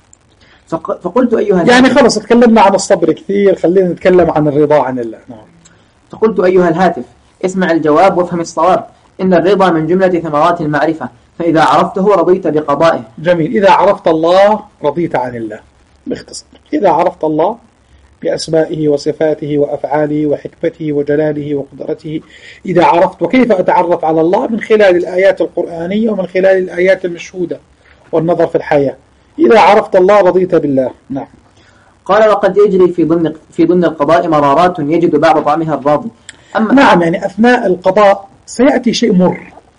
فقلت أيها يعني خلص تكلمنا عن الصبر كثير، خلينا نتكلم عن الرضا عن الله. نعم. فقلت أيها الهاتف اسمع الجواب وافهم الصواب. إن الرضا من جملة ثمرات المعرفة، فإذا عرفته رضيت بقضائه. جميل. إذا عرفت الله رضيت عن الله. باختصار إذا عرفت الله بأسمائه وصفاته وأفعاله وحكمته وجلاله وقدرته، إذا عرفت. وكيف أتعرف على الله؟ من خلال الآيات القرآنية ومن خلال الآيات المشهودة والنظر في الحياة. إذا عرفت الله رضيت بالله. نعم. قال وقد يجري في ضمن في ضمن القضاء مرارات يجد بعض طعمها الراضي. أما نعم، يعني أثناء القضاء سيأتي شيء مر،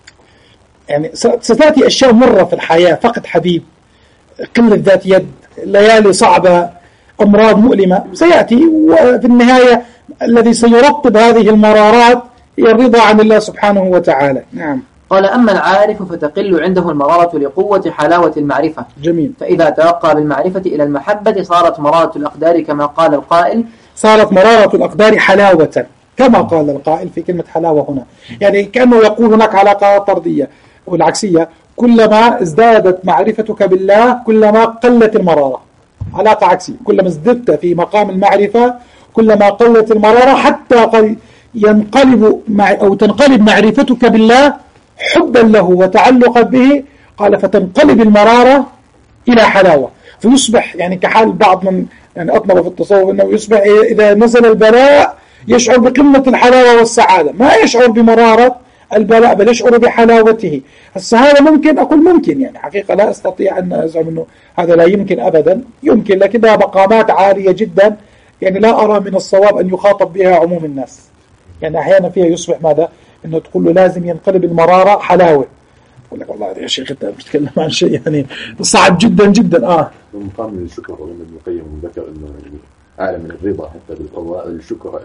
يعني ستأتي أشياء مرة في الحياة، فقد حبيب، قلة ذات يد، ليالي صعبة، أمراض مؤلمة سيأتي، وفي النهاية الذي سيرطب هذه المرارات هي الرضا عن الله سبحانه وتعالى. نعم. قال أما العارف فتقل عنده المرارة لقوة حلاوة المعرفة. جميل. فإذا ترقى بالمعرفة إلى المحبة صارت مرارة الأقدار كما قال القائل صارت مرارة الأقدار حلاوة كما قال القائل في كلمة حلاوة هنا، يعني كأنه يقول هناك علاقة طردية والعكسية، كلما ازدادت معرفتك بالله كلما قلت المرارة. علاقة عكسية، كلما ازددت في مقام المعرفة كلما قلت المرارة، حتى قد ينقلب مع أو تنقلب معرفتك بالله حبا له وتعلقا به، قال فتنقلب المرارة إلى حلاوة، فيصبح يعني كحال بعض من يعني أطنب في التصوف أنه يصبح إذا نزل البلاء يشعر بقمة الحلاوة والسعادة، ما يشعر بمرارة البلاء بل يشعر بحلاوته. هسه هذا ممكن، أقول ممكن، يعني حقيقة لا أستطيع أن أزعم أنه هذا لا يمكن أبدا، يمكن، لكنها مقامات عالية جدا، يعني لا أرى من الصواب أن يخاطب بها عموم الناس. يعني أحيانا فيها يصبح ماذا؟ أنه تقول له لازم ينقلب المرارة حلاوة، يقول لك والله يا شيخ أنت بتتكلم عن شيء يعني صعب جدا جدا. آه من مقام الشكر، ومن ابن القيم ذكر أنه يعني أعلى من الرضا حتى بالقضاء الشكر.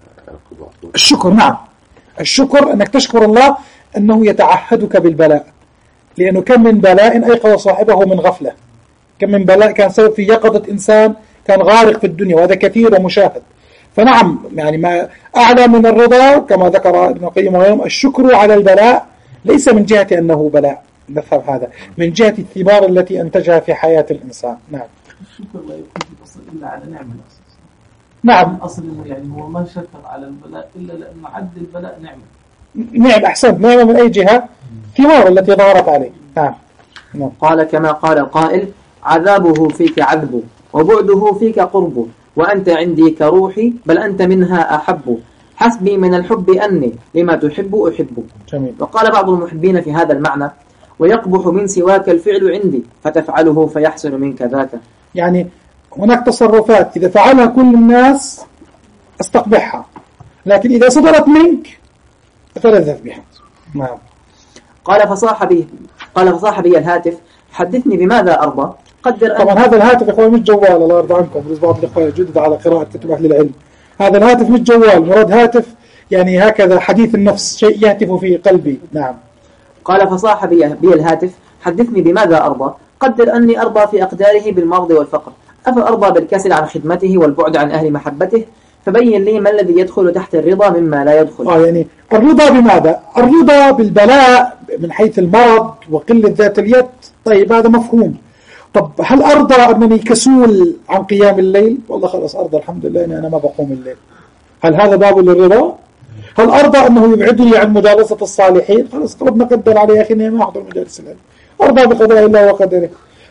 الشكر نعم، الشكر أنك تشكر الله أنه يتعهدك بالبلاء، لأنه كم من بلاء أيقظ صاحبه من غفلة، كم من بلاء كان سبب في يقظة إنسان كان غارق في الدنيا، وهذا كثير ومشاهد. فنعم يعني ما أعلى من الرضا كما ذكر ابن القيم وغيرهم الشكر على البلاء، ليس من جهة أنه بلاء، نفهم هذا من جهة الثمار التي أنتجها في حياة الإنسان. نعم. الشكر لا يكون في الأصل إلا على نعمة الأصل. نعم. الأصل يعني هو ما شكر على البلاء إلا لأن عد البلاء نعمة. نعم أحسنت، نعمة من أي جهة؟ ثمار التي ظهرت عليه. نعم. نعم. قال كما قال القائل عذابه فيك عذب وبعده فيك قرب وأنت عندي كروحي بل أنت منها أحب حسبي من الحب أني لما تحب أحب. جميل. وقال بعض المحبين في هذا المعنى ويقبح من سواك الفعل عندي فتفعله فيحسن منك ذاك. يعني هناك تصرفات إذا فعلها كل الناس استقبحها، لكن إذا صدرت منك فتلذذ بها. نعم. قال فصاح بي قال فصاح بي الهاتف حدثني بماذا أرضى. قدر طبعا هذا الهاتف يا اخوان مش جوال، الله يرضى عنكم بالنسبه بعض الاخوان الجدد على قراءه كتب اهل العلم، هذا الهاتف مش جوال، مراد هاتف يعني هكذا حديث النفس، شيء يهتف في قلبي. نعم. قال فصاح بي, بي الهاتف حدثني بماذا أرضى. قدر أني أرضى في أقداره بالمرض والفقر، أفأرضى بالكسل عن خدمته والبعد عن أهل محبته، فبين لي ما الذي يدخل تحت الرضا مما لا يدخل. آه يعني الرضا بماذا؟ الرضا بالبلاء من حيث المرض وقلة ذات اليد، طيب هذا مفهوم. طب هل أرضى أنني كسول عن قيام الليل؟ والله خلاص أرضى الحمد لله أني أنا ما بقوم الليل. هل هذا باب للرضا؟ هل أرضى أنه يبعدني عن مجالسة الصالحين؟ خلاص ربنا قدر علي يا أخي أني ما أحضر مجالس العلم، أرضى بقضاء الله وقدره.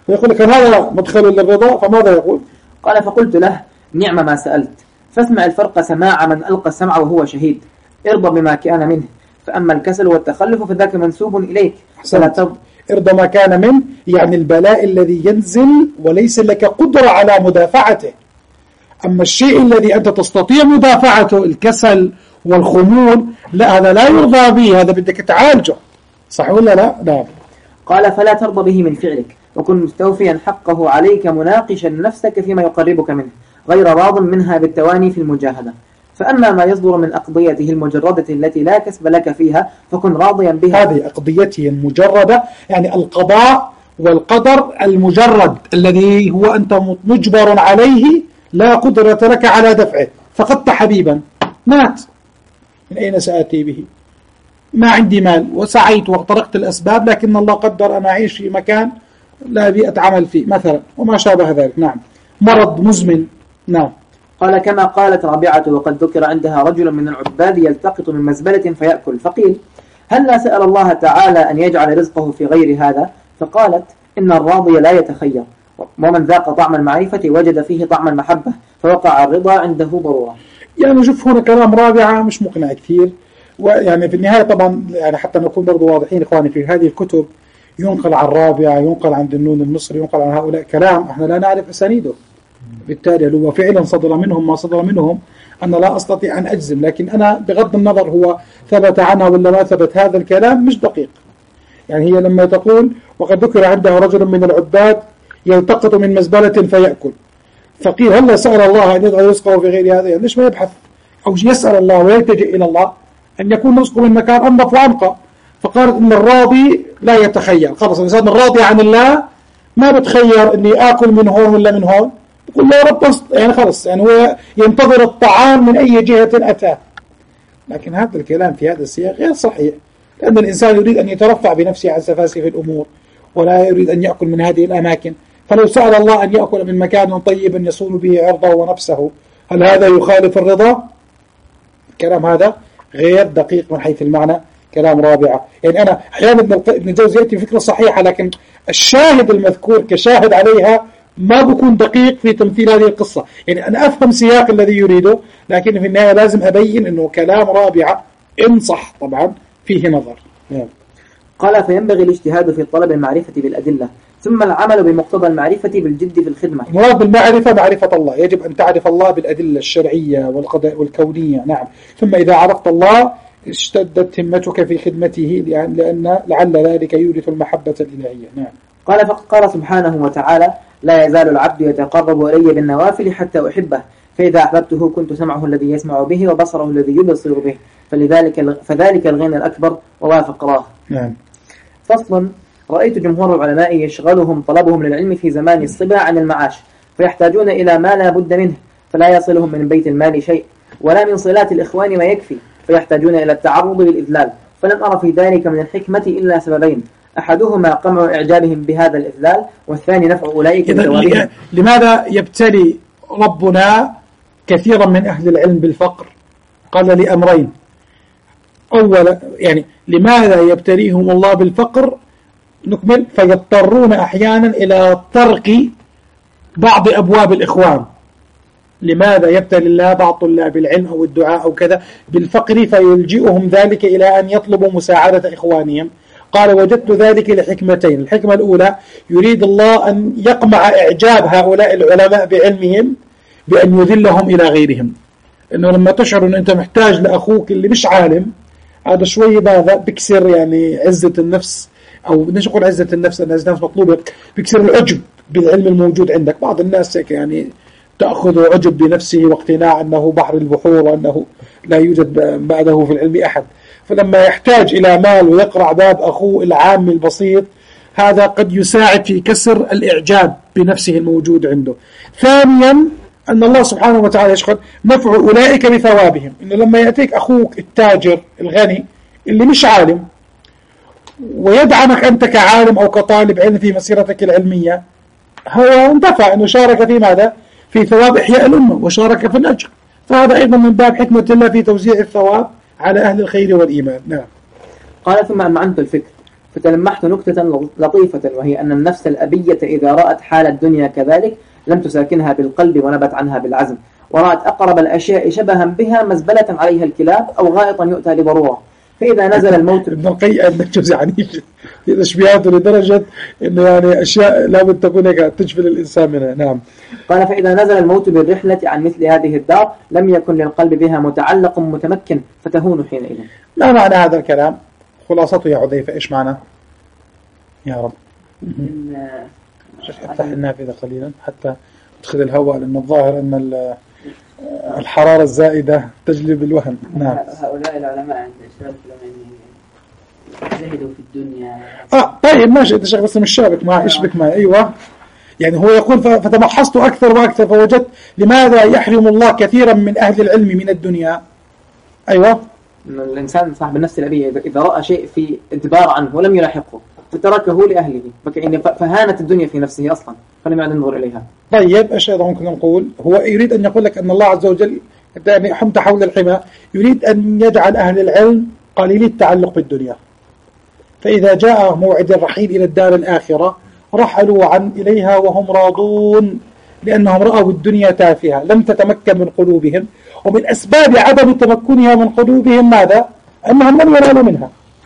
فيقول لك هذا مدخل للرضا، فماذا يقول؟ قال فقلت له نعم ما سألت، فاسمع الفرق سماع من ألقى السمع وهو شهيد، ارضى بما كان منه، فأما الكسل والتخلف فذاك منسوب إليك فلا ترضى. ارضى ما كان منه يعني البلاء الذي ينزل وليس لك قدرة على مدافعته. أما الشيء الذي أنت تستطيع مدافعته الكسل والخمول لا، هذا لا يرضى به، هذا بدك تعالجه، صح ولا لا؟ نعم. قال فلا ترضى به من فعلك، وكن مستوفيا حقه عليك مناقشا نفسك فيما يقربك منه، غير راض منها بالتواني في المجاهدة. فأما ما يصدر من أقضيته المجردة التي لا كسب لك فيها فكن راضيا بها. هذه أقضيته المجردة يعني القضاء والقدر المجرد الذي هو أنت مجبر عليه، لا قدرة لك على دفعه. فقدت حبيبا مات، من أين سآتي به؟ ما عندي مال وسعيت واخترقت الأسباب، لكن الله قدر أن أعيش في مكان لا بيئة عمل فيه مثلا وما شابه ذلك. نعم. مرض مزمن. نعم. قال كما قالت رابعة وقد ذكر عندها رجل من العباد يلتقط من مزبلة فيأكل، فقيل هل لا سأل الله تعالى أن يجعل رزقه في غير هذا؟ فقالت إن الراضي لا يتخير، ومن ذاق طعم المعرفة وجد فيه طعم المحبة، فوقع الرضا عنده ضرورة. يعني شوف هنا كلام رابعة مش مقنع كثير، ويعني في النهاية طبعا يعني حتى نكون برضو واضحين إخواني، في هذه الكتب ينقل عن رابعة، ينقل عن دنون المصري، ينقل عن هؤلاء كلام احنا لا نعرف أسانيده، بالتالي هو فعلا صدر منهم ما صدر منهم أنا لا أستطيع أن أجزم، لكن أنا بغض النظر هو ثبت عنها ولا ما ثبت، هذا الكلام مش دقيق. يعني هي لما تقول وقد ذكر عندها رجل من العباد يلتقط من مزبلة فيأكل، فقيل هل سأل الله أن يدعو رزقه في غير هذا؟ يعني ليش ما يبحث أو يسأل الله ويلتجئ إلى الله أن يكون رزقه من مكان أنظف وأنقى؟ فقالت إن الراضي لا يتخيل، خلص الإنسان الراضي عن الله ما بتخير إني آكل من هون ولا من هون، يقول له رب يعني خلص، يعني هو ينتظر الطعام من أي جهة أتاه. لكن هذا الكلام في هذا السياق غير صحيح، لأن الإنسان يريد أن يترفع بنفسه عن سفاسف الأمور ولا يريد أن يأكل من هذه الأماكن، فلو سأل الله أن يأكل من مكان طيب يصون به عرضه ونفسه، هل هذا يخالف الرضا؟ الكلام هذا غير دقيق من حيث المعنى، كلام رابعة. يعني أنا أحيانا ابن الجوزي يأتي فكرة صحيحة، لكن الشاهد المذكور كشاهد عليها ما بكون دقيق في تمثيل هذه القصة. يعني أنا أفهم سياق الذي يريده، لكن في النهاية لازم أبين أنه كلام رابعة إن صح طبعا فيه نظر. يعني. قال فينبغي الاجتهاد في طلب المعرفة بالأدلة، ثم العمل بمقتضى المعرفة بالجد في الخدمة. المراد بالمعرفة معرفة الله، يجب أن تعرف الله بالأدلة الشرعية والقضاء والكونية. نعم. ثم إذا عرفت الله اشتدت همتك في خدمته، لأن لعل ذلك يورث المحبة الإلهية. نعم. قال فقال سبحانه وتعالى لا يزال العبد يتقرب إلي بالنوافل حتى أحبه، فإذا أحببته كنت سمعه الذي يسمع به وبصره الذي يبصر به، فلذلك فذلك الغنى الأكبر ووافق راه. نعم. فصل. رأيت جمهور العلماء يشغلهم طلبهم للعلم في زمان الصبا عن المعاش، فيحتاجون إلى ما لا بد منه، فلا يصلهم من بيت المال شيء ولا من صلات الإخوان ما يكفي، فيحتاجون إلى التعرض للإذلال. فلم أرى في ذلك من الحكمة إلا سببين، أحدهما قمع إعجابهم بهذا الإذلال، والثاني نفع أولئك بثوابهم. لماذا يبتلي ربنا كثيرا من أهل العلم بالفقر؟ قال لأمرين. أولا يعني لماذا يبتليهم الله بالفقر؟ نكمل. فيضطرون أحيانا إلى ترك بعض أبواب الإخوان. لماذا يبتلي الله بعض طلاب العلم أو الدعاء أو كذا بالفقر فيلجئهم ذلك إلى أن يطلبوا مساعدة إخوانهم؟ قال وجدت ذلك لحكمتين. الحكمة الأولى يريد الله أن يقمع إعجاب هؤلاء العلماء بعلمهم بأن يذلهم إلى غيرهم، إنه لما تشعر أن أنت محتاج لأخوك اللي مش عالم، هذا شوي هذا بكسر يعني عزة النفس، أو بدناش نقول عزة النفس أن عزة النفس مطلوبة، بكسر العجب بالعلم الموجود عندك. بعض الناس يعني تأخذ عجب بنفسه واقتناع أنه بحر البحور وأنه لا يوجد بعده في العلم أحد، فلما يحتاج إلى مال ويقرع باب أخوه العام البسيط، هذا قد يساعد في كسر الإعجاب بنفسه الموجود عنده. ثانيا أن الله سبحانه وتعالى يشكر نفع أولئك بثوابهم، إنه لما يأتيك أخوك التاجر الغني اللي مش عالم ويدعمك أنت كعالم أو كطالب علم في مسيرتك العلمية، هو اندفع أنه شارك في ماذا؟ في ثواب إحياء الأمة وشارك في الأجر، فهذا أيضا من باب حكمة الله في توزيع الثواب على أهل الخير والإيمان. نعم. قال ثم أمعنت الفكر، فتلمحت نكتة لطيفة، وهي أن النفس الأبية إذا رأت حال الدنيا كذلك لم تساكنها بالقلب ونبت عنها بالعزم، ورأت أقرب الأشياء شبها بها مزبلة عليها الكلاب أو غائطا يؤتى لضرورة. فإذا نزل الموت ابن القيم النجوز عنيف في تشبيهاته لدرجة إنه يعني أشياء لابد تكون هيك تجبل الإنسان منها. نعم. قال: فإذا نزل الموت بالرحلة عن مثل هذه الدار لم يكن للقلب بها متعلق متمكن فتهون حينئذ. ما معنى هذا الكلام؟ خلاصته يا حذيفة إيش معنى؟ يا رب افتح النافذة قليلا حتى تدخل الهواء، لأن الظاهر أن الحرارة الزائدة تجلب الوهن. نعم. هؤلاء العلماء عند الشباب زهدوا في الدنيا. آه طيب ماشي، أنت شيخ بس مش شابك معي، اشبك معي. أيوة، يعني هو يقول فتمحصت أكثر وأكثر فوجدت لماذا يحرم الله كثيرا من أهل العلم من الدنيا. أيوة، الإنسان صاحب النفس الأبية إذا رأى شيء في إدبار عنه ولم يلاحقه فتركه لأهله، فهانت الدنيا في نفسه أصلا فلم يعد ينظر إليها. طيب إيش أيضا ممكن نقول؟ هو يريد أن يقول لك أن الله عز وجل يعني حمت حول الحمى، يريد أن يجعل أهل العلم قليل التعلق بالدنيا، فإذا جاء موعد الرحيل إلى الدار الآخرة رحلوا عن إليها وهم راضون، لأنهم رأوا الدنيا تافهة لم تتمكن من قلوبهم، ومن أسباب عدم تمكنها من قلوبهم ماذا؟ أنهم لم ينالوا منها.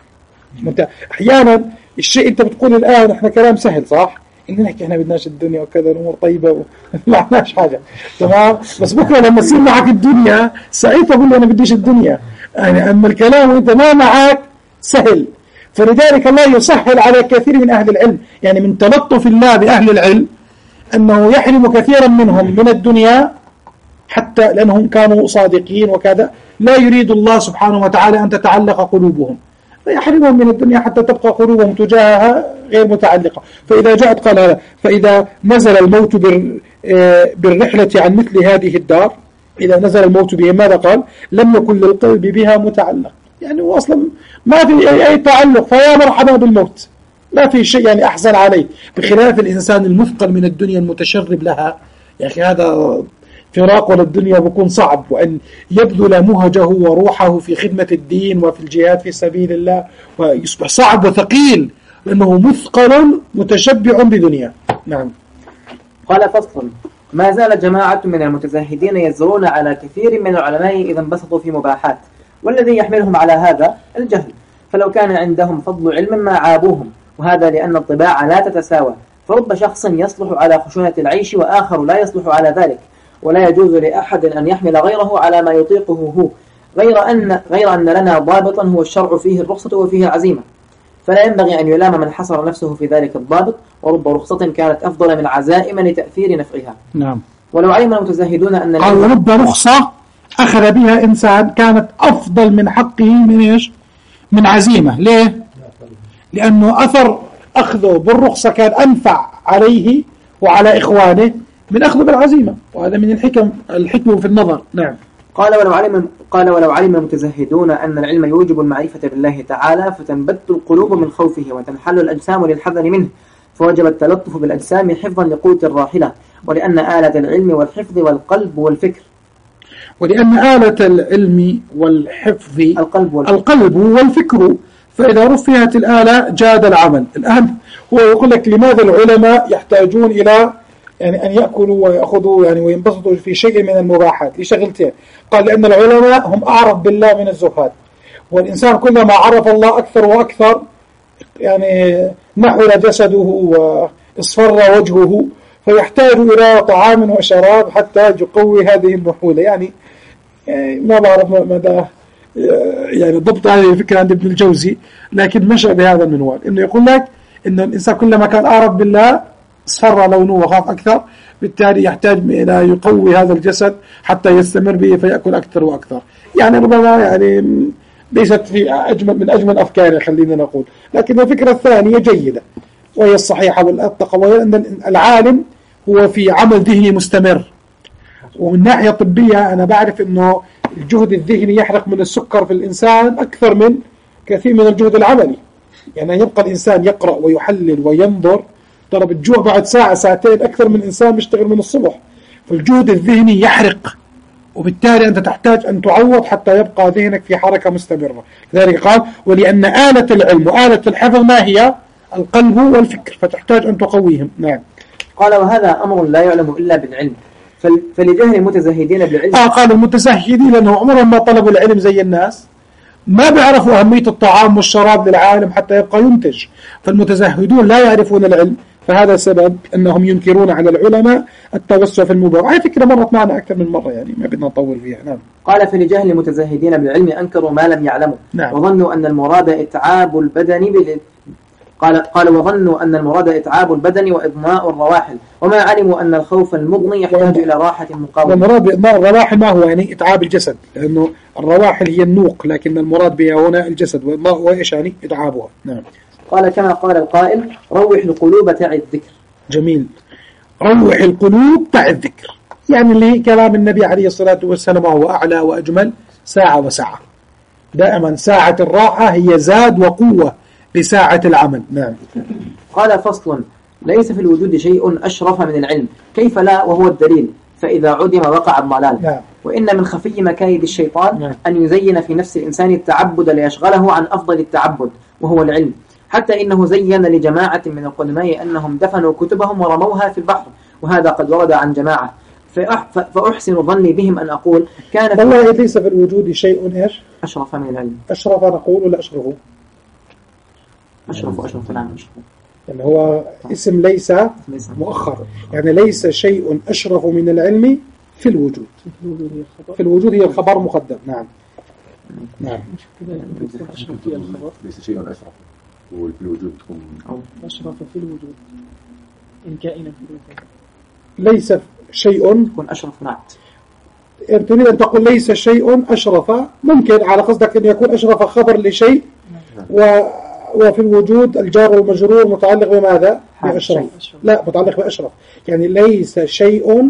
أحيانا الشيء أنت بتقول الآن إحنا كلام سهل صح؟ إن نحكي إحنا بدناش الدنيا وكذا الأمور طيبة وما عناش حاجة، تمام؟ بس بكرة لما يصير معك الدنيا ساعتها بقول أنا بديش الدنيا، يعني أما الكلام وأنت ما معك سهل. فلذلك الله يسهل على كثير من أهل العلم، يعني من تلطف الله بأهل العلم أنه يحرم كثيرا منهم من الدنيا حتى لأنهم كانوا صادقين وكذا، لا يريد الله سبحانه وتعالى أن تتعلق قلوبهم، فيحرمهم من الدنيا حتى تبقى قلوبهم تجاهها غير متعلقة. فإذا جاءت قال هذا فإذا نزل الموت بالرحلة عن مثل هذه الدار، إذا نزل الموت بها ماذا قال؟ لم يكن للقلب بها متعلق، يعني هو أصلا ما في أي تعلق، فيا مرحبا بالموت، ما في شيء يعني أحزن عليه، بخلاف الإنسان المثقل من الدنيا المتشرب لها. يا أخي هذا فراق للدنيا بيكون صعب، وأن يبذل مهجه وروحه في خدمة الدين وفي الجهاد في سبيل الله ويصبح صعب وثقيل لأنه مثقل متشبع بدنيا. نعم. قال: فصل: ما زال جماعة من المتزاهدين يزرون على كثير من العلماء إذا انبسطوا في مباحات، والذي يحملهم على هذا الجهل، فلو كان عندهم فضل علم ما عابوهم، وهذا لأن الطباع لا تتساوى، فرب شخص يصلح على خشونة العيش وآخر لا يصلح على ذلك، ولا يجوز لأحد أن يحمل غيره على ما يطيقه هو، غير أن, غير أن لنا ضابطا هو الشرع فيه الرخصة وفيه العزيمة، فلا ينبغي أن يلام من حصر نفسه في ذلك الضابط، ورب رخصة كانت أفضل من عزائم لتأثير نفعها. نعم. ولو علم المتزاهدون أن قال رب رخصة أخذ بها إنسان كانت أفضل من حقه من إيش؟ من عزيمة. ليه؟ لأنه أثر أخذه بالرخصة كان أنفع عليه وعلى إخوانه من أخذه بالعزيمة، وهذا من الحكم الحكمة في النظر. نعم. قال ولو علم قال ولو علم المتزهدون أن العلم يوجب المعرفة بالله تعالى فتنبت القلوب من خوفه وتنحل الأجسام للحذر منه، فوجب التلطف بالأجسام حفظا لقوت الراحلة، ولأن آلة العلم والحفظ والقلب والفكر ولأن آلة العلم والحفظ القلب والفكر, القلب والفكر فإذا رفعت الآلة جاد العمل. الآن هو يقول لك لماذا العلماء يحتاجون إلى يعني أن يأكلوا ويأخذوا يعني وينبسطوا في شيء من المباحات لشغلتين. قال لأن العلماء هم أعرف بالله من الزهاد، والإنسان كلما عرف الله أكثر وأكثر يعني نحل جسده واصفر وجهه، فيحتاج إلى طعام وشراب حتى يقوي هذه النحولة. يعني ما بعرف مدى يعني ضبط هذه الفكرة عند ابن الجوزي، لكن مشى بهذا المنوال إنه يقول لك إن الإنسان كلما كان أعرف بالله اصفر لونه وخاف أكثر، بالتالي يحتاج إلى يقوي هذا الجسد حتى يستمر به فيأكل أكثر وأكثر. يعني ربما يعني ليست في أجمل من أجمل أفكاري خلينا نقول، لكن الفكرة الثانية جيدة وهي الصحيحة والتقوى، أن العالم هو في عمل ذهني مستمر. ومن ناحية طبية أنا بعرف أنه الجهد الذهني يحرق من السكر في الإنسان أكثر من كثير من الجهد العملي. يعني يبقى الإنسان يقرأ ويحلل وينظر ترى بالجوع بعد ساعة ساعتين أكثر من إنسان بيشتغل من الصبح. فالجهد الذهني يحرق وبالتالي أنت تحتاج أن تعوض حتى يبقى ذهنك في حركة مستمرة. لذلك قال ولأن آلة العلم وآلة الحفظ ما هي؟ القلب والفكر، فتحتاج أن تقويهم. نعم. قال وهذا أمر لا يعلم إلا بالعلم، فلجهل المتزهدين بالعلم. آه قال المتزهدين لأنه عمرهم ما طلبوا العلم زي الناس، ما بيعرفوا أهمية الطعام والشراب للعالم حتى يبقى ينتج، فالمتزهدون لا يعرفون العلم، فهذا سبب أنهم ينكرون على العلماء التوسع في المباح. هاي فكرة مرت معنا أكثر من مرة يعني ما بدنا نطول فيها. نعم. قال فلجهل المتزهدين بالعلم أنكروا ما لم يعلموا. نعم. وظنوا أن المراد إتعاب البدن بال... قال قال وظنوا أن المراد إتعاب البدن وإضماء الرواحل، وما علموا أن الخوف المغني يحتاج إلى راحة مقاومة. والمراد بإضماء الرواحل ما هو؟ يعني إتعاب الجسد، لأنه الرواحل هي النوق، لكن المراد بها هنا الجسد، وإيش يعني إتعابها. نعم. قال كما قال القائل روح القلوب تعي الذكر. جميل. روح القلوب تعي الذكر، يعني اللي كلام النبي عليه الصلاة والسلام هو أعلى وأجمل ساعة وساعة. دائما ساعة الراحة هي زاد وقوة لساعة العمل. نعم. قال فصل ليس في الوجود شيء أشرف من العلم، كيف لا وهو الدليل، فإذا عدم وقع الضلال. نعم. وإن من خفي مكايد الشيطان نعم. أن يزين في نفس الإنسان التعبد ليشغله عن أفضل التعبد وهو العلم، حتى إنه زين لجماعة من القدماء أنهم دفنوا كتبهم ورموها في البحر، وهذا قد ورد عن جماعة، فأحسن ظني بهم أن أقول كان والله ليس في الوجود شيء إيش أشرف من العلم. أشرف نقول ولا أشرفه؟ أشرف أشرف نعم أشرف، يعني هو اسم ليس مؤخر، يعني ليس شيء أشرف من العلم في الوجود. في الوجود هي الخبر مقدم. نعم. نعم. ليس شيء أشرف في الوجود تكون أشرف في الوجود إن كائنا في الوجود. ليس شيء يكون أشرف نعت. تريد أن تقول ليس شيء أشرف، ممكن على قصدك أن يكون أشرف خبر لشيء، و وفي الوجود الجار والمجرور متعلق بماذا؟ بأشرف. لا متعلق بأشرف، يعني ليس شيء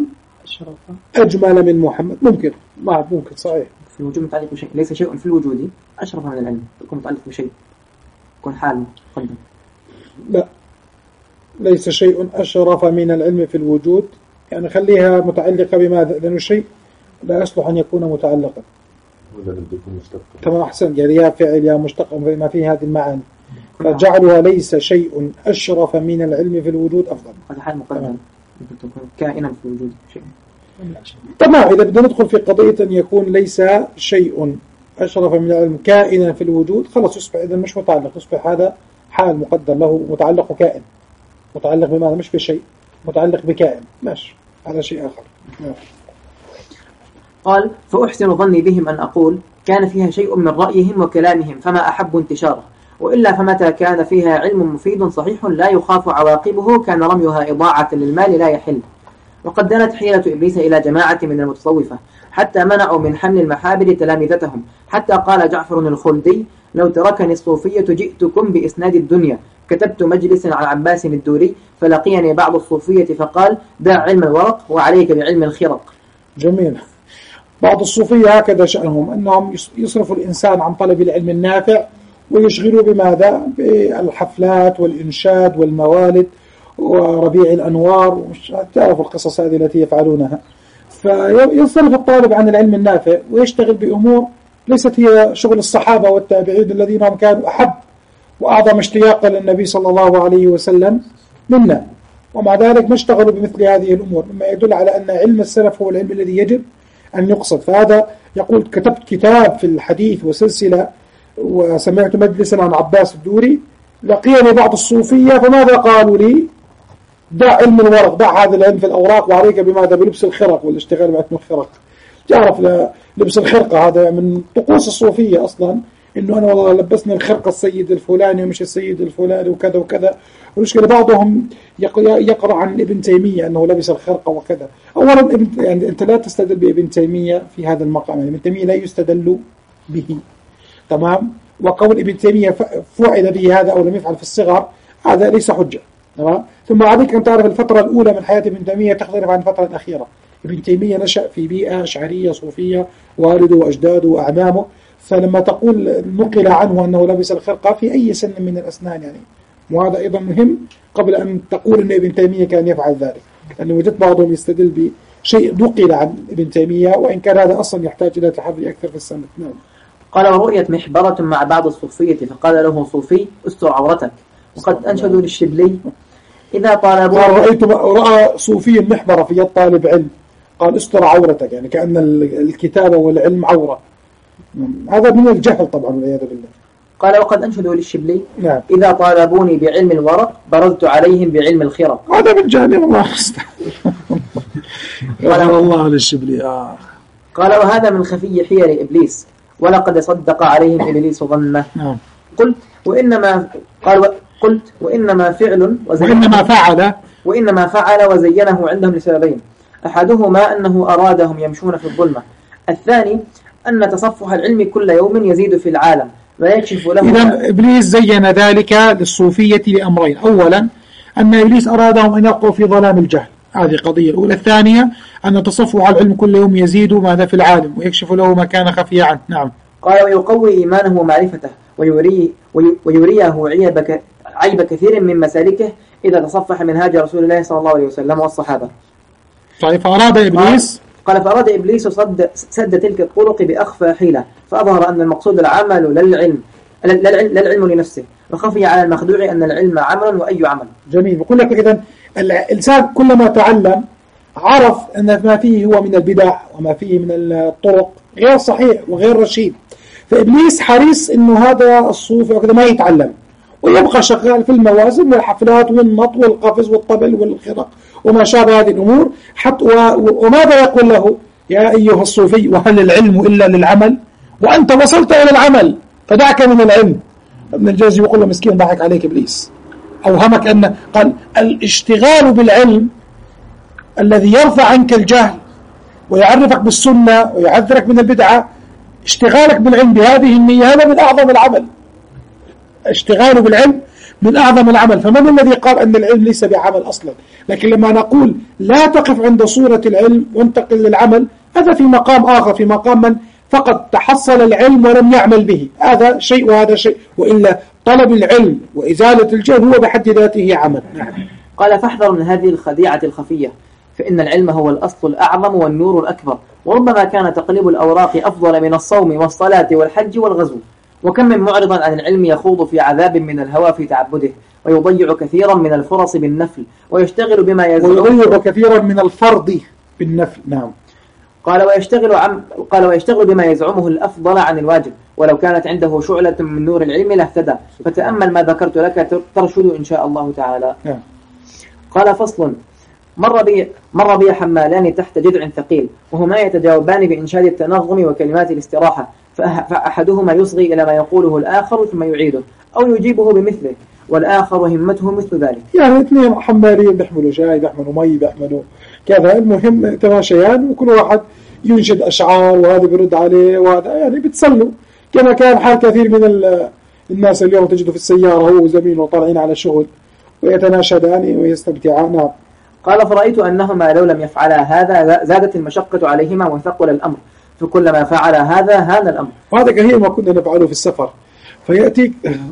أجمل من محمد. ممكن ما ممكن صحيح. في الوجود متعلق بشيء، ليس شيء في الوجود أشرف من العلم، يكون متعلق بشيء، يكون حال مقدم. لا ليس شيء أشرف من العلم في الوجود، يعني خليها متعلقة بماذا؟ لأنه الشيء لا يصلح أن يكون متعلقا. تمام أحسن، يعني يا فعل يا مشتق ما في هذه المعاني، فجعلها ليس شيء أشرف من العلم في الوجود أفضل. هذا حال مقدم، ممكن تكون كائنا في الوجود شيء. تمام. إذا بدنا ندخل في قضية أن يكون ليس شيء أشرف من العلم كائنا في الوجود، خلص يصبح إذا مش متعلق، يصبح هذا حال مقدم له متعلق كائن. متعلق بماذا؟ مش بشيء، متعلق بكائن. ماشي، هذا شيء آخر. ماشي. قال فأحسن ظني بهم أن أقول كان فيها شيء من رأيهم وكلامهم فما أحب انتشاره، وإلا فمتى كان فيها علم مفيد صحيح لا يخاف عواقبه كان رميها إضاعة للمال لا يحل. وقد دنت حيلة إبليس إلى جماعة من المتصوفة حتى منعوا من حمل المحابر تلامذتهم، حتى قال جعفر الخلدي لو تركني الصوفية جئتكم بإسناد الدنيا. كتبت مجلس عن عباس الدوري فلقيني بعض الصوفية فقال دع علم الورق وعليك بعلم الخرق. جميل. بعض الصوفية هكذا شأنهم أنهم يصرفوا الإنسان عن طلب العلم النافع ويشغلوا بماذا؟ بالحفلات والإنشاد والموالد وربيع الأنوار، تعرفوا القصص هذه التي يفعلونها. فيصرف الطالب عن العلم النافع ويشتغل بأمور ليست هي شغل الصحابة والتابعين الذين هم كانوا أحب وأعظم اشتياقا للنبي صلى الله عليه وسلم منا، ومع ذلك ما اشتغلوا بمثل هذه الأمور، مما يدل على أن علم السلف هو العلم الذي يجب أن يقصد. فهذا يقول كتبت كتاب في الحديث وسلسلة وسمعت مجلسا عن عباس الدوري، لقيني بعض الصوفية فماذا قالوا لي؟ دع علم الورق، دع هذا العلم في الأوراق وعليك بماذا؟ بلبس الخرق والاشتغال بعلم الخرق. تعرف لبس الخرقة هذا من طقوس الصوفية أصلا، إنه أنا والله لبسني الخرقة السيد الفلاني ومش السيد الفلاني وكذا وكذا. والمشكلة بعضهم يقرأ عن ابن تيمية أنه لبس الخرقة وكذا. أولا ابن يعني أنت لا تستدل بابن تيمية في هذا المقام، يعني ابن تيمية لا يستدل به. تمام. وقول ابن تيمية فعل به هذا أو لم يفعل في الصغر هذا ليس حجة. تمام. ثم عليك أن تعرف الفترة الأولى من حياة ابن تيمية تختلف عن الفترة الأخيرة. ابن تيمية نشأ في بيئة أشعرية صوفية، والده وأجداده وأعمامه، فلما تقول نقل عنه أنه لبس الخرقة في أي سن من الأسنان يعني، وهذا أيضا مهم قبل أن تقول أن ابن تيمية كان يفعل ذلك، لأنه وجدت بعضهم يستدل شيء نقل عن ابن تيمية، وإن كان هذا أصلا يحتاج إلى تحري أكثر في السنة. نعم. قال ورؤية محبرة مع بعض الصوفية فقال له صوفي استر عورتك. وقد أنشدوا للشبلي إذا طالبوا قال رأيت رأى صوفي محبرة في يد طالب علم قال استر عورتك، يعني كأن الكتابة والعلم عورة. هذا من الجهل طبعا والعياذ بالله. قال وقد أنشدوا للشبلي نعم. إذا طالبوني بعلم الورق برزت عليهم بعلم الخرق. هذا من جهل الله غفر الله للشبلي. آه. قال وهذا من خفي حيل إبليس ولقد صدق عليهم إبليس ظنه. نعم. قلت وإنما قال و... قلت وإنما فعل وإنما فعل وإنما فعل وزينه عندهم لسببين، أحدهما أنه أرادهم يمشون في الظلمة، الثاني أن تصفح العلم كل يوم يزيد في العالم ويكشف له. إذا إبليس زين ذلك للصوفية لأمرين: أولا أن إبليس أرادهم أن يبقوا في ظلام الجهل، هذه قضية الأولى. الثانية أن تصفح العلم كل يوم يزيد ماذا في العالم ويكشف له ما كان خفي عنه. نعم. قال ويقوي إيمانه ومعرفته ويريه ويريه عيب عيب كثير من مسالكه إذا تصفح منهاج رسول الله صلى الله عليه وسلم والصحابة. طيب فأراد إبليس قال فأراد إبليس صد سد تلك الطرق بأخفى حيلة، فأظهر أن المقصود العمل للعلم للعلم لنفسه، وخفي على المخدوع أن العلم عمل وأي عمل. جميل. بقول لك إذن الإنسان كلما تعلم عرف أن ما فيه هو من البدع وما فيه من الطرق غير صحيح وغير رشيد، فإبليس حريص إنه هذا الصوفي وكذا ما يتعلم ويبقى شغال في الموازن والحفلات والنط والقفز والطبل والخرق وما شابه هذه الأمور. حتى وماذا يقول له؟ يا أيها الصوفي وهل العلم إلا للعمل؟ وأنت وصلت إلى العمل فدعك من العلم. ابن الجوزي يقول له مسكين ضحك عليك إبليس، أوهمك أن قال الاشتغال بالعلم الذي يرفع عنك الجهل ويعرفك بالسنة ويعذرك من البدعة، اشتغالك بالعلم بهذه النية هذا من أعظم العمل. اشتغاله بالعلم من أعظم العمل. فمن الذي قال أن العلم ليس بعمل أصلا؟ لكن لما نقول لا تقف عند صورة العلم وانتقل للعمل، هذا في مقام آخر، في مقام من فقط تحصل العلم ولم يعمل به، هذا شيء وهذا شيء. وإلا طلب العلم وإزالة الجهل هو بحد ذاته عمل. قال فاحذر من هذه الخديعة الخفية، فإن العلم هو الأصل الأعظم والنور الأكبر، وربما كان تقليب الأوراق أفضل من الصوم والصلاة والحج والغزو. وكم من معرض عن العلم يخوض في عذاب من الهوى في تعبده، ويضيع كثيرا من الفرص بالنفل، ويشتغل بما يزعمه ويضيع كثيرا من الفرض بالنفل. نعم. قال ويشتغل عم قال ويشتغل بما يزعمه الأفضل عن الواجب، ولو كانت عنده شعلة من نور العلم لاهتدى. فتأمل ما ذكرت لك ترشد إن شاء الله تعالى. نعم. قال فصل مر بي مر بي حمالان تحت جذع ثقيل، وهما يتجاوبان بإنشاد التنظم وكلمات الاستراحة، فأحدهما يصغي إلى ما يقوله الآخر ثم يعيده أو يجيبه بمثله، والآخر همته مثل ذلك. يعني اثنين حمالين بيحملوا شاي بيحملوا مي بيحملوا كذا، المهم تماشيان وكل واحد ينشد أشعار وهذا بيرد عليه وهذا، يعني بتسلوا كما كان حال كثير من الناس اليوم تجده في السيارة هو وزميله طالعين على الشغل ويتناشدان ويستمتعان. قال فرأيت أنهما لو لم يفعلا هذا زادت المشقة عليهما وثقل الأمر، فكلما فعل هذا هان الأمر. وهذا كثير ما كنا نفعله في السفر، فيأتيك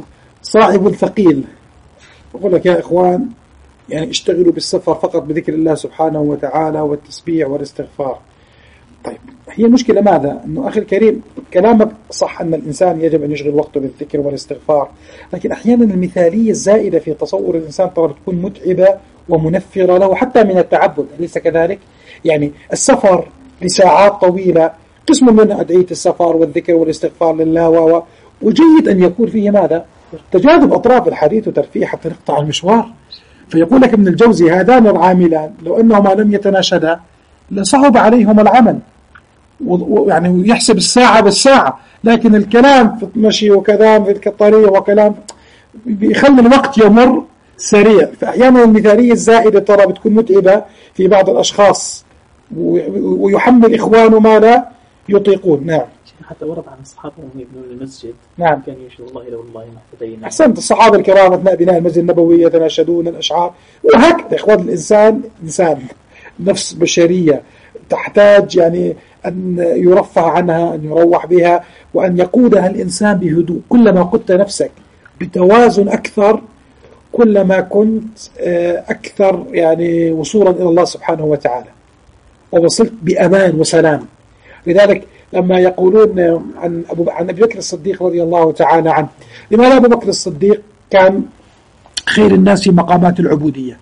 صاحب ثقيل يقول لك يا إخوان يعني اشتغلوا بالسفر فقط بذكر الله سبحانه وتعالى والتسبيح والاستغفار. طيب هي المشكلة ماذا؟ أنه أخي الكريم كلامك صح أن الإنسان يجب أن يشغل وقته بالذكر والاستغفار، لكن أحيانا المثالية الزائدة في تصور الإنسان ترى بتكون متعبة ومنفرة له حتى من التعبد، أليس كذلك؟ يعني السفر لساعات طويلة قسم من أدعية السفر والذكر والاستغفار لله و وجيد أن يكون فيه ماذا؟ تجاذب أطراف الحديث وترفيه حتى نقطع المشوار. فيقول لك ابن الجوزي هذان العاملان لو أنهما لم يتناشدا لصعب عليهم العمل، ويعني يحسب الساعة بالساعة، لكن الكلام في المشي وكذا في الطريق وكلام بيخلي الوقت يمر سريع. فأحيانا المثالية الزائدة ترى بتكون متعبة في بعض الأشخاص ويحمل إخوانه ما لا يطيقون. نعم. حتى ورد عن الصحابة وهم يبنون المسجد. نعم. كان يشهد الله إلى والله ما اهتدينا. أحسنت. الصحابة الكرام أثناء بناء المسجد النبوي يتناشدون الأشعار، وهكذا إخوان الإنسان إنسان نفس بشرية تحتاج يعني أن يرفع عنها، أن يروح بها، وأن يقودها الإنسان بهدوء. كلما قدت نفسك بتوازن أكثر كلما كنت أكثر يعني وصولا إلى الله سبحانه وتعالى. ووصلت بأمان وسلام. لذلك لما يقولون عن أبو عن أبي بكر الصديق رضي الله تعالى عنه، لماذا أبو بكر الصديق كان خير الناس في مقامات العبودية،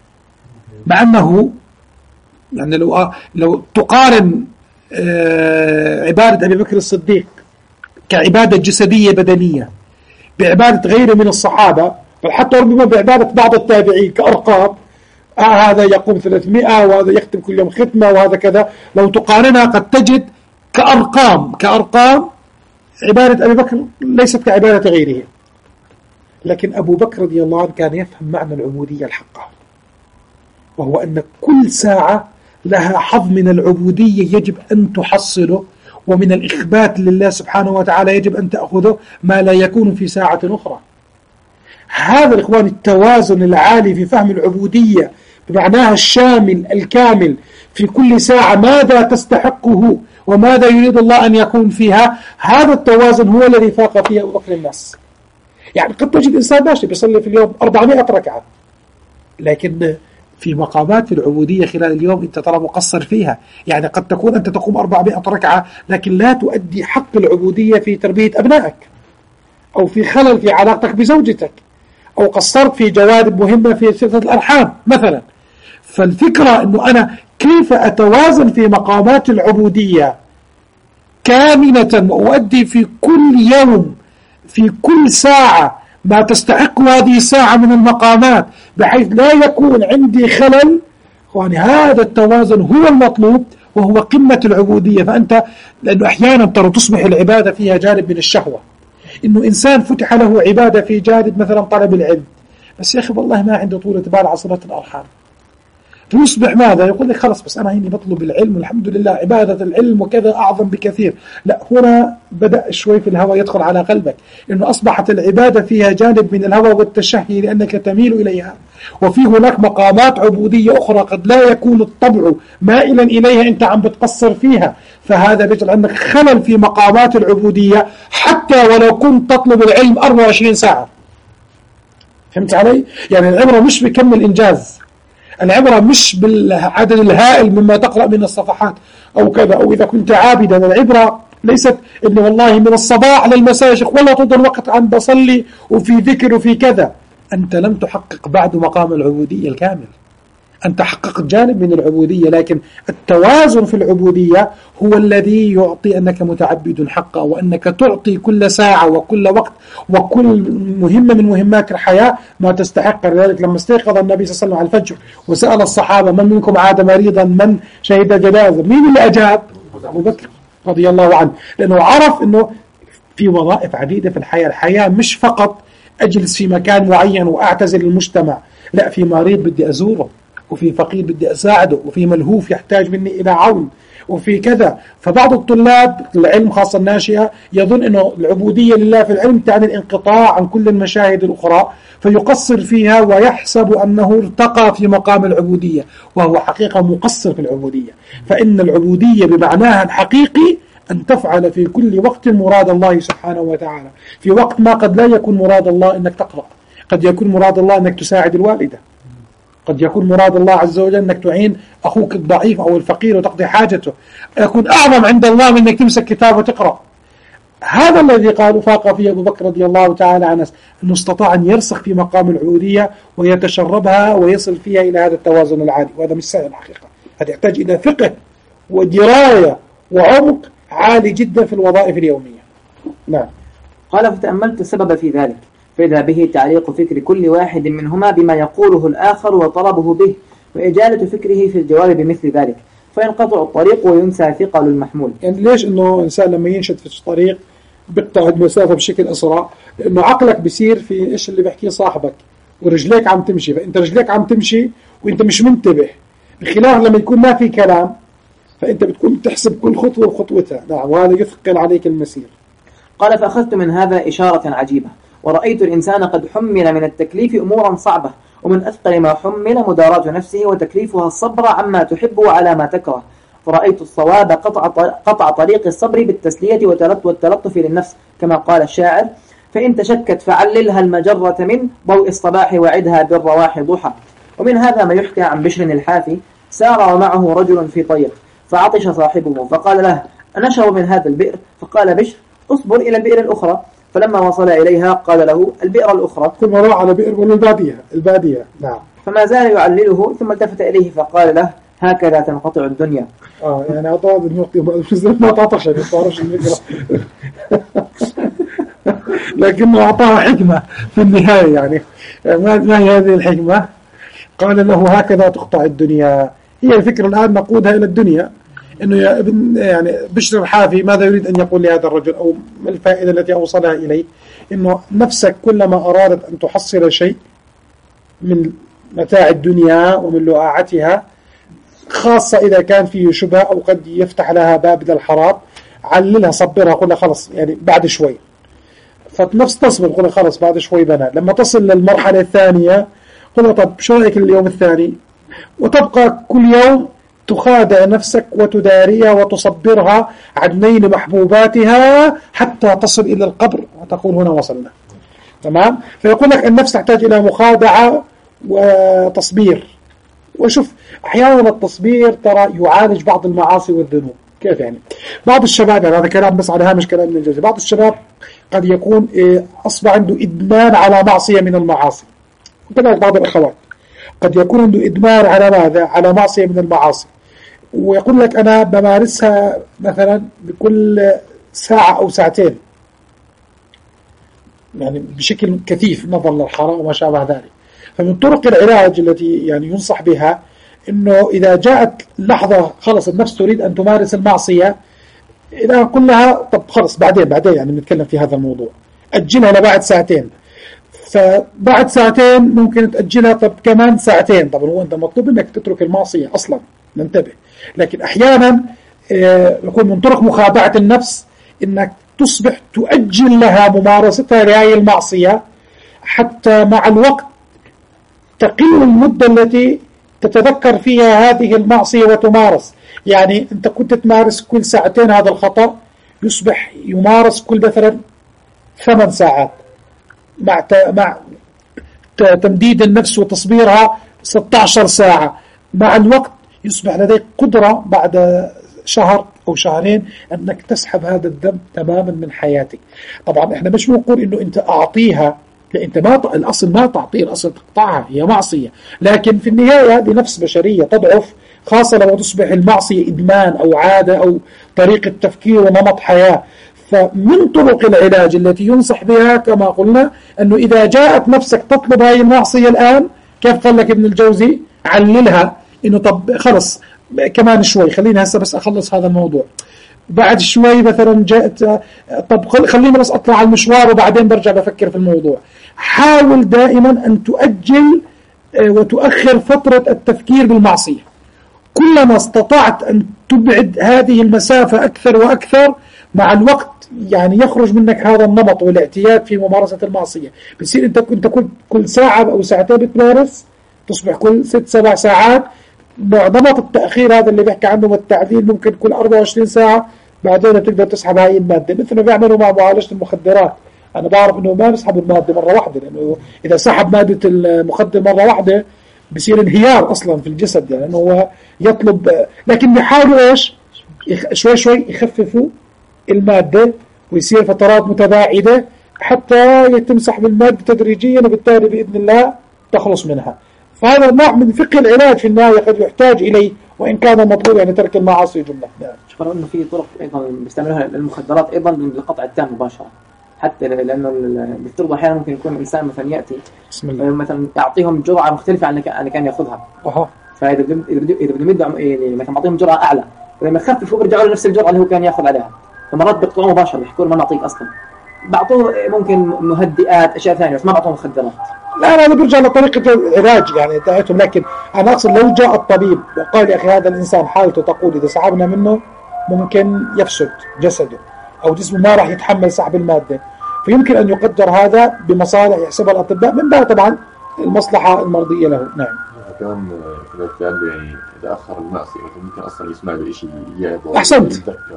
مع أنه يعني لو لو تقارن عبادة أبي بكر الصديق كعبادة جسدية بدنية بعبادة غيره من الصحابة، بل حتى ربما بعبادة بعض التابعين كأرقام، آه هذا يقوم ثلاثمائة وهذا يختم كل يوم ختمة وهذا كذا، لو تقارنها قد تجد كأرقام كأرقام عبادة أبي بكر ليست كعبادة غيره. لكن أبو بكر رضي الله عنه كان يفهم معنى العبودية الحقة، وهو أن كل ساعة لها حظ من العبودية يجب أن تحصله، ومن الإخبات لله سبحانه وتعالى يجب أن تأخذه ما لا يكون في ساعة أخرى. هذا الإخوان التوازن العالي في فهم العبودية بمعناها الشامل الكامل في كل ساعة ماذا تستحقه وماذا يريد الله أن يكون فيها، هذا التوازن هو الذي فاق فيه أبو بكر الناس. يعني قد تجد إنسان ماشي بيصلي في اليوم أربعمائة ركعة، لكن في مقامات العبودية خلال اليوم أنت ترى مقصر فيها. يعني قد تكون أنت تقوم أربعمائة ركعة لكن لا تؤدي حق العبودية في تربية أبنائك، أو في خلل في علاقتك بزوجتك، أو قصرت في جوانب مهمة في صلة الأرحام مثلا. فالفكرة أنه أنا كيف أتوازن في مقامات العبودية كامنة وأؤدي في كل يوم في كل ساعة ما تستحق هذه الساعة من المقامات بحيث لا يكون عندي خلل. يعني هذا التوازن هو المطلوب وهو قمة العبودية. فأنت لأنه أحيانا ترى تصبح العبادة فيها جانب من الشهوة، إنه إنسان فتح له عبادة في جانب مثلا طلب العلم، بس يا أخي والله ما عنده طولة بال على صلة الأرحام، فيصبح ماذا؟ يقول لك خلص بس أنا هيني بطلب العلم والحمد لله عبادة العلم وكذا أعظم بكثير. لا، هنا بدأ شوي في الهوى يدخل على قلبك، إنه أصبحت العبادة فيها جانب من الهوى والتشهي لأنك تميل إليها، وفي هناك مقامات عبودية أخرى قد لا يكون الطبع مائلا إليها أنت عم بتقصر فيها، فهذا بيجعل عندك خلل في مقامات العبودية حتى ولو كنت تطلب العلم أربعة وعشرين ساعة. فهمت علي؟ يعني العبرة مش بكم الإنجاز، العبرة مش بالعدد الهائل مما تقرأ من الصفحات أو كذا، أو إذا كنت عابدا. العبرة ليست إنه والله من الصباح للمساء والله طول الوقت عم بصلي وفي ذكر وفي كذا. أنت لم تحقق بعد مقام العبودية الكامل، أنت حققت جانب من العبودية، لكن التوازن في العبودية هو الذي يعطي أنك متعبد حقا، وأنك تعطي كل ساعة وكل وقت وكل مهمة من مهمات الحياة ما تستحق. لذلك لما استيقظ النبي صلى الله عليه وسلم على الفجر وسأل الصحابة من منكم عاد مريضا من شهد جنازة، مين اللي أجاب؟ أبو بكر رضي الله عنه، لأنه عرف أنه في وظائف عديدة في الحياة. الحياة مش فقط أجلس في مكان معين وأعتزل المجتمع، لا، في مريض بدي أزوره، وفي فقير بدي أساعده، وفي ملهوف يحتاج مني إلى عون، وفي كذا. فبعض الطلاب العلم خاصة الناشئة يظن أنه العبودية لله في العلم تعني الانقطاع عن كل المشاهد الأخرى، فيقصر فيها ويحسب أنه ارتقى في مقام العبودية، وهو حقيقة مقصر في العبودية. فإن العبودية بمعناها الحقيقي أن تفعل في كل وقت مراد الله سبحانه وتعالى، في وقت ما قد لا يكون مراد الله أنك تقرأ، قد يكون مراد الله أنك تساعد الوالدة، قد يكون مراد الله عز وجل أنك تعين أخوك الضعيف أو الفقير وتقضي حاجته، يكون أعظم عند الله من أنك تمسك كتاب وتقرأ. هذا الذي قالوا فاق فيه أبو بكر رضي الله تعالى عنه، أنه استطاع أن يرسخ في مقام العبودية ويتشربها ويصل فيها إلى هذا التوازن العالي، وهذا مش سهل الحقيقة، هذا يحتاج إلى فقه ودراية وعمق عالي جدا في الوظائف اليومية. نعم. قال فتأملت السبب في ذلك، فإذا به تعليق فكر كل واحد منهما بما يقوله الآخر وطلبه به، وإجالة فكره في الجواب بمثل ذلك، فينقطع الطريق وينسى ثقل المحمول. يعني ليش إنه إنسان لما ينشد في الطريق بيقطع المسافة بشكل أسرع؟ لأنه عقلك بيصير في إيش اللي بيحكيه صاحبك، ورجليك عم تمشي، فأنت رجليك عم تمشي وأنت مش منتبه، بخلاف لما يكون ما في كلام فأنت بتكون تحسب كل خطوة وخطوتها. نعم، وهذا يثقل عليك المسير. قال فأخذت من هذا إشارة عجيبة، ورأيت الإنسان قد حمل من التكليف أمورا صعبة، ومن أثقل ما حمل مداراة نفسه وتكليفها الصبر عما تحب وعلى ما تكره. فرأيت الصواب قطع قطع طريق الصبر بالتسلية والتلطف للنفس، كما قال الشاعر: فإن تشكت فعللها المجرة من ضوء الصباح وعدها بالرواح ضحى. ومن هذا ما يحكى عن بشر الحافي سار ومعه رجل في طريق فعطش صاحبه فقال له أنشرب من هذا البئر؟ فقال بشر اصبر إلى البئر الأخرى. فلما وصل إليها قال له البئر الأخرى، ثم راح على بئر ولا البادية البادية نعم. فما زال يعلله ثم التفت إليه فقال له هكذا تنقطع الدنيا. اه يعني أعطاه النقطة ما تعطش يعني تعرفش الفكرة لكنه أعطاه حكمة في النهاية يعني ما هي هذه الحكمة؟ قال له هكذا تقطع الدنيا. هي الفكرة الآن نقودها إلى الدنيا، إنه يا ابن يعني بشر الحافي ماذا يريد أن يقول لهذا الرجل أو ما الفائدة التي أوصلها إليه؟ إنه نفسك كلما أرادت أن تحصل شيء من متاع الدنيا ومن لؤاعتها، خاصة إذا كان فيه شبهة أو قد يفتح لها باب للحرام، عللها صبرها قلها خلص يعني بعد شوي، فنفس تصبر قلها خلص بعد شوي بنا. لما تصل للمرحلة الثانية قلها طب شو رأيك اليوم الثاني، وتبقى كل يوم تخادع نفسك وتداريها وتصبرها عن نيل محبوباتها حتى تصل إلى القبر وتقول هنا وصلنا. تمام؟ فيقول لك النفس تحتاج إلى مخادعة وتصبير. وشوف أحيانا التصبير ترى يعالج بعض المعاصي والذنوب. كيف يعني؟ بعض الشباب يعني هذا كلام بس على هامش كلام من الجزء، بعض الشباب قد يكون أصبح عنده إدمان على معصية من المعاصي، وكذلك بعض الأخوات قد يكون عنده إدمان على ماذا؟ على معصية من المعاصي، ويقول لك أنا بمارسها مثلا بكل ساعة أو ساعتين يعني بشكل كثيف نظرا للحرام وما شابه ذلك. فمن طرق العلاج التي يعني ينصح بها إنه إذا جاءت لحظة خلص النفس تريد أن تمارس المعصية، إذا قل لها طب خلص بعدين بعدين يعني نتكلم في هذا الموضوع، أجلها لبعد ساعتين، فبعد ساعتين ممكن تأجلها طب كمان ساعتين. طب هو أنت مطلوب أنك تترك المعصية أصلا، ننتبه. لكن أحيانا يكون من طرق مخادعة النفس أنك تصبح تؤجل لها ممارستها لهذه المعصية حتى مع الوقت تقل المدة التي تتذكر فيها هذه المعصية وتمارس. يعني أنت كنت تمارس كل ساعتين هذا الخطأ، يصبح يمارس كل مثلا ثمان ساعات، مع مع تمديد النفس وتصبيرها ستة عشر ساعة. مع الوقت يصبح لديك قدرة بعد شهر أو شهرين أنك تسحب هذا الذنب تماما من حياتك. طبعا إحنا مش بنقول إنه أنت أعطيها، لا أنت ما ط... الأصل ما تعطيه، الأصل تقطعها، هي معصية. لكن في النهاية هذه نفس بشرية تضعف، خاصة لو تصبح المعصية إدمان أو عادة أو طريقة تفكير ونمط حياة. فمن طرق العلاج التي ينصح بها كما قلنا أنه إذا جاءت نفسك تطلب هذه المعصية الآن، كيف قال لك ابن الجوزي؟ عللها إنه طب خلص كمان شوي، خليني هسه بس أخلص هذا الموضوع، بعد شوي مثلا جاءت طب خليني بس أطلع على المشوار وبعدين برجع بفكر في الموضوع. حاول دائما أن تؤجل وتؤخر فترة التفكير بالمعصية. كلما استطعت أن تبعد هذه المسافة أكثر وأكثر، مع الوقت يعني يخرج منك هذا النمط والاعتياد في ممارسة المعصية. بتصير أنت كنت كل كل ساعة أو ساعتين بتمارس، تصبح كل ست سبع ساعات. نمط التأخير هذا اللي بيحكي عنه والتعديل ممكن كل أربعة وعشرين ساعة، بعدين تقدر تسحب هاي المادة. مثل ما بيعملوا مع معالجة المخدرات، أنا بعرف إنه ما بيسحبوا المادة مرة واحدة، لأنه إذا سحب مادة المخدر مرة واحدة بيصير انهيار أصلا في الجسد، يعني إنه هو يطلب. لكن بيحاولوا إيش شوي شوي يخففوا المادة ويصير فترات متباعدة حتى يتم سحب المادة تدريجيا، وبالتالي بإذن الله تخلص منها. فهذا نوع من فقه العلاج في النهاية قد يحتاج إليه، وإن كان المطلوب يعني ترك المعاصي جملة. شوف إنه في طرق أيضا بيستعملوها للمخدرات أيضا للقطع التام مباشرة، حتى لأنه بيفترضوا أحيانا ممكن يكون الإنسان مثلا يأتي مثلا يعطيهم جرعة مختلفة عن اللي كان يأخذها. أها. فإذا بدهم إذا بدهم يدعم يعني مثلا معطيهم جرعة أعلى، ولما يخففوا بيرجعوا لنفس الجرعة اللي هو كان يأخذ عليها. فمرات بيقطعوه مباشرة، بيحكوا ما نعطيك أصلا، بعطوه ممكن مهدئات أشياء ثانية، بس ما بعطوه مخدرات. لا لا، أنا برجع لطريقة العلاج يعني تاعتهم. لكن أنا أقصد لو جاء الطبيب وقال يا أخي هذا الإنسان حالته تقول إذا سحبنا منه ممكن يفسد جسده أو جسمه ما راح يتحمل سحب المادة، فيمكن أن يقدر هذا بمصالح يحسبها الأطباء من باب طبعا المصلحة المرضية له. نعم. كمان في عنده يعني إذا أخر المعصية ممكن أصلا يسمع بشيء يعبه. أحسنت.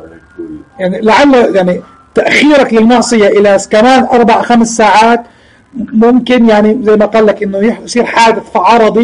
يعني لعل يعني تأخيرك للمعصية إلى كمان أربع خمس ساعات ممكن يعني زي ما قال لك إنه يصير حادث عرضي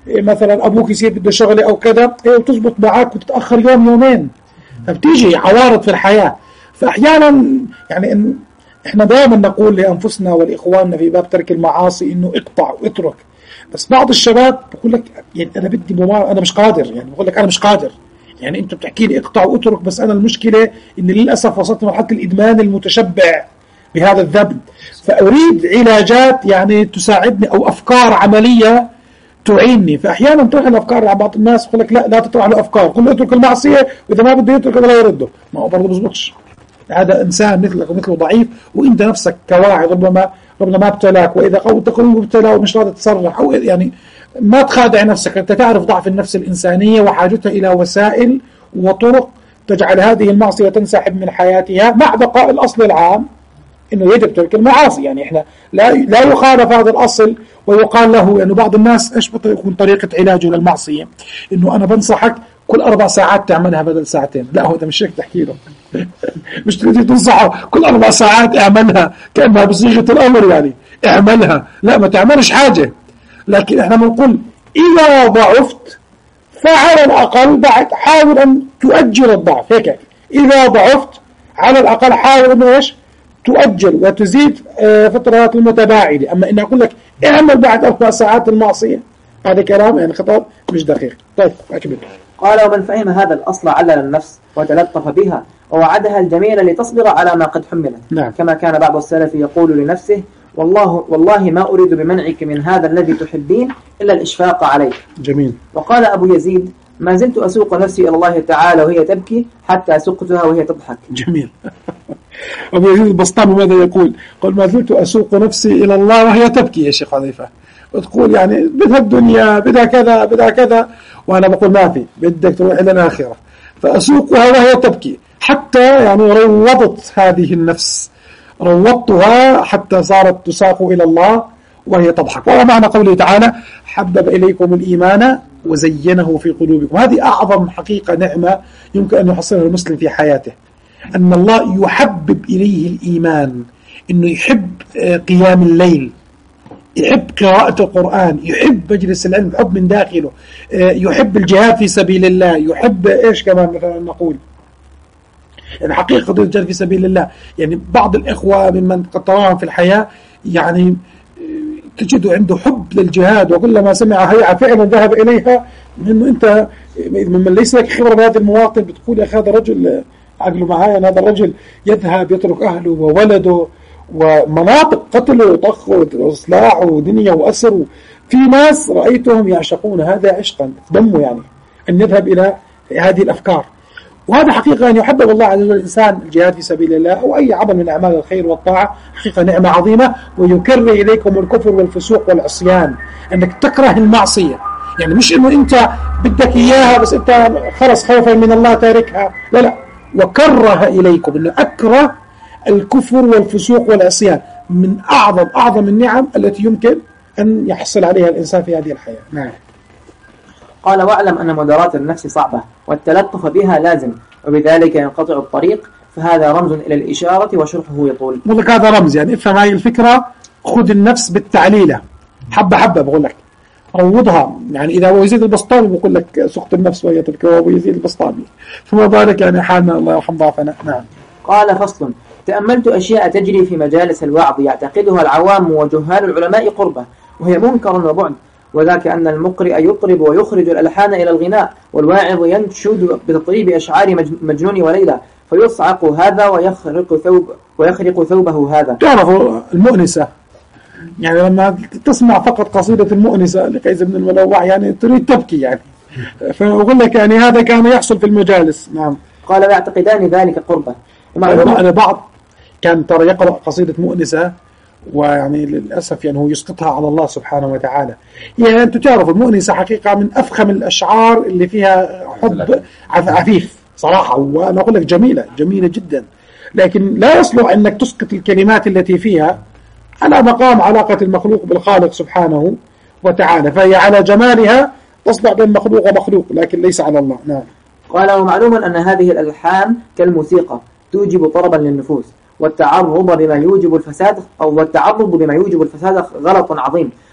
مثلا أبوك يصير بده شغلة أو كذا وتزبط معك وتتأخر يوم يومين، فبتيجي عوارض في الحياة. فأحيانا يعني إن إحنا دائما نقول لأنفسنا والإخواننا في باب ترك المعاصي إنه اقطع واترك، بس بعض الشباب بقول لك يعني أنا بدي ممار أنا مش قادر، يعني بقول لك أنا مش قادر، يعني أنت بتحكي لي اقطع واترك، بس أنا المشكلة إن للأسف وصلت لمرحلة الإدمان المتشبع بهذا الذنب، فأريد علاجات يعني تساعدني أو أفكار عملية تعيني. فأحيانا تروح الأفكار على بعض الناس يقول لك لا لا تطرح له أفكار، قل له اترك المعصية وإذا ما بده يترك ولا يرده، ما هو برضه بزبطش. هذا إنسان مثلك ومثله ضعيف، وإنت نفسك كواعي ربما ربما ما ابتلاك، وإذا قلت قلوب ابتلى ومش راضي تصرح، أو يعني ما تخادع نفسك. أنت تعرف ضعف النفس الإنسانية وحاجتها إلى وسائل وطرق تجعل هذه المعصية تنسحب من حياتها، مع بقاء الأصل العام إنه يجب ترك المعاصي. يعني إحنا لا لا يخالف هذا الأصل ويقال له إنه يعني بعض الناس إيش بتكون طريقة علاجه للمعصية، إنه أنا بنصحك كل أربع ساعات تعملها بدل ساعتين. لا، هو ده مش هيك تحكي له مش تريد تنصحه كل أربع ساعات اعملها كأنها بصيغة الأمر، يعني اعملها، لا ما تعملش حاجة. لكن إحنا بنقول إذا ضعفت فعلى الأقل بعد حاول أن تؤجل الضعف. هيك إذا ضعفت على الأقل حاول أن إيش تؤجل وتزيد فترات المتباعدة. أما إن أقول لك اعمل بعد أربع ساعات المعصية، هذا كلام يعني خطاب مش دقيق. طيب أكمل. قال: ومن فهم هذا الأصل علل النفس وتلطف بها ووعدها الجميل لتصبر على ما قد حملت. نعم. كما كان بعض السلف يقول لنفسه: والله والله ما أريد بمنعك من هذا الذي تحبين إلا الإشفاق عليك. جميل. وقال أبو يزيد: ما زلت أسوق نفسي إلى الله تعالى وهي تبكي حتى سقتها وهي تضحك. جميل. أبو يزيد البسطامي ماذا يقول؟ قال: ما زلت أسوق نفسي إلى الله وهي تبكي. يا شيخ حذيفة وتقول يعني بدها الدنيا، بدها كذا، بدها كذا، وأنا بقول ما في، بدك تروح إلى الآخرة، فأسوقها وهي تبكي حتى يعني روضت هذه النفس، روضتها حتى صارت تساق إلى الله وهي تضحك. وهو معنى قوله تعالى: حبب إليكم الإيمان وزينه في قلوبكم. هذه أعظم حقيقة نعمة يمكن أن يحصلها المسلم في حياته، أن الله يحبب إليه الإيمان، إنه يحب قيام الليل، يحب قراءة القرآن، يحب مجلس العلم، يحب من داخله، يحب الجهاد في سبيل الله، يحب إيش كمان مثلا نقول يعني حقيقة الجهاد في سبيل الله. يعني بعض الإخوة ممن قد تراهم في الحياة يعني تجد عنده حب للجهاد، وكلما سمع هيعة فعلا ذهب إليها، إنه أنت ممن ليس لك خبرة بهذه المواطن بتقول يا أخي هذا الرجل عقله معايا، هذا الرجل يذهب يترك أهله وولده ومناطق قتل وطخ وإصلاح ودنيا وأسر. في ناس رأيتهم يعشقون هذا عشقا دمه، يعني أن يذهب إلى هذه الأفكار. وهذا حقيقة أن يحبب الله عز وجل الإنسان الجهاد في سبيل الله أو أي عمل من أعمال الخير والطاعة، حقيقة نعمة عظيمة. ويكره إليكم الكفر والفسوق والعصيان، أنك تكره المعصية، يعني مش إنه أنت بدك إياها بس أنت خلص خوفا من الله تاركها، لا لا، وكره إليكم، إنه أكره الكفر والفسوق والعصيان، من أعظم أعظم النعم التي يمكن أن يحصل عليها الإنسان في هذه الحياة. نعم. قال: واعلم أن مداراة النفس صعبة والتلطف بها لازم، وبذلك ينقطع الطريق، فهذا رمز إلى الإشارة وشرحه يطول. بقول لك هذا رمز، يعني افهم هاي الفكرة، خذ النفس بالتعليلة حبة حبة، بقول لك روضها. يعني إذا أبو يزيد البسطامي بقول لك سقط النفس وهي تبكي، وأبو يزيد البسطامي، فما بالك يعني حالنا الله يرحم ضعفنا. نعم. قال: فصل: تأملت أشياء تجري في مجالس الوعظ يعتقدها العوام وجهال العلماء قربة، وهي منكر وبعد، وذاك أن المقرئ يطرب ويخرج الألحان إلى الغناء، والواعظ ينشد بتطريب أشعار مجنون وليلى، فيصعق هذا ويخرق ثوب ويخرق ثوبه هذا. تعرفوا المؤنسة، يعني لما تسمع فقط قصيدة المؤنسة لقيس بن الملوح يعني تريد تبكي، يعني فأقول لك يعني هذا كان يحصل في المجالس. نعم. قال: ويعتقدان ذلك قربة. أنا بعض كان ترى يقرأ قصيدة مؤنسة ويعني للأسف يعني هو يسقطها على الله سبحانه وتعالى. يعني أنتم تعرفوا المؤنسة حقيقة من أفخم الأشعار اللي فيها حب عفيف صراحة، وأنا أقول لك جميلة جميلة جدا، لكن لا يصلح أنك تسقط الكلمات التي فيها على مقام علاقة المخلوق بالخالق سبحانه وتعالى، فهي على جمالها تصلح بين مخلوق ومخلوق، لكن ليس على الله. نعم. قال: ومعلوم أن هذه الألحان كالموسيقى توجب طربا للنفوس، والتعرض بما يوجب الفساد أو والتعرض بما يوجب الفساد غلط عظيم،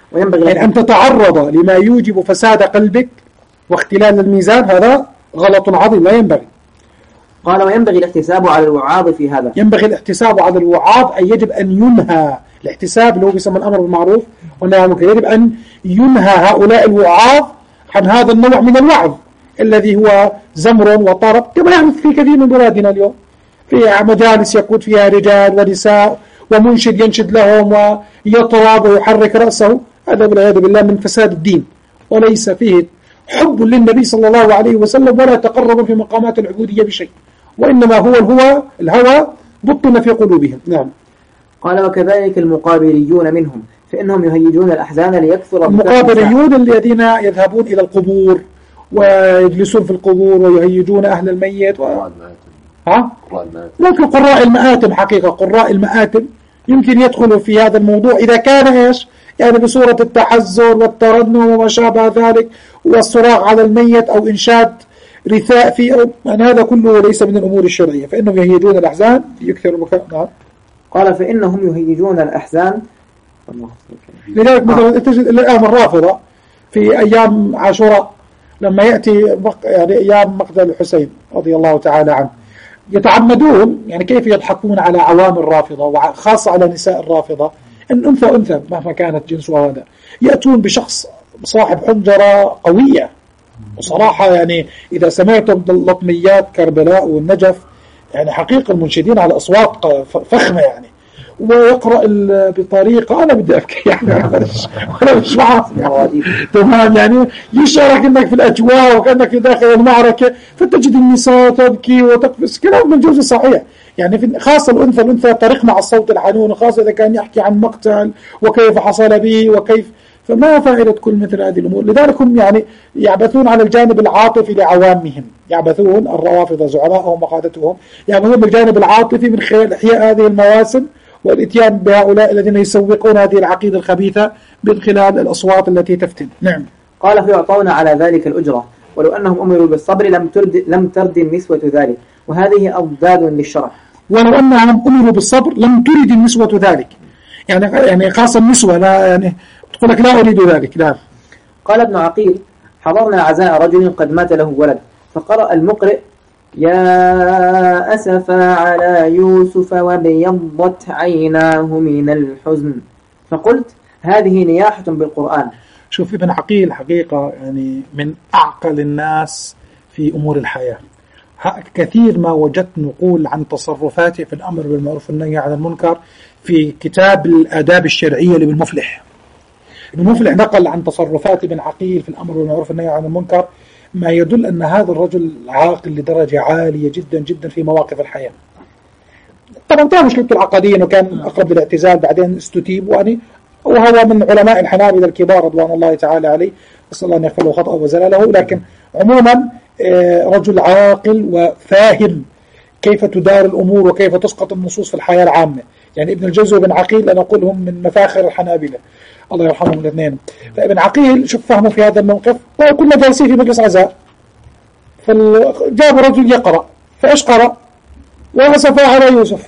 وينبغي يعني أن تتعرض لما يوجب فساد قلبك واختلال الميزان، هذا غلط عظيم لا ينبغي. قال وينبغي الاحتساب على الوعاظ في هذا. ينبغي الاحتساب على الوعاظ أي يجب أن ينهى الاحتساب اللي هو بيسمى الأمر بالمعروف والنهي عن المنكر، يجب أن ينهى هؤلاء الوعاظ عن هذا النوع من الوعظ الذي هو زمر وطرب كما يحدث في كثير من بلادنا اليوم، في مجالس يكون فيها رجال ونساء ومنشد ينشد لهم ويطرب ويحرك رأسه، هذا والعياذ بالله من فساد الدين، وليس فيه حب للنبي صلى الله عليه وسلم ولا تقرب في مقامات العبودية بشيء، وإنما هو الهوى الهوى بطن في قلوبهم. نعم. قال وكذلك المقابريون منهم فإنهم يهيجون الأحزان ليكثر. المقابريون الذين يذهبون إلى القبور ويجلسون في القبور ويهيجون أهل الميت و... ها؟ لكن قراء المآتم حقيقة قراء المآتم يمكن يدخلوا في هذا الموضوع إذا كان إيش يعني بصورة التحزن والترنم وما شابه ذلك والصراخ على الميت أو إنشاد رثاء في أو يعني هذا كله ليس من الأمور الشرعية، فإنهم يهيجون الأحزان يكثر البكاء. نعم. قال فإنهم يهيجون الأحزان. لذلك مثلا تجد الآن الرافضة في أيام عاشوراء لما يأتي يعني أيام مقتل الحسين رضي الله تعالى عنه يتعمدون يعني كيف يضحكون على عوام الرافضة وخاصة على نساء الرافضة، أن أنثى أنثى مهما كانت جنسها هذا يأتون بشخص صاحب حنجرة قوية، وصراحة يعني إذا سمعتم لطميات كربلاء والنجف يعني حقيقة المنشدين على أصوات فخمة يعني، ويقرأ بطريقة أنا بدي أبكي يعني أنا مش معه يعني. تمام يعني يشعرك أنك في الأجواء وكأنك في داخل المعركة، فتجد النساء تبكي وتقفز كلام من جزء صحيح يعني في خاصة الأنثى الأنثى طريق مع الصوت الحنون، وخاصة إذا كان يحكي عن مقتل وكيف حصل به وكيف، فما فائدة كل مثل هذه الأمور. لذلك هم يعني يعبثون على الجانب العاطفي لعوامهم، يعبثون الروافض زعماءهم وقادتهم يعبثون بالجانب العاطفي من خلال إحياء هذه المواسم والإتيان بهؤلاء الذين يسوقون هذه العقيدة الخبيثة من خلال الأصوات التي تفتن. نعم. قال فيعطون على ذلك الأجرة ولو أنهم أمروا بالصبر لم ترد لم ترد النسوة ذلك، وهذه أضداد للشرع. ولو أنهم أمروا بالصبر لم ترد النسوة ذلك، يعني يعني خاصة النسوة لا يعني تقول لك لا أريد ذلك. لا. قال ابن عقيل حضرنا عزاء رجل قد مات له ولد، فقرأ المقرئ يا أسفا على يوسف وبيضت عيناه من الحزن، فقلت هذه نياحة بالقرآن. شوف ابن عقيل حقيقة يعني من أعقل الناس في أمور الحياة، كثير ما وجدت نقول عن تصرفاته في الأمر بالمعروف والنهي عن المنكر في كتاب الآداب الشرعية لابن مفلح. ابن مفلح نقل عن تصرفات ابن عقيل في الأمر بالمعروف والنهي عن المنكر ما يدل أن هذا الرجل عاقل لدرجة عالية جدا جدا في مواقف الحياة. طبعا كان مشكلته العقدية أنه كان أقرب للاعتزال بعدين استتيب، وأني وهو من علماء الحنابلة الكبار رضوان الله تعالى عليه، نسأل الله أن يغفر له خطأه وزلاله. لكن عموما رجل عاقل وفاهم كيف تدار الأمور وكيف تسقط النصوص في الحياة العامة. يعني ابن الجوزي وابن عقيل أنا أقولهم من مفاخر الحنابلة الله يرحمهم الاثنين. فابن عقيل شوف فهمه في هذا الموقف، كنا جالسين في مجلس عزاء فجاب رجل يقرأ، فإيش قرأ؟ وأسفا على يوسف.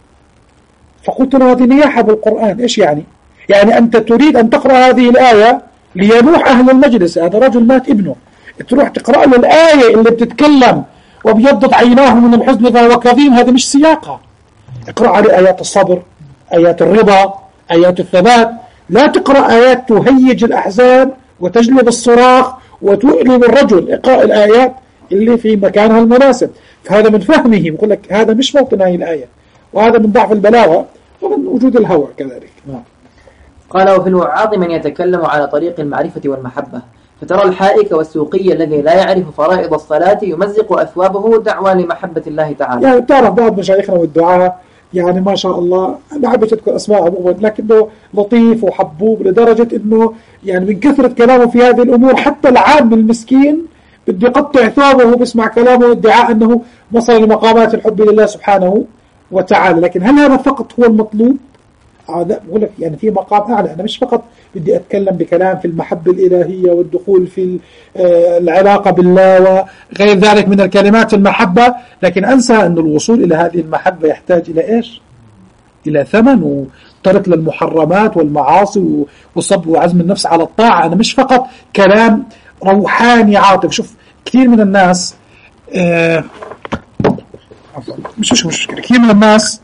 فقلت له هذه نياحة بالقرآن. إيش يعني؟ يعني أنت تريد أن تقرأ هذه الآية لينوح أهل المجلس، هذا رجل مات ابنه، تروح تقرأ له الآية اللي بتتكلم وبيضت عيناه من الحزن فهو كظيم، هذا مش سياقة. اقرأ على آيات الصبر، آيات الرضا، آيات الثبات، لا تقرأ آيات تهيج الأحزان وتجلب الصراخ وتؤلم الرجل. اقرأ الآيات اللي في مكانها المناسب. فهذا من فهمه يقول لك هذا مش موطن هذه الآية، وهذا من ضعف البلاغة ومن وجود الهوى كذلك. قال وفي الوعاظ من يتكلم على طريق المعرفة والمحبة، فترى الحائك والسوقي الذي لا يعرف فرائض الصلاة يمزق أثوابه دعوى لمحبة الله تعالى. يعني تعرف بعض مشايخنا والدعاء يعني ما شاء الله ما حبيت أذكر أسماء عموما، لكنه لطيف وحبوب لدرجة إنه يعني من كثرة كلامه في هذه الأمور حتى العام المسكين بده يقطع ثوابه وهو بيسمع كلامه ادعاء أنه وصل لمقامات الحب لله سبحانه وتعالى. لكن هل هذا فقط هو المطلوب؟ هذا بقول لك يعني في مقام أعلى. أنا مش فقط بدي أتكلم بكلام في المحبة الإلهية والدخول في العلاقة بالله وغير ذلك من الكلمات المحبة، لكن أنسى أن الوصول إلى هذه المحبة يحتاج إلى إيش؟ إلى ثمن ترك للمحرمات والمعاصي وصبر وعزم النفس على الطاعة. أنا مش فقط كلام روحاني عاطف. شوف كثير من الناس آه مش مش مشكلة كثير من الناس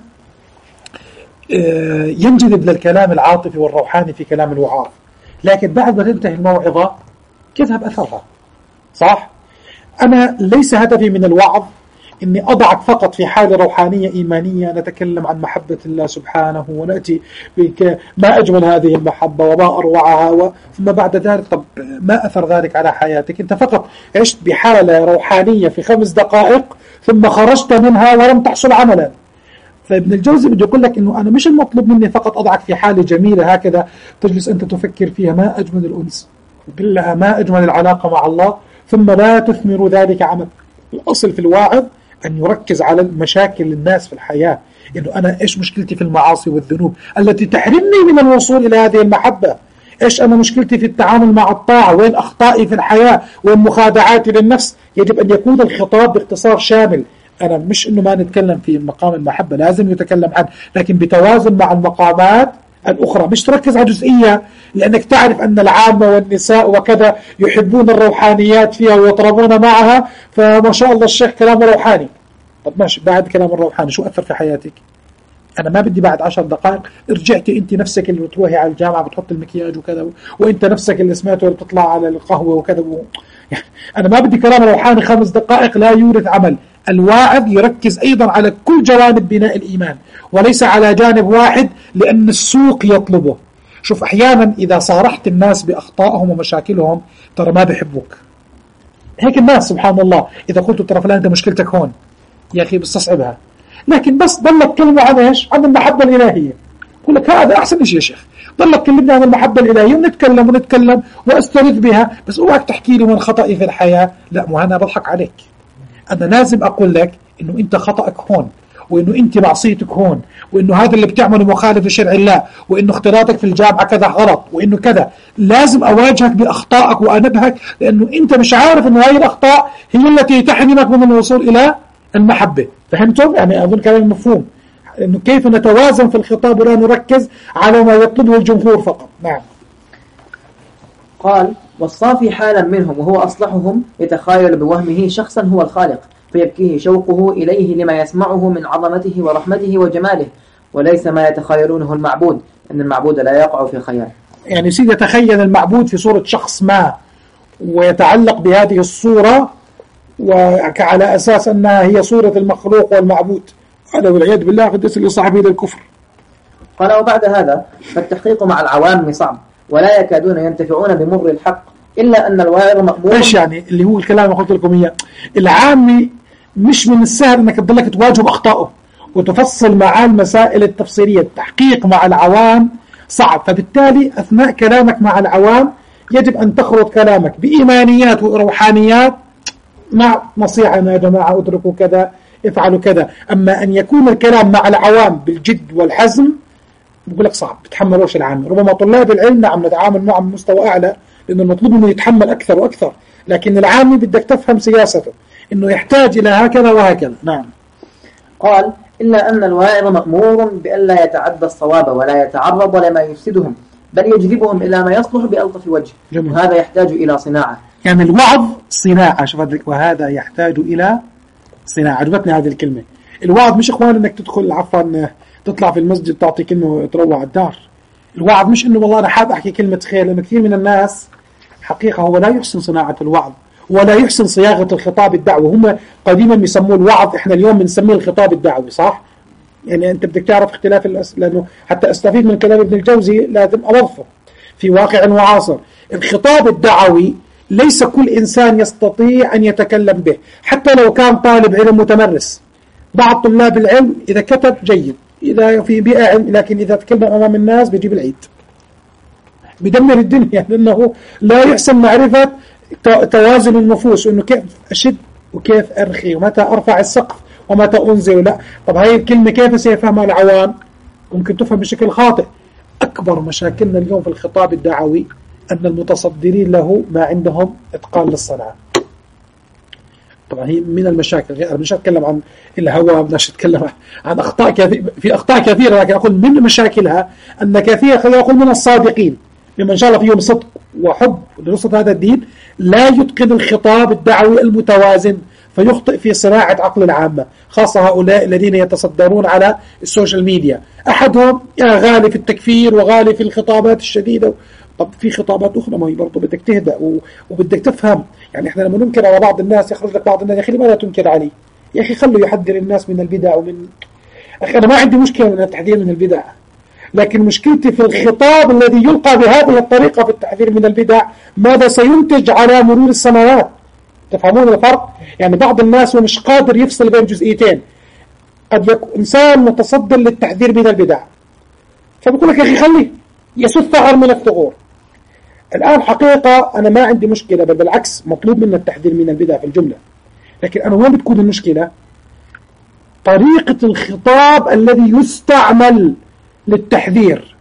آه ينجذب للكلام العاطفي والروحاني في كلام الوعاظ، لكن بعد ما تنتهي الموعظة يذهب أثرها. صح؟ أنا ليس هدفي من الوعظ إني أضعك فقط في حالة روحانية إيمانية نتكلم عن محبة الله سبحانه ونأتي بك ما أجمل هذه المحبة وما أروعها و... ثم بعد ذلك طب ما أثر ذلك على حياتك؟ أنت فقط عشت بحالة روحانية في خمس دقائق ثم خرجت منها ولم تحصل عملا. فابن الجوزي بده يقول لك إنه أنا مش المطلوب مني فقط أضعك في حالة جميلة هكذا تجلس أنت تفكر فيها ما أجمل الأنس بالله ما أجمل العلاقة مع الله ثم لا تثمر ذلك عمل. الأصل في الواعظ أن يركز على المشاكل الناس في الحياة، إنه أنا إيش مشكلتي في المعاصي والذنوب التي تحرمني من الوصول إلى هذه المحبة، إيش أنا مشكلتي في التعامل مع الطاعة، وين أخطائي في الحياة، وين مخادعاتي للنفس. يجب أن يكون الخطاب باختصار شامل. أنا مش إنه ما نتكلم في مقام المحبة، لازم يتكلم عنه لكن بتوازن مع المقامات الأخرى، مش تركز على جزئية، لأنك تعرف أن العامة والنساء وكذا يحبون الروحانيات فيها ويطربون معها، فما شاء الله الشيخ كلامه روحاني. طب ماشي، بعد كلام الروحاني شو أثر في حياتك؟ أنا ما بدي بعد عشر دقائق رجعتي أنت نفسك اللي بتروحي على الجامعة بتحط المكياج وكذا، وأنت نفسك اللي سمعته اللي بتطلع على القهوة وكذا و... يعني أنا ما بدي كلام روحاني خمس دقائق لا يورث عمل. الواعظ يركز أيضا على كل جوانب بناء الإيمان وليس على جانب واحد لأن السوق يطلبه. شوف أحيانا إذا صارحت الناس بأخطائهم ومشاكلهم ترى ما بيحبوك. هيك الناس سبحان الله، إذا قلت ترى فلان أنت مشكلتك هون يا أخي بستصعبها، لكن بس ضلك كلمة عن إيش؟ عن المحبة الإلهية. يقول لك هذا أحسن شيء يا شيخ، ضلك كلمني عن المحبة الإلهية ونتكلم ونتكلم وأسترد بها، بس اوعك تحكي لي من خطأي في الحياة. لا، مو أنا بضحك عليك. أنا لازم أقول لك إنه أنت خطأك هون، وإنه أنت معصيتك هون، وإنه هذا اللي بتعمله مخالف لشرع الله، وإنه اختلاطك في الجامعة كذا غلط، وإنه كذا. لازم أواجهك بأخطائك وأنبهك، لأنه أنت مش عارف إنه هذه الأخطاء هي التي تحرمك من الوصول إلى المحبة. فهمتم؟ يعني أظن كلام مفهوم، إنه كيف نتوازن في الخطاب ولا نركز على ما يطلبه الجمهور فقط. نعم. قال: والصافي حالا منهم وهو أصلحهم يتخايل بوهمه شخصا هو الخالق، فيبكيه شوقه إليه لما يسمعه من عظمته ورحمته وجماله، وليس ما يتخايلونه المعبود، أن المعبود لا يقع في خيال. يعني سيد يتخيل المعبود في صورة شخص ما ويتعلق بهذه الصورة وعلى أساس أنها هي صورة المخلوق والمعبود، هذا والعياذ بالله قد يصل لصاحبه إلى الكفر. قال: وبعد هذا فالتحقيق مع العوام صعب، ولا يكادون ينتفعون بمر الحق إلا أن الواعظ مأمور. ايش يعني اللي هو الكلام اللي قلت لكم إياه؟ العامي مش من السهل أنك تضلك تواجه بأخطائه وتفصل معاه المسائل التفصيلية. التحقيق مع العوام صعب، فبالتالي أثناء كلامك مع العوام يجب أن تخرط كلامك بإيمانيات وروحانيات مع نصيحة يا جماعة اتركوا كذا افعلوا كذا. أما أن يكون الكلام مع العوام بالجد والحزم بقول لك صعب، بتحملوش العام. ربما طلاب العلم نعم نتعامل معهم بمستوى أعلى لأنه المطلوب منه يتحمل أكثر وأكثر، لكن العامي بدك تفهم سياسته إنه يحتاج إلى هكذا وهكذا. نعم. قال: إلا أن الواعظ مأمور بألا يتعدى الصواب ولا يتعرض لما يفسدهم، بل يجذبهم إلى ما يصلح بألطف وجه. جميل. وهذا يحتاج إلى صناعة. يعني الوعظ صناعة. شوف هذا، وهذا يحتاج إلى صناعة. عجبتني هذه الكلمة. الوعظ مش إخوان إنك تدخل عفوا تطلع في المسجد تعطي كلمة تروع الدار. الوعظ مش إنه والله أنا حاب أحكي كلمة خير، لأن كثير من الناس حقيقة هو لا يحسن صناعة الوعظ ولا يحسن صياغة الخطاب الدعوي. هم قديما يسموه الوعظ، إحنا اليوم بنسميه الخطاب الدعوي. صح؟ يعني أنت بدك تعرف اختلاف الأس... لأنه حتى أستفيد من كلام ابن الجوزي لازم أوظفه في واقع وعاصر. الخطاب الدعوي ليس كل إنسان يستطيع أن يتكلم به، حتى لو كان طالب علم متمرس. بعض طلاب العلم إذا كتب جيد، إذا في بيئة علم، لكن إذا تكلم أمام الناس بيجيب العيد، بيدمر الدنيا، لأنه لا يحسن معرفة توازن النفوس، وإنه كيف أشد وكيف أرخي ومتى أرفع السقف ومتى أنزل. لا، طب هاي الكلمة كيف سيفهمها العوام؟ ممكن تفهم بشكل خاطئ. أكبر مشاكلنا اليوم في الخطاب الدعوي أن المتصدرين له ما عندهم إتقان للصنعة. طبعا هي من المشاكل. أنا مش أتكلم عن الهوى، بدناش نتكلم عن أخطاء كثير، في أخطاء كثيرة، لكن أقول من مشاكلها أن كثير، خلينا أقول من الصادقين ممن شاء الله فيهم صدق وحب لنصرة هذا الدين لا يتقن الخطاب الدعوي المتوازن، فيخطئ في صناعة عقل العامة، خاصة هؤلاء الذين يتصدرون على السوشيال ميديا. أحدهم غالي في التكفير وغالي في الخطابات الشديدة. طب في خطابات أخرى ما هي برضه بدك تهدأ وبدك تفهم. يعني إحنا لما ننكر على بعض الناس يخرج لك بعض الناس يا أخي لماذا تنكر علي؟ يا أخي خلوا يحذر الناس من البدع ومن أخي أنا ما عندي مشكلة من التحذير من البدع، لكن مشكلتي في الخطاب الذي يلقى بهذه الطريقة في التحذير من البدع ماذا سينتج على مرور السنوات. تفهمون الفرق؟ يعني بعض الناس ومش قادر يفصل بين جزئيتين. قد يكون إنسان متصدر للتحذير من البدع فبقول لك يا أخي خليه يسد ثغر من الثغور. الآن حقيقة أنا ما عندي مشكلة، بل بالعكس مطلوب منا التحذير من البدع في الجملة، لكن أنا وين بتكون المشكلة؟ طريقة الخطاب الذي يستعمل للتحذير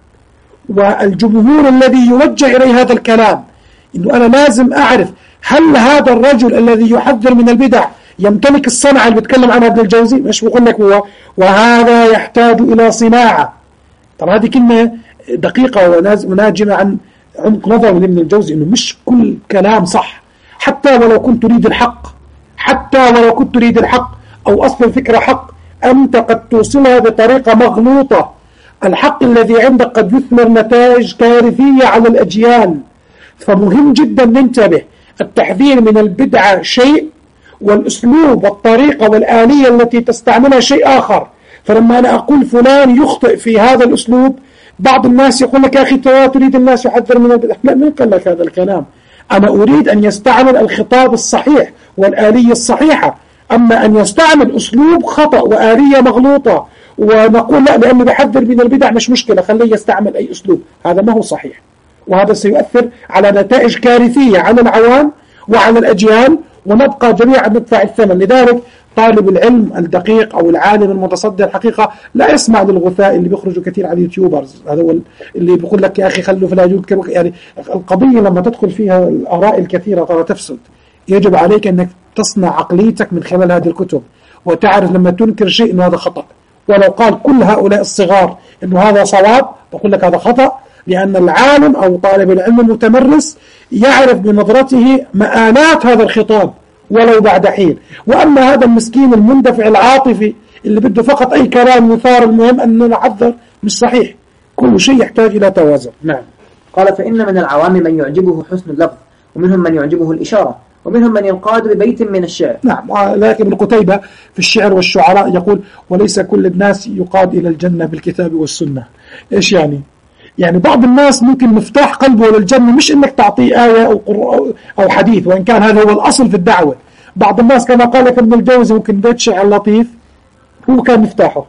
والجمهور الذي يوجه إليه هذا الكلام. إنه أنا لازم أعرف هل هذا الرجل الذي يحذر من البدع يمتلك الصنعة اللي بتكلم عنها ابن الجوزي؟ مش بقول لك هو وهذا يحتاج إلى صناعة. طبعا هذه كلمة دقيقة وناجمة عن عمق نظر من ابن الجوزي، إنه مش كل كلام صح، حتى ولو كنت تريد الحق، حتى ولو كنت تريد الحق أو أصل الفكرة حق، أنت قد توصلها بطريقة مغلوطة. الحق الذي عندك قد يثمر نتائج كارثية على الأجيال. فمهم جدا ننتبه. التحذير من البدعة شيء، والأسلوب والطريقة والآلية التي تستعملها شيء آخر. فلما أنا أقول فلان يخطئ في هذا الأسلوب، بعض الناس يقول لك يا أخي تريد الناس يحذر من البدعة. لا، من قال لك هذا الكلام؟ أنا أريد أن يستعمل الخطاب الصحيح والآلية الصحيحة. أما أن يستعمل أسلوب خطأ وآلية مغلوطة ونقول لا لأنه بحذر من البدع مش مشكلة خليه يستعمل أي أسلوب، هذا ما هو صحيح، وهذا سيؤثر على نتائج كارثية على العوام وعلى الأجيال، ونبقى جميعا ندفع الثمن. لذلك طالب العلم الدقيق أو العالم المتصدر حقيقة لا يسمع للغثاء اللي بيخرجوا كثير على اليوتيوبرز. هذا هو اللي بيقول لك يا أخي خلوا فلا يذكر. يعني القضية لما تدخل فيها الآراء الكثيرة ترى تفسد. يجب عليك أنك تصنع عقليتك من خلال هذه الكتب، وتعرف لما تنكر شيء أنه هذا خطأ. ولو قال كل هؤلاء الصغار أنه هذا صواب تقول لك هذا خطأ، لأن العالم أو طالب العلم المتمرس يعرف بنظرته مآلات هذا الخطاب ولو بعد حين. وأما هذا المسكين المندفع العاطفي اللي بده فقط أي كلام مثار، المهم أنه نعذر، مش صحيح. كل شيء يحتاج إلى توازن. نعم. قال فإن من العوام من يعجبه حسن اللفظ، ومنهم من يعجبه الإشارة، ومنهم من ينقاد ببيت من الشعر. نعم. لكن ابن قتيبة في الشعر والشعراء يقول وليس كل الناس يقاد إلى الجنة بالكتاب والسنة. إيش يعني؟ يعني بعض الناس ممكن مفتاح قلبه للجنة مش إنك تعطيه آية أو, أو حديث، وإن كان هذا هو الأصل في الدعوة. بعض الناس كما قال ابن الجوزي ممكن بيت شعر لطيف هو كان مفتاحه،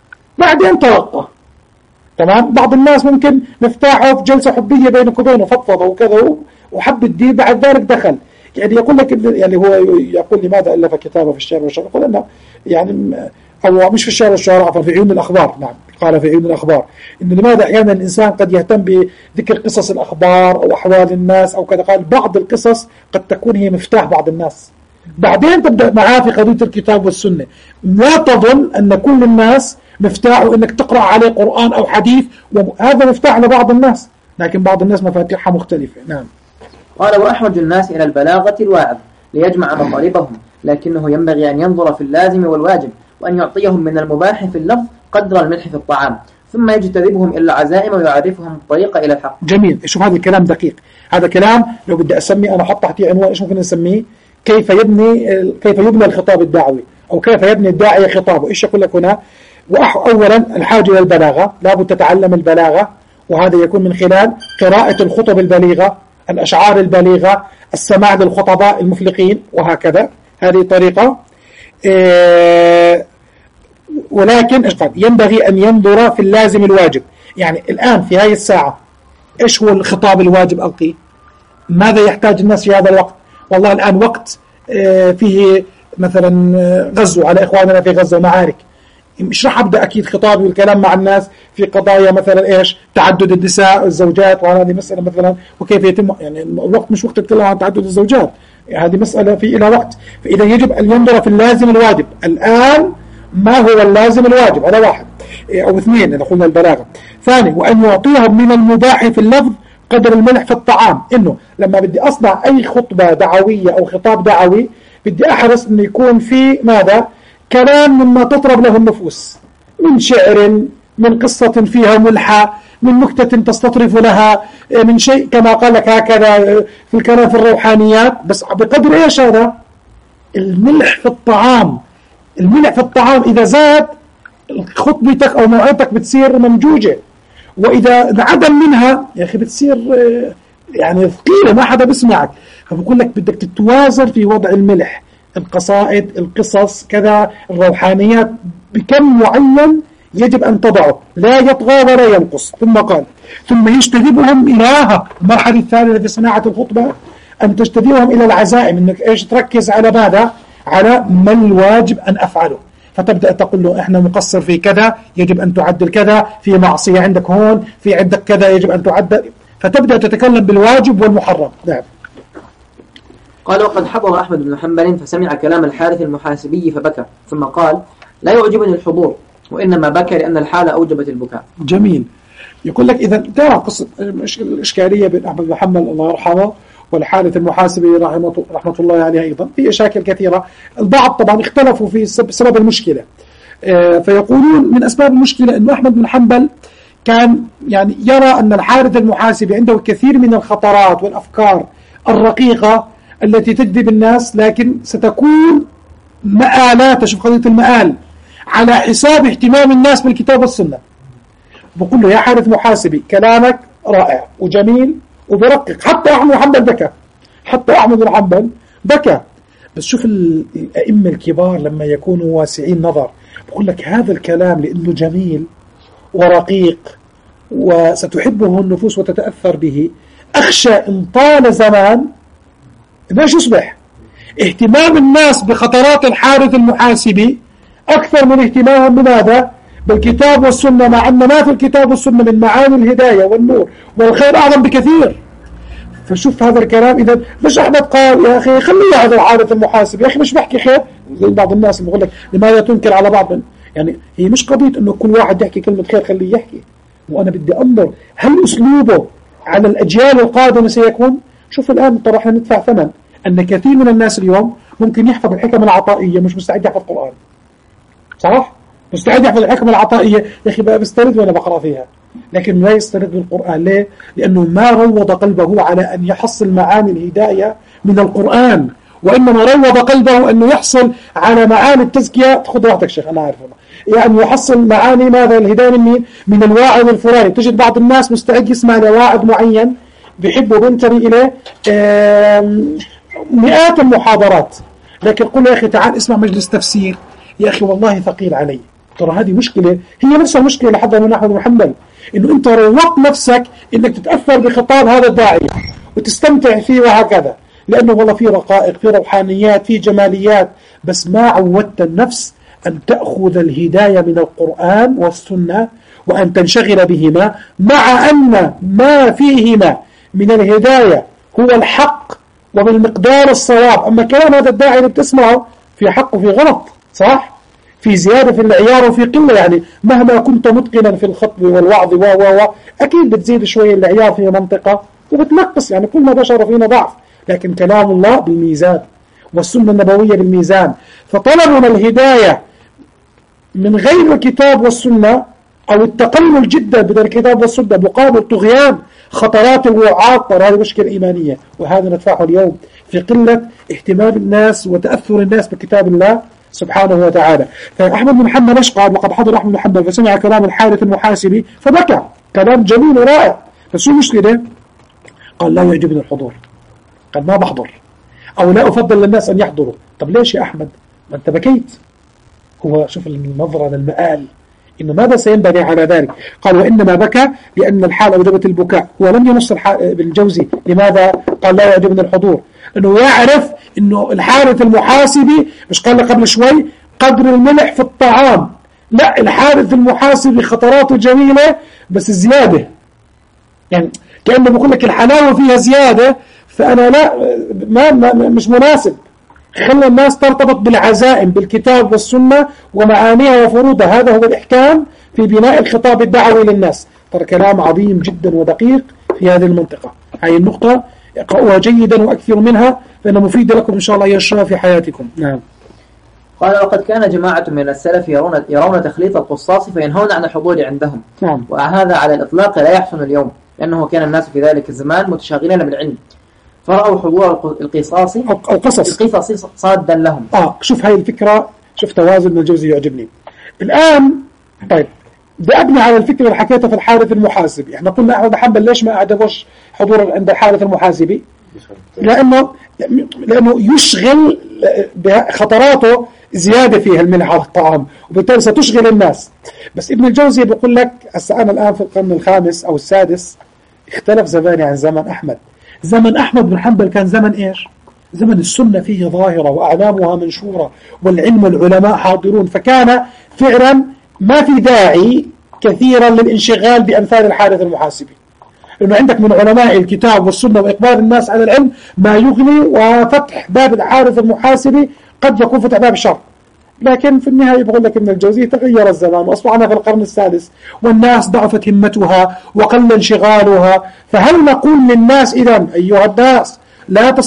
بعدين تلقى. تمام. بعض الناس ممكن مفتاحه في جلسة حبية بينك وبينه، فضفضة وكذا وحب الدين، بعد ذلك دخل. يعني يقول لك يعني هو يقول لماذا ألف كتابه في الشعر والشعر؟ يقول أنه يعني أو مش في الشعر والشعر عفوا في عيون الأخبار. نعم، قال في عيون الأخبار إن لماذا أحيانا الإنسان قد يهتم بذكر قصص الأخبار أو أحوال الناس أو كذا. قال بعض القصص قد تكون هي مفتاح بعض الناس، بعدين تبدأ معاه في قضية الكتاب والسنة. لا تظن أن كل الناس مفتاحه إنك تقرأ عليه قرآن أو حديث، وهذا مفتاح لبعض الناس، لكن بعض الناس مفاتيحها مختلفة. نعم. قال وأحوج الناس إلى البلاغة الواعظ ليجمع مطالبهم، لكنه ينبغي أن ينظر في اللازم والواجب، وأن يعطيهم من المباح في اللفظ قدر الملح في الطعام، ثم يجتذبهم إلى العزائم ويعرفهم الطريق إلى الحق. جميل. شوف هذا الكلام دقيق. هذا كلام لو بدي أسمي أنا حط تحتيه عنوان إيش ممكن نسميه؟ كيف يبني كيف يبنى الخطاب الدعوي، أو كيف يبني الداعية خطابه. إيش يقول لك هنا؟ وأولا الحاجة إلى البلاغة، لابد تتعلم البلاغة، وهذا يكون من خلال قراءة الخطب البليغة، الأشعار البليغة، السماع للخطباء المفلقين، وهكذا. هذه طريقة. إيه ولكن ينبغي أن ينظر في اللازم الواجب. يعني الآن في هذه الساعة إيش هو الخطاب الواجب ألقيه؟ ماذا يحتاج الناس في هذا الوقت؟ والله الآن وقت إيه فيه مثلا غزو على إخواننا في غزة ومعارك، مش راح أبدأ أكيد خطابي والكلام مع الناس في قضايا مثلا إيش تعدد النساء الزوجات، وهذه مسألة مثلا وكيف يتم. يعني الوقت مش وقت تتكلم عن تعدد الزوجات، هذه مسألة في إلى وقت. فإذا يجب أن ينظر في اللازم الواجب. الآن ما هو اللازم الواجب؟ هذا واحد. أو اثنين إذا قلنا البلاغة. ثاني، وأن يعطيهم من المباح في اللفظ قدر الملح في الطعام. إنه لما بدي أصنع أي خطبة دعوية أو خطاب دعوي بدي أحرص أن يكون في ماذا؟ كلام مما تطرب له النفوس، من شعر، من قصة فيها ملحة، من نكتة تستطرف لها، من شيء كما قال لك هكذا في الكلام في الروحانيات. بس بقدر إيش هذا؟ الملح في الطعام. الملح في الطعام إذا زاد خطبتك أو موعظتك بتصير ممجوجة، وإذا عدم منها يا أخي بتصير يعني ثقيلة، ما حدا بسمعك. فبقول لك بدك تتوازن في وضع الملح. القصائد، القصص، كذا، الروحانيات بكم معين يجب أن تضعه، لا يطغى ولا ينقص. ثم قال ثم يجتذبهم إلىها. المرحلة الثالثة في صناعة الخطبة أن تجتذبهم إلى العزائم، أنك إيش تركز على ماذا؟ على ما الواجب أن أفعله. فتبدأ تقول له إحنا مقصر في كذا، يجب أن تعدل كذا، في معصية عندك هون، في عندك كذا يجب أن تعدل. فتبدأ تتكلم بالواجب والمحرم. نعم. قال وقد حضر أحمد بن حنبل فسمع كلام الحارث المحاسبي فبكى، ثم قال لا يعجبني الحضور، وإنما بكى لأن الحالة أوجبت البكاء. جميل. يقول لك إذا ترى قصة الإشكالية بين أحمد بن حنبل الله يرحمه والحارث المحاسبي رحمة, رحمة الله عليه أيضا في مشاكل كثيرة. البعض طبعا اختلفوا في سبب المشكلة، فيقولون من أسباب المشكلة أن أحمد بن حنبل كان يعني يرى أن الحارث المحاسبي عنده الكثير من الخطرات والأفكار الرقيقة التي تجذب الناس، لكن ستكون مآلات، شوف قضية المآل، على حساب اهتمام الناس بالكتاب والسنة. بقول له يا حارث محاسبي كلامك رائع وجميل وبرقق، حتى أحمد بن حنبل بكى، حتى أحمد بن حنبل بكى. بس شوف الأئمة الكبار لما يكونوا واسعين نظر، بقول لك هذا الكلام لأنه جميل ورقيق وستحبه النفوس وتتأثر به، أخشى إن طال زمان ماش يصبح اهتمام الناس بخطرات الحارث المحاسبي أكثر من اهتمامهم بماذا؟ بالكتاب والسنة، مع أن ما في الكتاب والسنة من معاني الهداية والنور والخير أعظم بكثير. فشوف هذا الكلام. إذا مش أحمد قال يا أخي خليه هذا الحارث المحاسب، يا أخي مش بحكي خير زي بعض الناس اللي بقول لك لماذا تنكر على بعض من يعني هي مش قضية إنه كل واحد يحكي كلمة خير خليه يحكي، وأنا بدي أنظر هل أسلوبه على الأجيال القادمة سيكون. شوف الآن ترى احنا ندفع ثمن أن كثير من الناس اليوم ممكن يحفظ الحكم العطائية مش مستعد يحفظ القرآن، صح؟ مستعد يحفظ الحكم العطائية، يا أخي بقى بسترد وأنا بقرأ فيها، لكن لا يسترد بالقرآن. ليه؟ لأنه ما روض قلبه على أن يحصل معاني الهداية من القرآن، وإنما روض قلبه أنه يحصل على معاني التزكية. خذ راحتك شيخ أنا عارف، يعني يحصل معاني ماذا الهداية من مين؟ من الواعظ الفلاني. تجد بعض الناس مستعد يسمع لواعظ معين بيحبه بينتمي إليه مئات المحاضرات، لكن قل يا أخي تعال اسمع مجلس تفسير، يا أخي والله ثقيل علي. ترى هذه مشكلة، هي نفسها مشكلة لحد من أحمد بن حنبل، إنه أنت روضت نفسك إنك تتأثر بخطاب هذا الداعية وتستمتع فيه وهكذا، لأنه والله في رقائق، في روحانيات، في جماليات، بس ما عودت النفس أن تأخذ الهداية من القرآن والسنة وأن تنشغل بهما، مع أن ما فيهما من الهداية هو الحق وبالمقدار الصواب. أما كلام هذا الداعي اللي بتسمعه في حق وفي غلط، صح؟ في زيادة في العيار وفي قلة، يعني مهما كنت متقنا في الخطب والوعظ و و و أكيد بتزيد شوية العيار في منطقة وبتنقص، يعني كل ما بشر فينا ضعف، لكن كلام الله بالميزان والسنة النبوية بالميزان. فطلبنا الهداية من غير الكتاب والسنة أو التقلل جدا بدل الكتاب والسنة مقابل طغيان خطرات الوعاظ، هذه مشكلة إيمانية، وهذا ندفعه اليوم في قلة اهتمام الناس وتأثر الناس بكتاب الله سبحانه وتعالى. فأحمد بن حنبل ايش قال؟ وقد حضر أحمد بن حنبل فسمع كلام الحارث المحاسبي فبكى، كلام جميل ورائع، بس شو المشكلة؟ قال لا يعجبني الحضور، قال ما بحضر أو لا أفضل للناس أن يحضروا. طب ليش يا أحمد؟ ما أنت بكيت. هو شوف النظرة للمآل، إنه ماذا سينبني على ذلك؟ قال وإنما بكى لأن الحال أوجبت البكاء. هو لم ينص بالجوزي لماذا قال لا يعجبني الحضور؟ إنه يعرف إنه الحارث المحاسبي مش قال قبل شوي قدر الملح في الطعام، لا، الحارث المحاسبي خطراته جميلة بس زيادة، يعني كأنه بقول لك الحلاوة فيها زيادة، فأنا لا ما, ما مش مناسب. خلى الناس ترتبط بالعزائم بالكتاب والسنة ومعانيها وفروضها، هذا هو الإحكام في بناء الخطاب الدعوي للناس. ترى كلام عظيم جدا ودقيق في هذه المنطقة. هذه النقطة اقرأوها جيدا وأكثروا منها فإنها مفيدة لكم إن شاء الله يشرها في حياتكم. نعم. قال وقد كان جماعة من السلف يرون, يرون تخليط القصاص فينهون عن الحضور عندهم. نعم. وهذا على الإطلاق لا يحسن اليوم، لأنه كان الناس في ذلك الزمان متشاغلين بالعلم، فرأوا حضور القصاص القصص القصص صادا لهم. آه شوف هاي الفكرة، شوف توازن ابن الجوزي يعجبني الآن. طيب بدي أبني على الفكرة اللي حكيتها في الحارث المحاسبي. احنا قلنا أحمد حنبل ليش ما أعجبوش حضور عند الحارث المحاسبي؟ لأنه لأنه يشغل خطراته زيادة فيها الملح على الطعام، وبالتالي ستشغل الناس. بس ابن الجوزي بيقول لك هسه أنا الآن في القرن الخامس أو السادس، اختلف زماني عن زمن أحمد. زمن أحمد بن حنبل كان زمن إيش؟ زمن السنة فيه ظاهرة وأعلامها منشورة والعلم والعلماء حاضرون، فكان فعلا ما في داعي كثيرا للانشغال بأمثال الحارث المحاسبي، لأنه عندك من علماء الكتاب والسنة وإقبال الناس على العلم ما يغني، وفتح باب الحارث المحاسبي قد يكون فتح باب الشر. لكن في النهاية بقول لك ابن الجوزي تغير الزمان، وأصبحنا في القرن السادس والناس ضعفت همتها وقل انشغالها. فهل نقول للناس إذن أيها الناس لا تس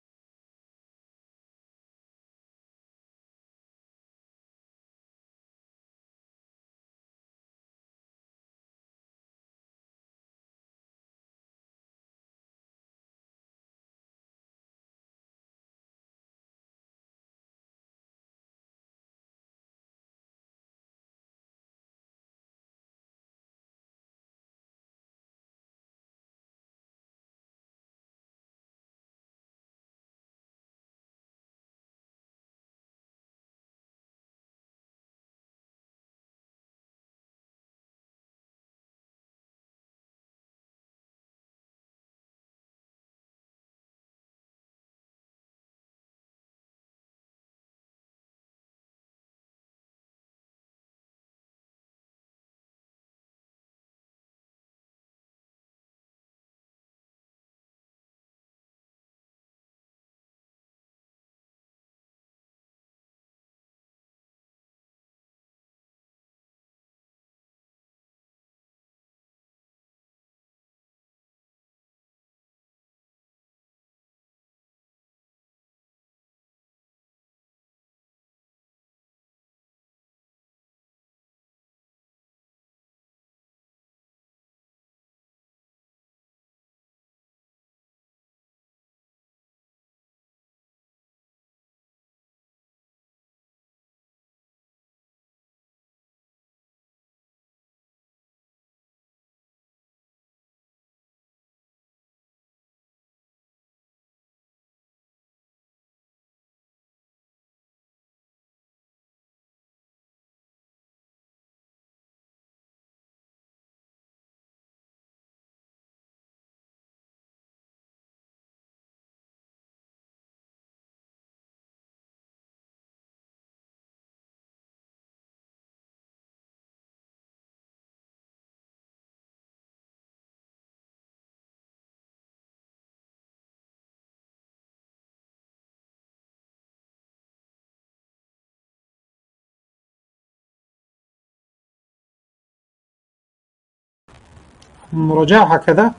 رجاء هكذا؟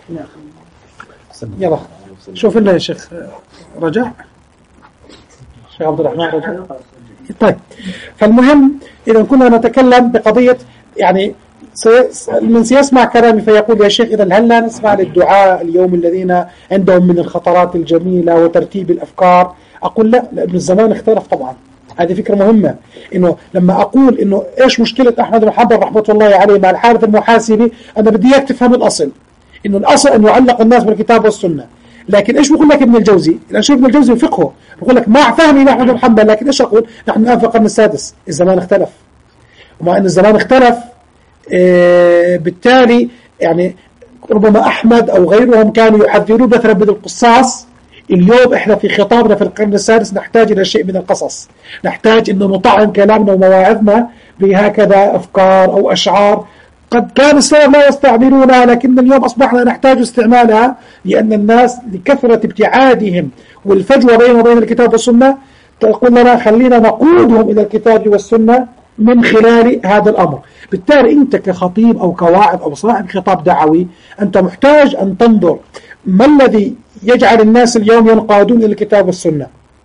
يلا شوف لنا يا شيخ رجاء، شيخ عبد الرحمن رجاء. طيب فالمهم إذا كنا نتكلم بقضية يعني من سيسمع كلامي فيقول يا شيخ إذا هل لا نسمع للدعاء اليوم الذين عندهم من الخطرات الجميلة وترتيب الأفكار؟ أقول لا، لأن الزمان اختلف طبعا. هذه فكرة مهمة، إنه لما أقول إنه إيش مشكلة أحمد بن حنبل رحمة الله عليه مع الحارث المحاسبي، أنا بدي إياك تفهم الأصل، إنه الأصل أن يعلق الناس بالكتاب والسنة. لكن إيش بقول لك ابن الجوزي؟ لأن شوف ابن الجوزي فقهه بقول لك مع فهمي لأحمد بن حنبل، لكن إيش أقول؟ نحن الآن في القرن السادس، الزمان اختلف، ومع أن الزمان اختلف إيه بالتالي يعني ربما أحمد أو غيرهم كانوا يحذرون مثلا من القصاص. اليوم إحنا في خطابنا في القرن السادس نحتاج إلى شيء من القصص، نحتاج إنه نطعم كلامنا ومواعظنا بهكذا أفكار أو أشعار قد كان السلف لا يستعملونها، لكن اليوم أصبحنا نحتاج استعمالها، لأن الناس لكثرة ابتعادهم والفجوة بينه وبين الكتاب والسنة تقول لنا خلينا نقودهم إلى الكتاب والسنة من خلال هذا الأمر. بالتالي أنت كخطيب أو كواعظ أو صاحب خطاب دعوي أنت محتاج أن تنظر ما الذي يجعل الناس اليوم ينقادون إلى الكتاب والسنة.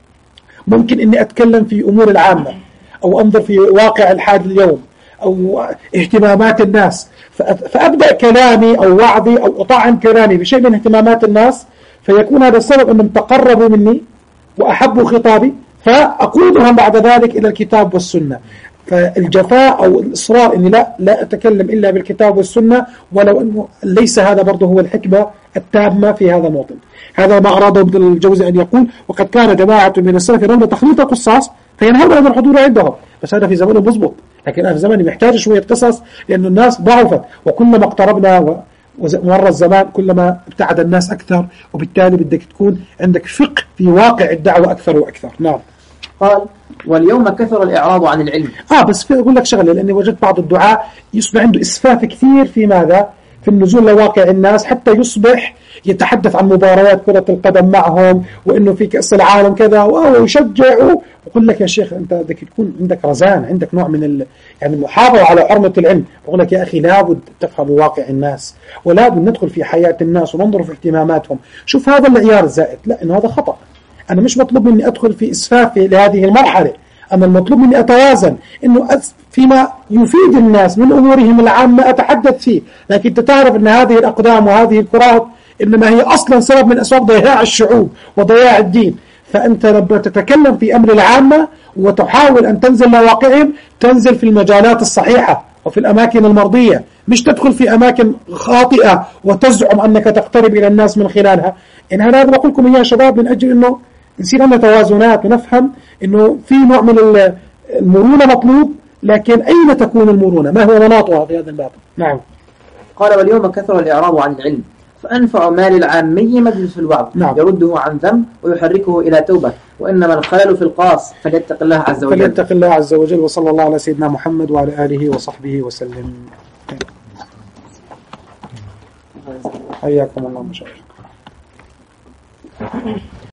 ممكن أني أتكلم في أمور العامة أو أنظر في واقع الحال اليوم أو اهتمامات الناس، فأبدأ كلامي أو وعظي أو أطعم كلامي بشيء من اهتمامات الناس، فيكون هذا السبب أنهم تقربوا مني وأحبوا خطابي، فأقودهم بعد ذلك إلى الكتاب والسنة. فالجفاء أو الإصرار أني لا لا أتكلم إلا بالكتاب والسنة، ولو أنه ليس هذا برضه هو الحكمة التامة في هذا الموطن. هذا ما أراده ابن الجوزي أن يقول. وقد كان جماعة من السلف يرون تخليط القصاص فينهون عن الحضور عندهم، بس هذا في زمانه مضبوط، لكن في زمانه محتاج شوية قصص، لأن الناس ضعفت، وكلما اقتربنا ومر الزمان كلما ابتعد الناس أكثر، وبالتالي بدك تكون عندك فقه في واقع الدعوة أكثر وأكثر. نعم. قال واليوم كثر الإعراض عن العلم. آه بس في أقول لك شغلة، لأني وجدت بعض الدعاء يصبح عنده إسفاف كثير في ماذا؟ في النزول لواقع الناس، حتى يصبح يتحدث عن مباريات كرة القدم معهم، وإنه في كأس العالم كذا ويشجع. وأقول لك يا شيخ أنت بدك تكون عندك رزان، عندك نوع من ال... يعني المحافظة على حرمة العلم. أقول لك يا أخي لابد تفهم واقع الناس، ولابد ندخل في حياة الناس وننظر في اهتماماتهم. شوف هذا العيار الزائد، لا إنه هذا خطأ. أنا مش مطلوب مني أدخل في إسفاف لهذه المرحلة، أنا المطلوب مني أتوازن، إنه فيما يفيد الناس من أمورهم العامة أتحدث فيه، لكن أنت تعرف أن هذه الأقدام وهذه الكرات إنما هي أصلا سبب من أسباب ضياع الشعوب وضياع الدين. فأنت لما تتكلم في أمر العامة وتحاول أن تنزل لواقعهم، تنزل في المجالات الصحيحة وفي الأماكن المرضية، مش تدخل في أماكن خاطئة وتزعم أنك تقترب إلى الناس من خلالها. إن هذا بقول لكم إياه شباب من أجل أنه نصير عندنا توازنات ونفهم أنه في نوع من المرونة مطلوب، لكن أين تكون المرونة؟ ما هو مناطها في هذا الباب؟ نعم. قال واليوم كثر الإعراض عن العلم، فأنفع ما للعامي مجلس الوعظ. نعم. يرده عن ذنب ويحركه إلى توبة، وإنما الخلل في القاص، فليتق الله عز وجل. فليتق الله عز وجل. وصلى الله على سيدنا محمد وعلى آله وصحبه وسلم. حياكم الله مشايخ.